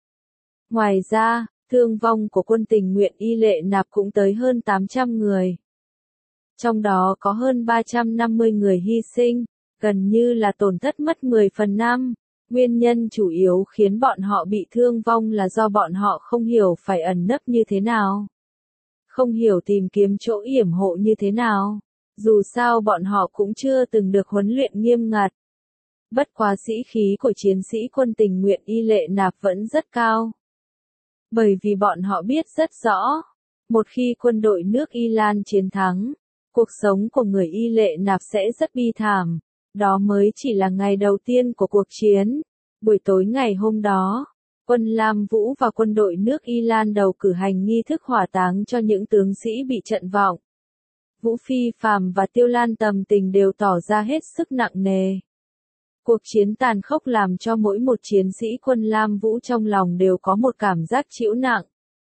[SPEAKER 1] Ngoài ra, thương vong của quân tình nguyện Y Lệ Nạp cũng tới hơn tám trăm người. Trong đó có hơn ba trăm năm mươi người hy sinh, gần như là tổn thất mất mười phần năm. Nguyên nhân chủ yếu khiến bọn họ bị thương vong là do bọn họ không hiểu phải ẩn nấp như thế nào. Không hiểu tìm kiếm chỗ yểm hộ như thế nào. Dù sao bọn họ cũng chưa từng được huấn luyện nghiêm ngặt. Bất quá sĩ khí của chiến sĩ quân tình nguyện Y Lệ Nạp vẫn rất cao. Bởi vì bọn họ biết rất rõ, một khi quân đội nước Y Lan chiến thắng, cuộc sống của người Y Lệ Nạp sẽ rất bi thảm. Đó mới chỉ là ngày đầu tiên của cuộc chiến. Buổi tối ngày hôm đó, quân Lam Vũ và quân đội nước Y Lan đầu cử hành nghi thức hỏa táng cho những tướng sĩ bị trận vọng. Vũ Phi Phàm và Tiêu Lan Tầm Tình đều tỏ ra hết sức nặng nề. Cuộc chiến tàn khốc làm cho mỗi một chiến sĩ quân Lam Vũ trong lòng đều có một cảm giác trĩu nặng.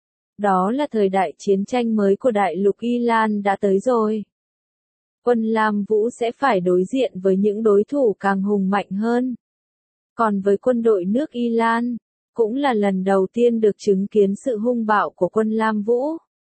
[SPEAKER 1] Đó là thời đại chiến tranh mới của đại lục Y Lan đã tới rồi. Quân Lam Vũ sẽ phải đối diện với những đối thủ càng hùng mạnh hơn. Còn với quân đội nước Y Lan, cũng là lần đầu tiên được chứng kiến sự hung bạo của quân Lam Vũ.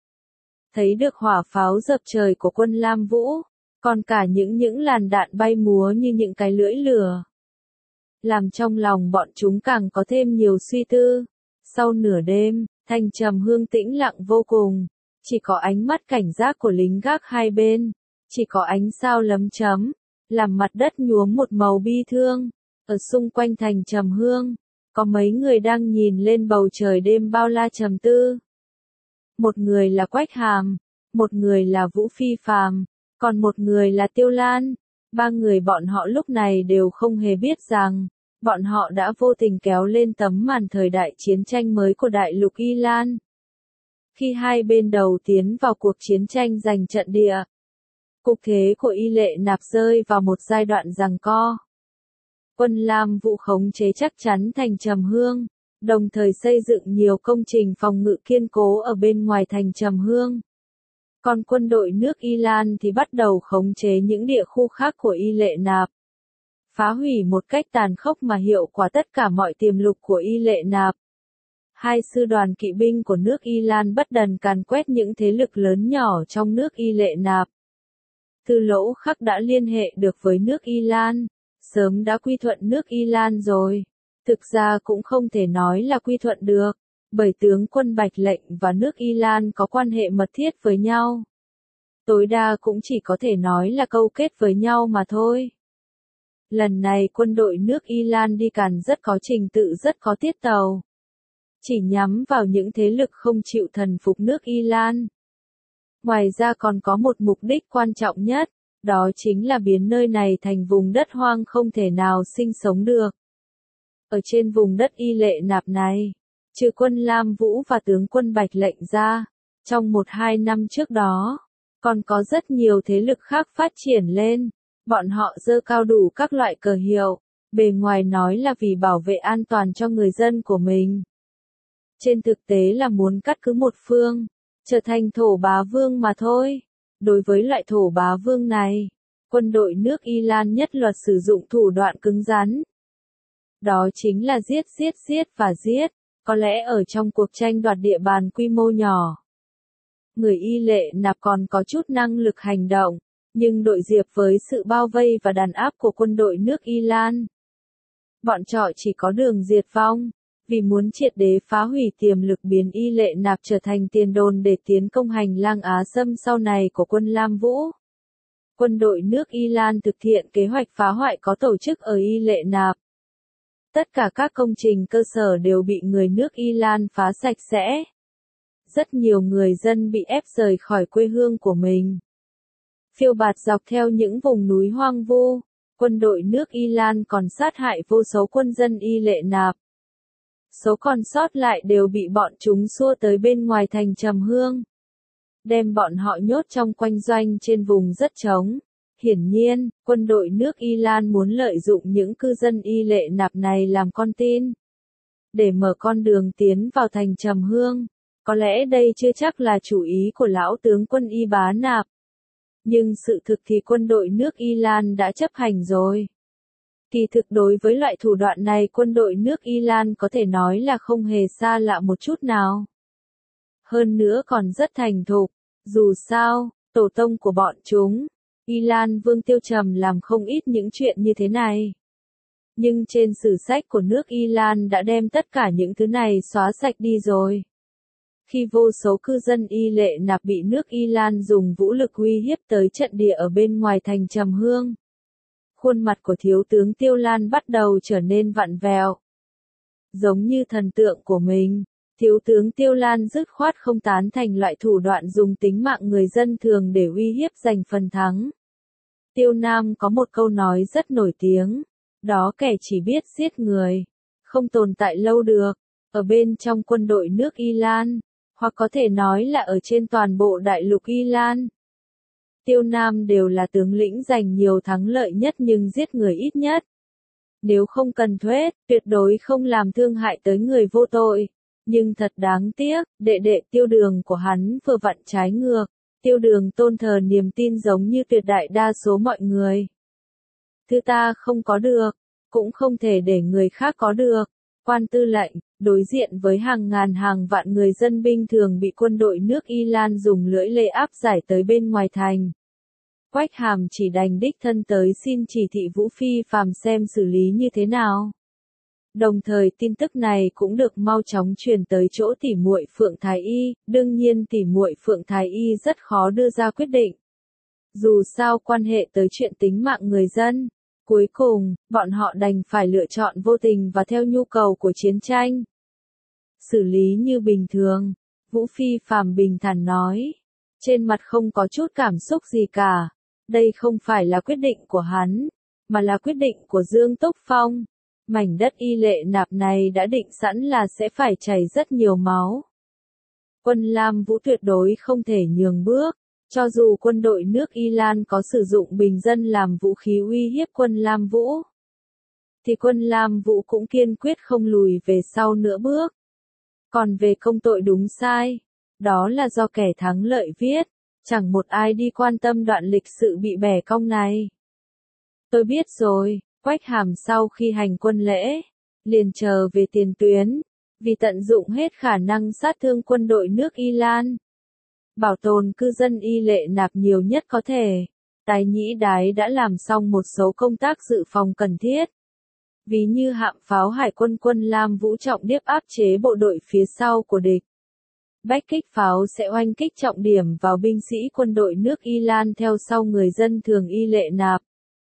[SPEAKER 1] Thấy được hỏa pháo dập trời của quân Lam Vũ, còn cả những những làn đạn bay múa như những cái lưỡi lửa. Làm trong lòng bọn chúng càng có thêm nhiều suy tư. Sau nửa đêm, thành trầm hương tĩnh lặng vô cùng, chỉ có ánh mắt cảnh giác của lính gác hai bên. Chỉ có ánh sao lấm chấm, làm mặt đất nhuốm một màu bi thương. Ở xung quanh thành trầm hương, có mấy người đang nhìn lên bầu trời đêm bao la trầm tư. Một người là Quách Hàm, một người là Vũ Phi Phàm, còn một người là Tiêu Lan. Ba người bọn họ lúc này đều không hề biết rằng, bọn họ đã vô tình kéo lên tấm màn thời đại chiến tranh mới của đại lục Y Lan. Khi hai bên đầu tiến vào cuộc chiến tranh giành trận địa, cục thế của Y Lệ Nạp rơi vào một giai đoạn giằng co. Quân Lam Vũ khống chế chắc chắn thành Trầm Hương, đồng thời xây dựng nhiều công trình phòng ngự kiên cố ở bên ngoài thành Trầm Hương. Còn quân đội nước Y Lan thì bắt đầu khống chế những địa khu khác của Y Lệ Nạp. Phá hủy một cách tàn khốc mà hiệu quả tất cả mọi tiềm lực của Y Lệ Nạp. Hai sư đoàn kỵ binh của nước Y Lan bất đần càn quét những thế lực lớn nhỏ trong nước Y Lệ Nạp. Tư Lỗ Khắc đã liên hệ được với nước Y Lan, sớm đã quy thuận nước Y Lan rồi. Thực ra cũng không thể nói là quy thuận được, bởi tướng quân Bạch Lệnh và nước Y Lan có quan hệ mật thiết với nhau. Tối đa cũng chỉ có thể nói là câu kết với nhau mà thôi. Lần này quân đội nước Y Lan đi càn rất có trình tự, rất có tiết tàu. Chỉ nhắm vào những thế lực không chịu thần phục nước Y Lan. Ngoài ra còn có một mục đích quan trọng nhất, đó chính là biến nơi này thành vùng đất hoang không thể nào sinh sống được. Ở trên vùng đất Y Lệ Nạp này, trừ quân Lam Vũ và tướng quân Bạch Lệnh ra, trong một hai năm trước đó, còn có rất nhiều thế lực khác phát triển lên. Bọn họ giơ cao đủ các loại cờ hiệu, bề ngoài nói là vì bảo vệ an toàn cho người dân của mình. Trên thực tế là muốn cắt cứ một phương, trở thành thổ bá vương mà thôi. Đối với loại thổ bá vương này, quân đội nước Y Lan nhất luật sử dụng thủ đoạn cứng rắn. Đó chính là giết giết giết và giết, có lẽ ở trong cuộc tranh đoạt địa bàn quy mô nhỏ. Người Y Lệ Nạp còn có chút năng lực hành động, nhưng đội diệp với sự bao vây và đàn áp của quân đội nước Y Lan. Bọn trọ chỉ có đường diệt vong, vì muốn triệt đế phá hủy tiềm lực biến Y Lệ Nạp trở thành tiền đồn để tiến công hành lang Á Sâm sau này của quân Lam Vũ. Quân đội nước Y Lan thực hiện kế hoạch phá hoại có tổ chức ở Y Lệ Nạp. Tất cả các công trình cơ sở đều bị người nước Y Lan phá sạch sẽ. Rất nhiều người dân bị ép rời khỏi quê hương của mình. Phiêu bạt dọc theo những vùng núi hoang vu, quân đội nước Y Lan còn sát hại vô số quân dân Y Lệ Nạp. Số còn sót lại đều bị bọn chúng xua tới bên ngoài thành Trầm Hương. Đem bọn họ nhốt trong quanh doanh trên vùng rất trống. Hiển nhiên, quân đội nước Iran muốn lợi dụng những cư dân Y Lệ Nạp này làm con tin, để mở con đường tiến vào thành Trầm Hương. Có lẽ đây chưa chắc là chủ ý của lão tướng quân Y Bá Nạp. Nhưng sự thực thì quân đội nước Iran đã chấp hành rồi. Kỳ thực đối với loại thủ đoạn này quân đội nước Iran có thể nói là không hề xa lạ một chút nào. Hơn nữa còn rất thành thục. Dù sao, tổ tông của bọn chúng, Iran Vương Tiêu Trầm làm không ít những chuyện như thế này. Nhưng trên sử sách của nước Iran đã đem tất cả những thứ này xóa sạch đi rồi. Khi vô số cư dân Y Lệ Nạp bị nước Iran dùng vũ lực uy hiếp tới trận địa ở bên ngoài thành Trầm Hương, khuôn mặt của thiếu tướng Tiêu Lan bắt đầu trở nên vặn vẹo. Giống như thần tượng của mình, thiếu tướng Tiêu Lan dứt khoát không tán thành loại thủ đoạn dùng tính mạng người dân thường để uy hiếp giành phần thắng. Tiêu Nam có một câu nói rất nổi tiếng, đó kẻ chỉ biết giết người, không tồn tại lâu được, ở bên trong quân đội nước Iran, hoặc có thể nói là ở trên toàn bộ đại lục Iran. Tiêu Nam đều là tướng lĩnh giành nhiều thắng lợi nhất nhưng giết người ít nhất. Nếu không cần thuết, tuyệt đối không làm thương hại tới người vô tội. Nhưng thật đáng tiếc, đệ đệ Tiêu Đường của hắn vừa vặn trái ngược. Tiêu Đường tôn thờ niềm tin giống như tuyệt đại đa số mọi người. Thứ ta không có được, cũng không thể để người khác có được. Quan tư lệnh, đối diện với hàng ngàn hàng vạn người dân bình thường bị quân đội nước Iran dùng lưỡi lê áp giải tới bên ngoài thành. Quách Hàm chỉ đành đích thân tới xin chỉ thị Vũ Phi Phàm xem xử lý như thế nào. Đồng thời tin tức này cũng được mau chóng truyền tới chỗ tỉ muội Phượng Thái Y, đương nhiên tỉ muội Phượng Thái Y rất khó đưa ra quyết định. Dù sao quan hệ tới chuyện tính mạng người dân, cuối cùng, bọn họ đành phải lựa chọn vô tình và theo nhu cầu của chiến tranh. Xử lý như bình thường, Vũ Phi Phàm bình thản nói, trên mặt không có chút cảm xúc gì cả. Đây không phải là quyết định của hắn, mà là quyết định của Dương Túc Phong. Mảnh đất Y Lệ Nạp này đã định sẵn là sẽ phải chảy rất nhiều máu. Quân Lam Vũ tuyệt đối không thể nhường bước, cho dù quân đội nước Iran có sử dụng bình dân làm vũ khí uy hiếp quân Lam Vũ, thì quân Lam Vũ cũng kiên quyết không lùi về sau nửa bước. Còn về công tội đúng sai, đó là do kẻ thắng lợi viết. Chẳng một ai đi quan tâm đoạn lịch sự bị bẻ cong này. Tôi biết rồi, Quách Hàm sau khi hành quân lễ, liền chờ về tiền tuyến, vì tận dụng hết khả năng sát thương quân đội nước Iran. Bảo tồn cư dân Y Lệ Nạp nhiều nhất có thể, Tái Nhĩ Đái đã làm xong một số công tác dự phòng cần thiết. Ví như hạm pháo hải quân quân Lam Vũ trọng điệp áp chế bộ đội phía sau của địch. Bách kích pháo sẽ oanh kích trọng điểm vào binh sĩ quân đội nước Iran theo sau người dân thường Y Lệ Nạp.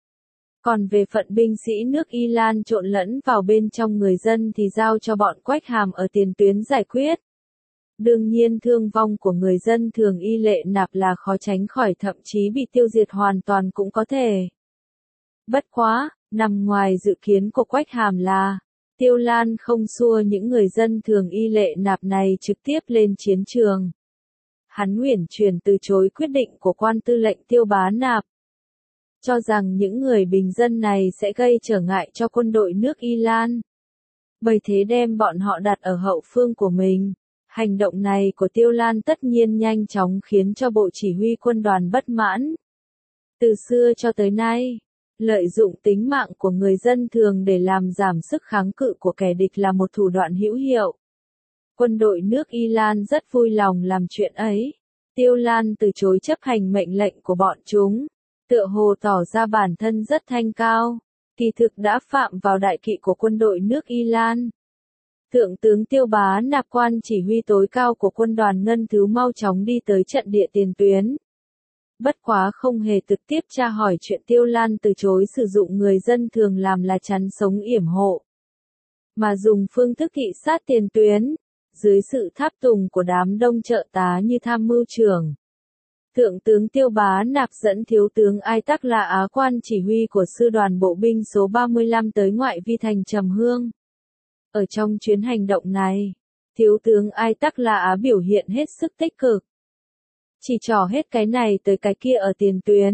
[SPEAKER 1] Còn về phận binh sĩ nước Iran trộn lẫn vào bên trong người dân thì giao cho bọn Quách Hàm ở tiền tuyến giải quyết. Đương nhiên thương vong của người dân thường Y Lệ Nạp là khó tránh khỏi, thậm chí bị tiêu diệt hoàn toàn cũng có thể. Bất quá, nằm ngoài dự kiến của Quách Hàm là Tiêu Lan không xua những người dân thường Y Lệ Nạp này trực tiếp lên chiến trường. Hắn uyển chuyển từ chối quyết định của quan tư lệnh Tiêu Bá Nạp, cho rằng những người bình dân này sẽ gây trở ngại cho quân đội nước Iran. Bởi thế đem bọn họ đặt ở hậu phương của mình. Hành động này của Tiêu Lan tất nhiên nhanh chóng khiến cho bộ chỉ huy quân đoàn bất mãn. Từ xưa cho tới nay, lợi dụng tính mạng của người dân thường để làm giảm sức kháng cự của kẻ địch là một thủ đoạn hữu hiệu. Quân đội nước Iran rất vui lòng làm chuyện ấy. Tiêu Lan từ chối chấp hành mệnh lệnh của bọn chúng, tựa hồ tỏ ra bản thân rất thanh cao, kỳ thực đã phạm vào đại kỵ của quân đội nước Iran. Thượng tướng Tiêu Bá Nạp, quan chỉ huy tối cao của quân đoàn Ngân Thứ, mau chóng đi tới trận địa tiền tuyến. Bất quá không hề trực tiếp tra hỏi chuyện Tiêu Lan từ chối sử dụng người dân thường làm là chắn sống yểm hộ, mà dùng phương thức thị sát tiền tuyến, dưới sự tháp tùng của đám đông trợ tá như tham mưu trưởng. Thượng tướng Tiêu Bá Nạp dẫn thiếu tướng Ai Tắc là Á, quan chỉ huy của sư đoàn bộ binh số ba mươi lăm tới ngoại vi thành Trầm Hương. Ở trong chuyến hành động này, thiếu tướng Ai Tắc là Á biểu hiện hết sức tích cực. Chỉ trỏ hết cái này tới cái kia ở tiền tuyến,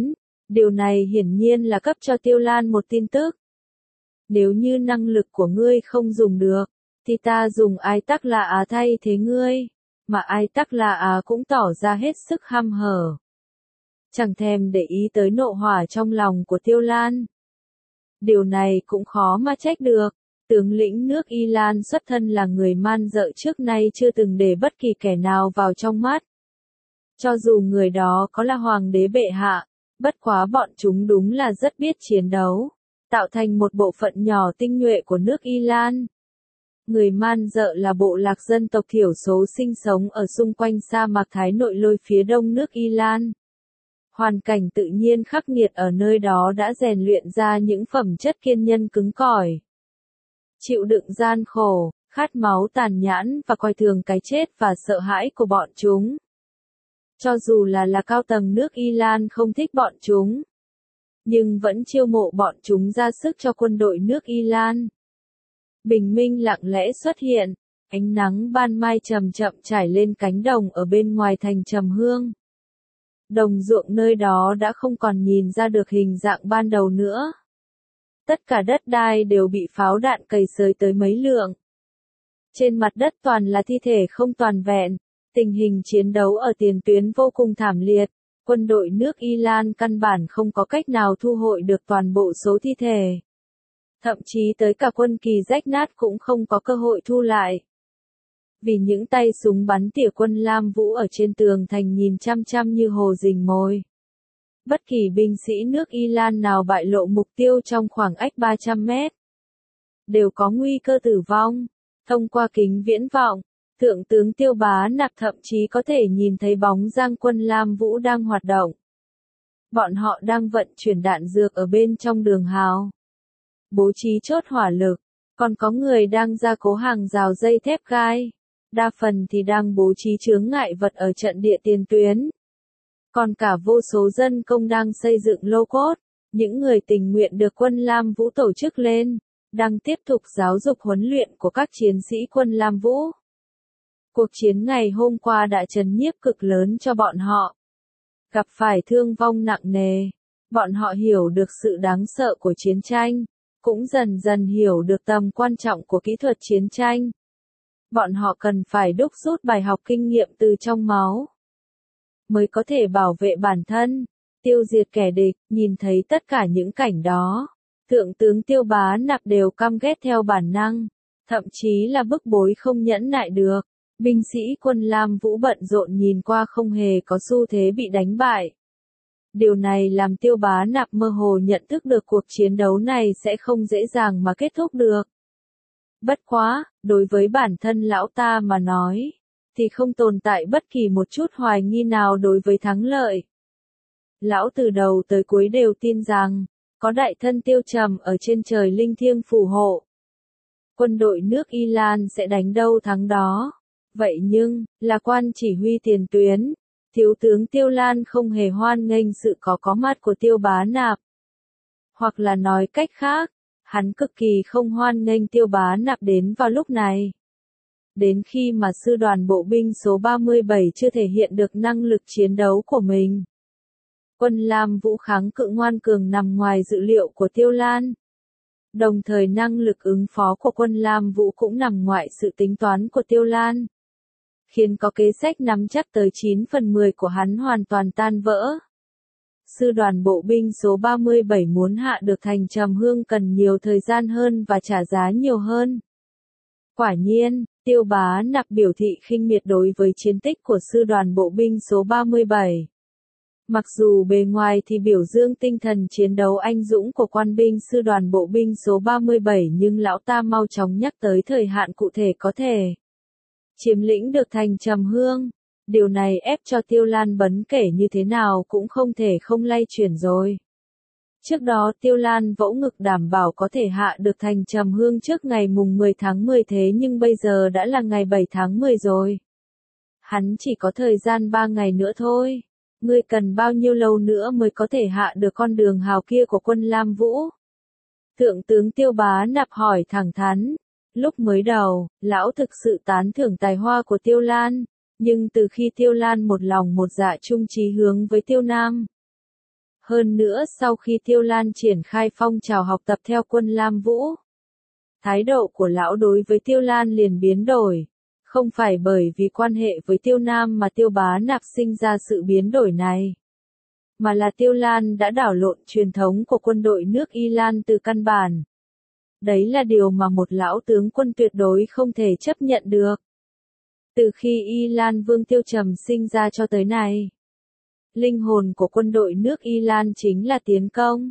[SPEAKER 1] Điều này hiển nhiên là cấp cho Tiêu Lan một tin tức. Nếu như năng lực của ngươi không dùng được, thì ta dùng Ai Tắc La Á thay thế ngươi, mà Ai Tắc La Á cũng tỏ ra hết sức hăm hở. Chẳng thèm để ý tới nộ hỏa trong lòng của Tiêu Lan. Điều này cũng khó mà trách được, tướng lĩnh nước Y Lan xuất thân là người man dợ trước nay chưa từng để bất kỳ kẻ nào vào trong mắt. Cho dù người đó có là hoàng đế bệ hạ, bất quá bọn chúng đúng là rất biết chiến đấu, tạo thành một bộ phận nhỏ tinh nhuệ của nước Y Lan. Người man dợ là bộ lạc dân tộc thiểu số sinh sống ở xung quanh sa mạc Thái Nội Lôi phía đông nước Y Lan. Hoàn cảnh tự nhiên khắc nghiệt ở nơi đó đã rèn luyện ra những phẩm chất kiên nhân cứng cỏi, chịu đựng gian khổ, khát máu tàn nhẫn và coi thường cái chết và sợ hãi của bọn chúng. Cho dù là là cao tầng nước Y Lan không thích bọn chúng, nhưng vẫn chiêu mộ bọn chúng ra sức cho quân đội nước Y Lan. Bình minh lặng lẽ xuất hiện, ánh nắng ban mai chậm chậm trải lên cánh đồng ở bên ngoài thành Trầm Hương. Đồng ruộng nơi đó đã không còn nhìn ra được hình dạng ban đầu nữa. Tất cả đất đai đều bị pháo đạn cày xới tới mấy lượng. Trên mặt đất toàn là thi thể không toàn vẹn, tình hình chiến đấu ở tiền tuyến vô cùng thảm liệt. Quân đội nước Y Lan căn bản không có cách nào thu hồi được toàn bộ số thi thể. Thậm chí tới cả quân kỳ rách nát cũng không có cơ hội thu lại. Vì những tay súng bắn tỉa quân Lam Vũ ở trên tường thành nhìn chăm chăm như hồ rình mồi. Bất kỳ binh sĩ nước Y Lan nào bại lộ mục tiêu trong khoảng cách ba trăm mét, đều có nguy cơ tử vong. Thông qua kính viễn vọng, Thượng tướng Tiêu Bá Nạp thậm chí có thể nhìn thấy bóng dáng quân Lam Vũ đang hoạt động. Bọn họ đang vận chuyển đạn dược ở bên trong đường hào, bố trí chốt hỏa lực, còn có người đang gia cố hàng rào dây thép gai. Đa phần thì đang bố trí chướng ngại vật ở trận địa tiền tuyến. Còn cả vô số dân công đang xây dựng lô cốt, những người tình nguyện được quân Lam Vũ tổ chức lên, đang tiếp tục giáo dục huấn luyện của các chiến sĩ quân Lam Vũ. Cuộc chiến ngày hôm qua đã chấn nhiếp cực lớn cho bọn họ. Gặp phải thương vong nặng nề, bọn họ hiểu được sự đáng sợ của chiến tranh, cũng dần dần hiểu được tầm quan trọng của kỹ thuật chiến tranh. Bọn họ cần phải đúc rút bài học kinh nghiệm từ trong máu, mới có thể bảo vệ bản thân, tiêu diệt kẻ địch. Nhìn thấy tất cả những cảnh đó, Thượng tướng Tiêu Bá Nạp đều căm ghét theo bản năng, thậm chí là bức bối không nhẫn nại được. Binh sĩ quân Lam Vũ bận rộn nhìn qua không hề có xu thế bị đánh bại. Điều này làm Tiêu Bá Nạp mơ hồ nhận thức được cuộc chiến đấu này sẽ không dễ dàng mà kết thúc được. Bất quá, đối với bản thân lão ta mà nói, thì không tồn tại bất kỳ một chút hoài nghi nào đối với thắng lợi. Lão từ đầu tới cuối đều tin rằng, có đại thân Tiêu Trầm ở trên trời linh thiêng phù hộ, quân đội nước Y Lan sẽ đánh đâu thắng đó. Vậy nhưng, là quan chỉ huy tiền tuyến, thiếu tướng Tiêu Lan không hề hoan nghênh sự có có mặt của Tiêu Bá Nạp. Hoặc là nói cách khác, hắn cực kỳ không hoan nghênh Tiêu Bá Nạp đến vào lúc này. Đến khi mà sư đoàn bộ binh số ba mươi bảy chưa thể hiện được năng lực chiến đấu của mình, quân Lam Vũ kháng cự ngoan cường nằm ngoài dự liệu của Tiêu Lan. Đồng thời năng lực ứng phó của quân Lam Vũ cũng nằm ngoài sự tính toán của Tiêu Lan, khiến có kế sách nắm chắc tới chín phần mười của hắn hoàn toàn tan vỡ. Sư đoàn bộ binh số ba mươi bảy muốn hạ được thành Trầm Hương cần nhiều thời gian hơn và trả giá nhiều hơn. Quả nhiên, Tiêu Bá Nạp biểu thị khinh miệt đối với chiến tích của sư đoàn bộ binh số ba mươi bảy. Mặc dù bề ngoài thì biểu dương tinh thần chiến đấu anh dũng của quan binh sư đoàn bộ binh số ba mươi bảy, nhưng lão ta mau chóng nhắc tới thời hạn cụ thể có thể chiếm lĩnh được thành Trầm Hương. Điều này ép cho Tiêu Lan bấn kể như thế nào cũng không thể không lay chuyển rồi. Trước đó Tiêu Lan vỗ ngực đảm bảo có thể hạ được thành Trầm Hương trước ngày mùng mười tháng mười, thế nhưng bây giờ đã là ngày bảy tháng mười rồi. Hắn chỉ có thời gian ba ngày nữa thôi. Ngươi cần bao nhiêu lâu nữa mới có thể hạ được con đường hào kia của quân Lam Vũ? Thượng tướng Tiêu Bá Nạp hỏi thẳng thắn. Lúc mới đầu, lão thực sự tán thưởng tài hoa của Tiêu Lan, nhưng từ khi Tiêu Lan một lòng một dạ chung chí hướng với Tiêu Nam, Hơn nữa sau khi Tiêu Lan triển khai phong trào học tập theo quân Lam Vũ, thái độ của lão đối với Tiêu Lan liền biến đổi. Không phải bởi vì quan hệ với Tiêu Nam mà Tiêu Bá Nạp sinh ra sự biến đổi này, mà là Tiêu Lan đã đảo lộn truyền thống của quân đội nước Y Lan từ căn bản. Đấy là điều mà một lão tướng quân tuyệt đối không thể chấp nhận được. Từ khi Y Lan Vương Tiêu Trầm sinh ra cho tới nay, linh hồn của quân đội nước Y Lan chính là tiến công.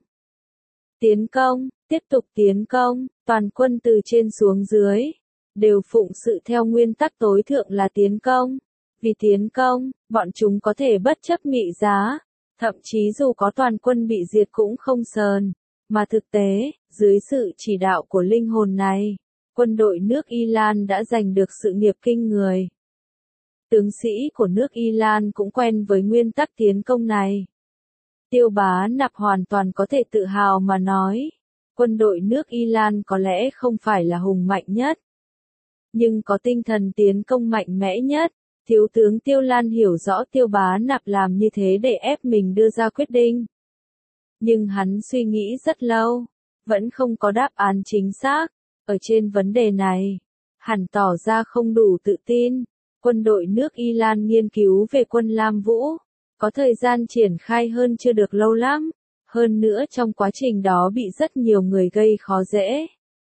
[SPEAKER 1] Tiến công, tiếp tục tiến công, toàn quân từ trên xuống dưới đều phụng sự theo nguyên tắc tối thượng là tiến công. Vì tiến công, bọn chúng có thể bất chấp ngụy giá, thậm chí dù có toàn quân bị diệt cũng không sờn. Mà thực tế, dưới sự chỉ đạo của linh hồn này, quân đội nước Y Lan đã giành được sự nghiệp kinh người. Tướng sĩ của nước Y Lan cũng quen với nguyên tắc tiến công này. Tiêu Bá Nạp hoàn toàn có thể tự hào mà nói, quân đội nước Y Lan có lẽ không phải là hùng mạnh nhất, nhưng có tinh thần tiến công mạnh mẽ nhất. Thiếu tướng Tiêu Lan hiểu rõ Tiêu Bá Nạp làm như thế để ép mình đưa ra quyết định. Nhưng hắn suy nghĩ rất lâu, vẫn không có đáp án chính xác. Ở trên vấn đề này, hẳn tỏ ra không đủ tự tin. Quân đội nước Y Lan nghiên cứu về quân Lam Vũ, có thời gian triển khai hơn chưa được lâu lắm. Hơn nữa trong quá trình đó bị rất nhiều người gây khó dễ.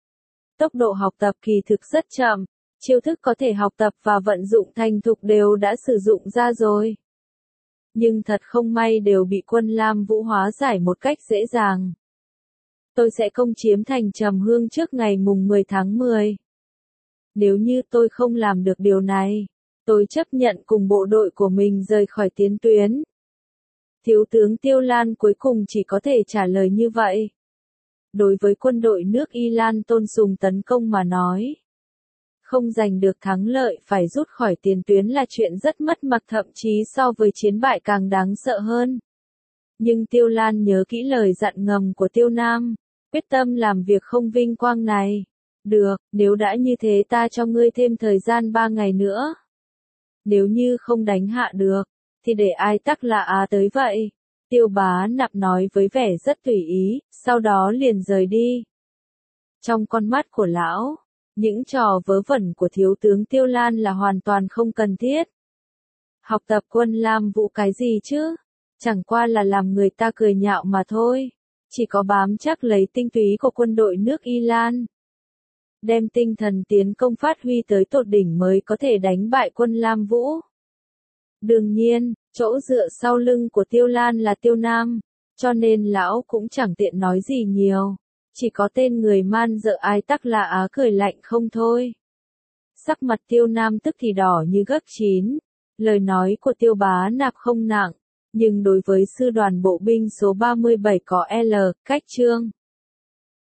[SPEAKER 1] Tốc độ học tập kỳ thực rất chậm, chiêu thức có thể học tập và vận dụng thành thục đều đã sử dụng ra rồi. Nhưng thật không may đều bị quân Lam Vũ hóa giải một cách dễ dàng. Tôi sẽ công chiếm thành Trầm Hương trước ngày mùng mười tháng mười. Nếu như tôi không làm được điều này, tôi chấp nhận cùng bộ đội của mình rời khỏi tiền tuyến. Thiếu tướng Tiêu Lan cuối cùng chỉ có thể trả lời như vậy. Đối với quân đội nước Y Lan tôn sùng tấn công mà nói, không giành được thắng lợi phải rút khỏi tiền tuyến là chuyện rất mất mặt, thậm chí so với chiến bại càng đáng sợ hơn. Nhưng Tiêu Lan nhớ kỹ lời dặn ngầm của Tiêu Nam, quyết tâm làm việc không vinh quang này. Được, nếu đã như thế ta cho ngươi thêm thời gian ba ngày nữa. Nếu như không đánh hạ được, thì để ai tắc là á tới vậy. Tiêu Bá Nạp nói với vẻ rất tùy ý, sau đó liền rời đi. Trong con mắt của lão, những trò vớ vẩn của thiếu tướng Tiêu Lan là hoàn toàn không cần thiết. Học tập quân Lam Vũ cái gì chứ? Chẳng qua là làm người ta cười nhạo mà thôi. Chỉ có bám chắc lấy tinh túy của quân đội nước Y Lan, đem tinh thần tiến công phát huy tới tột đỉnh mới có thể đánh bại quân Lam Vũ. Đương nhiên, chỗ dựa sau lưng của Tiêu Lan là Tiêu Nam, cho nên lão cũng chẳng tiện nói gì nhiều. Chỉ có tên người man dợ ai tắc là á cười lạnh không thôi. Sắc mặt Tiêu Nam tức thì đỏ như gấc chín. Lời nói của Tiêu Bá Nạp không nặng, nhưng đối với sư đoàn bộ binh số ba mươi bảy có L, cách chương.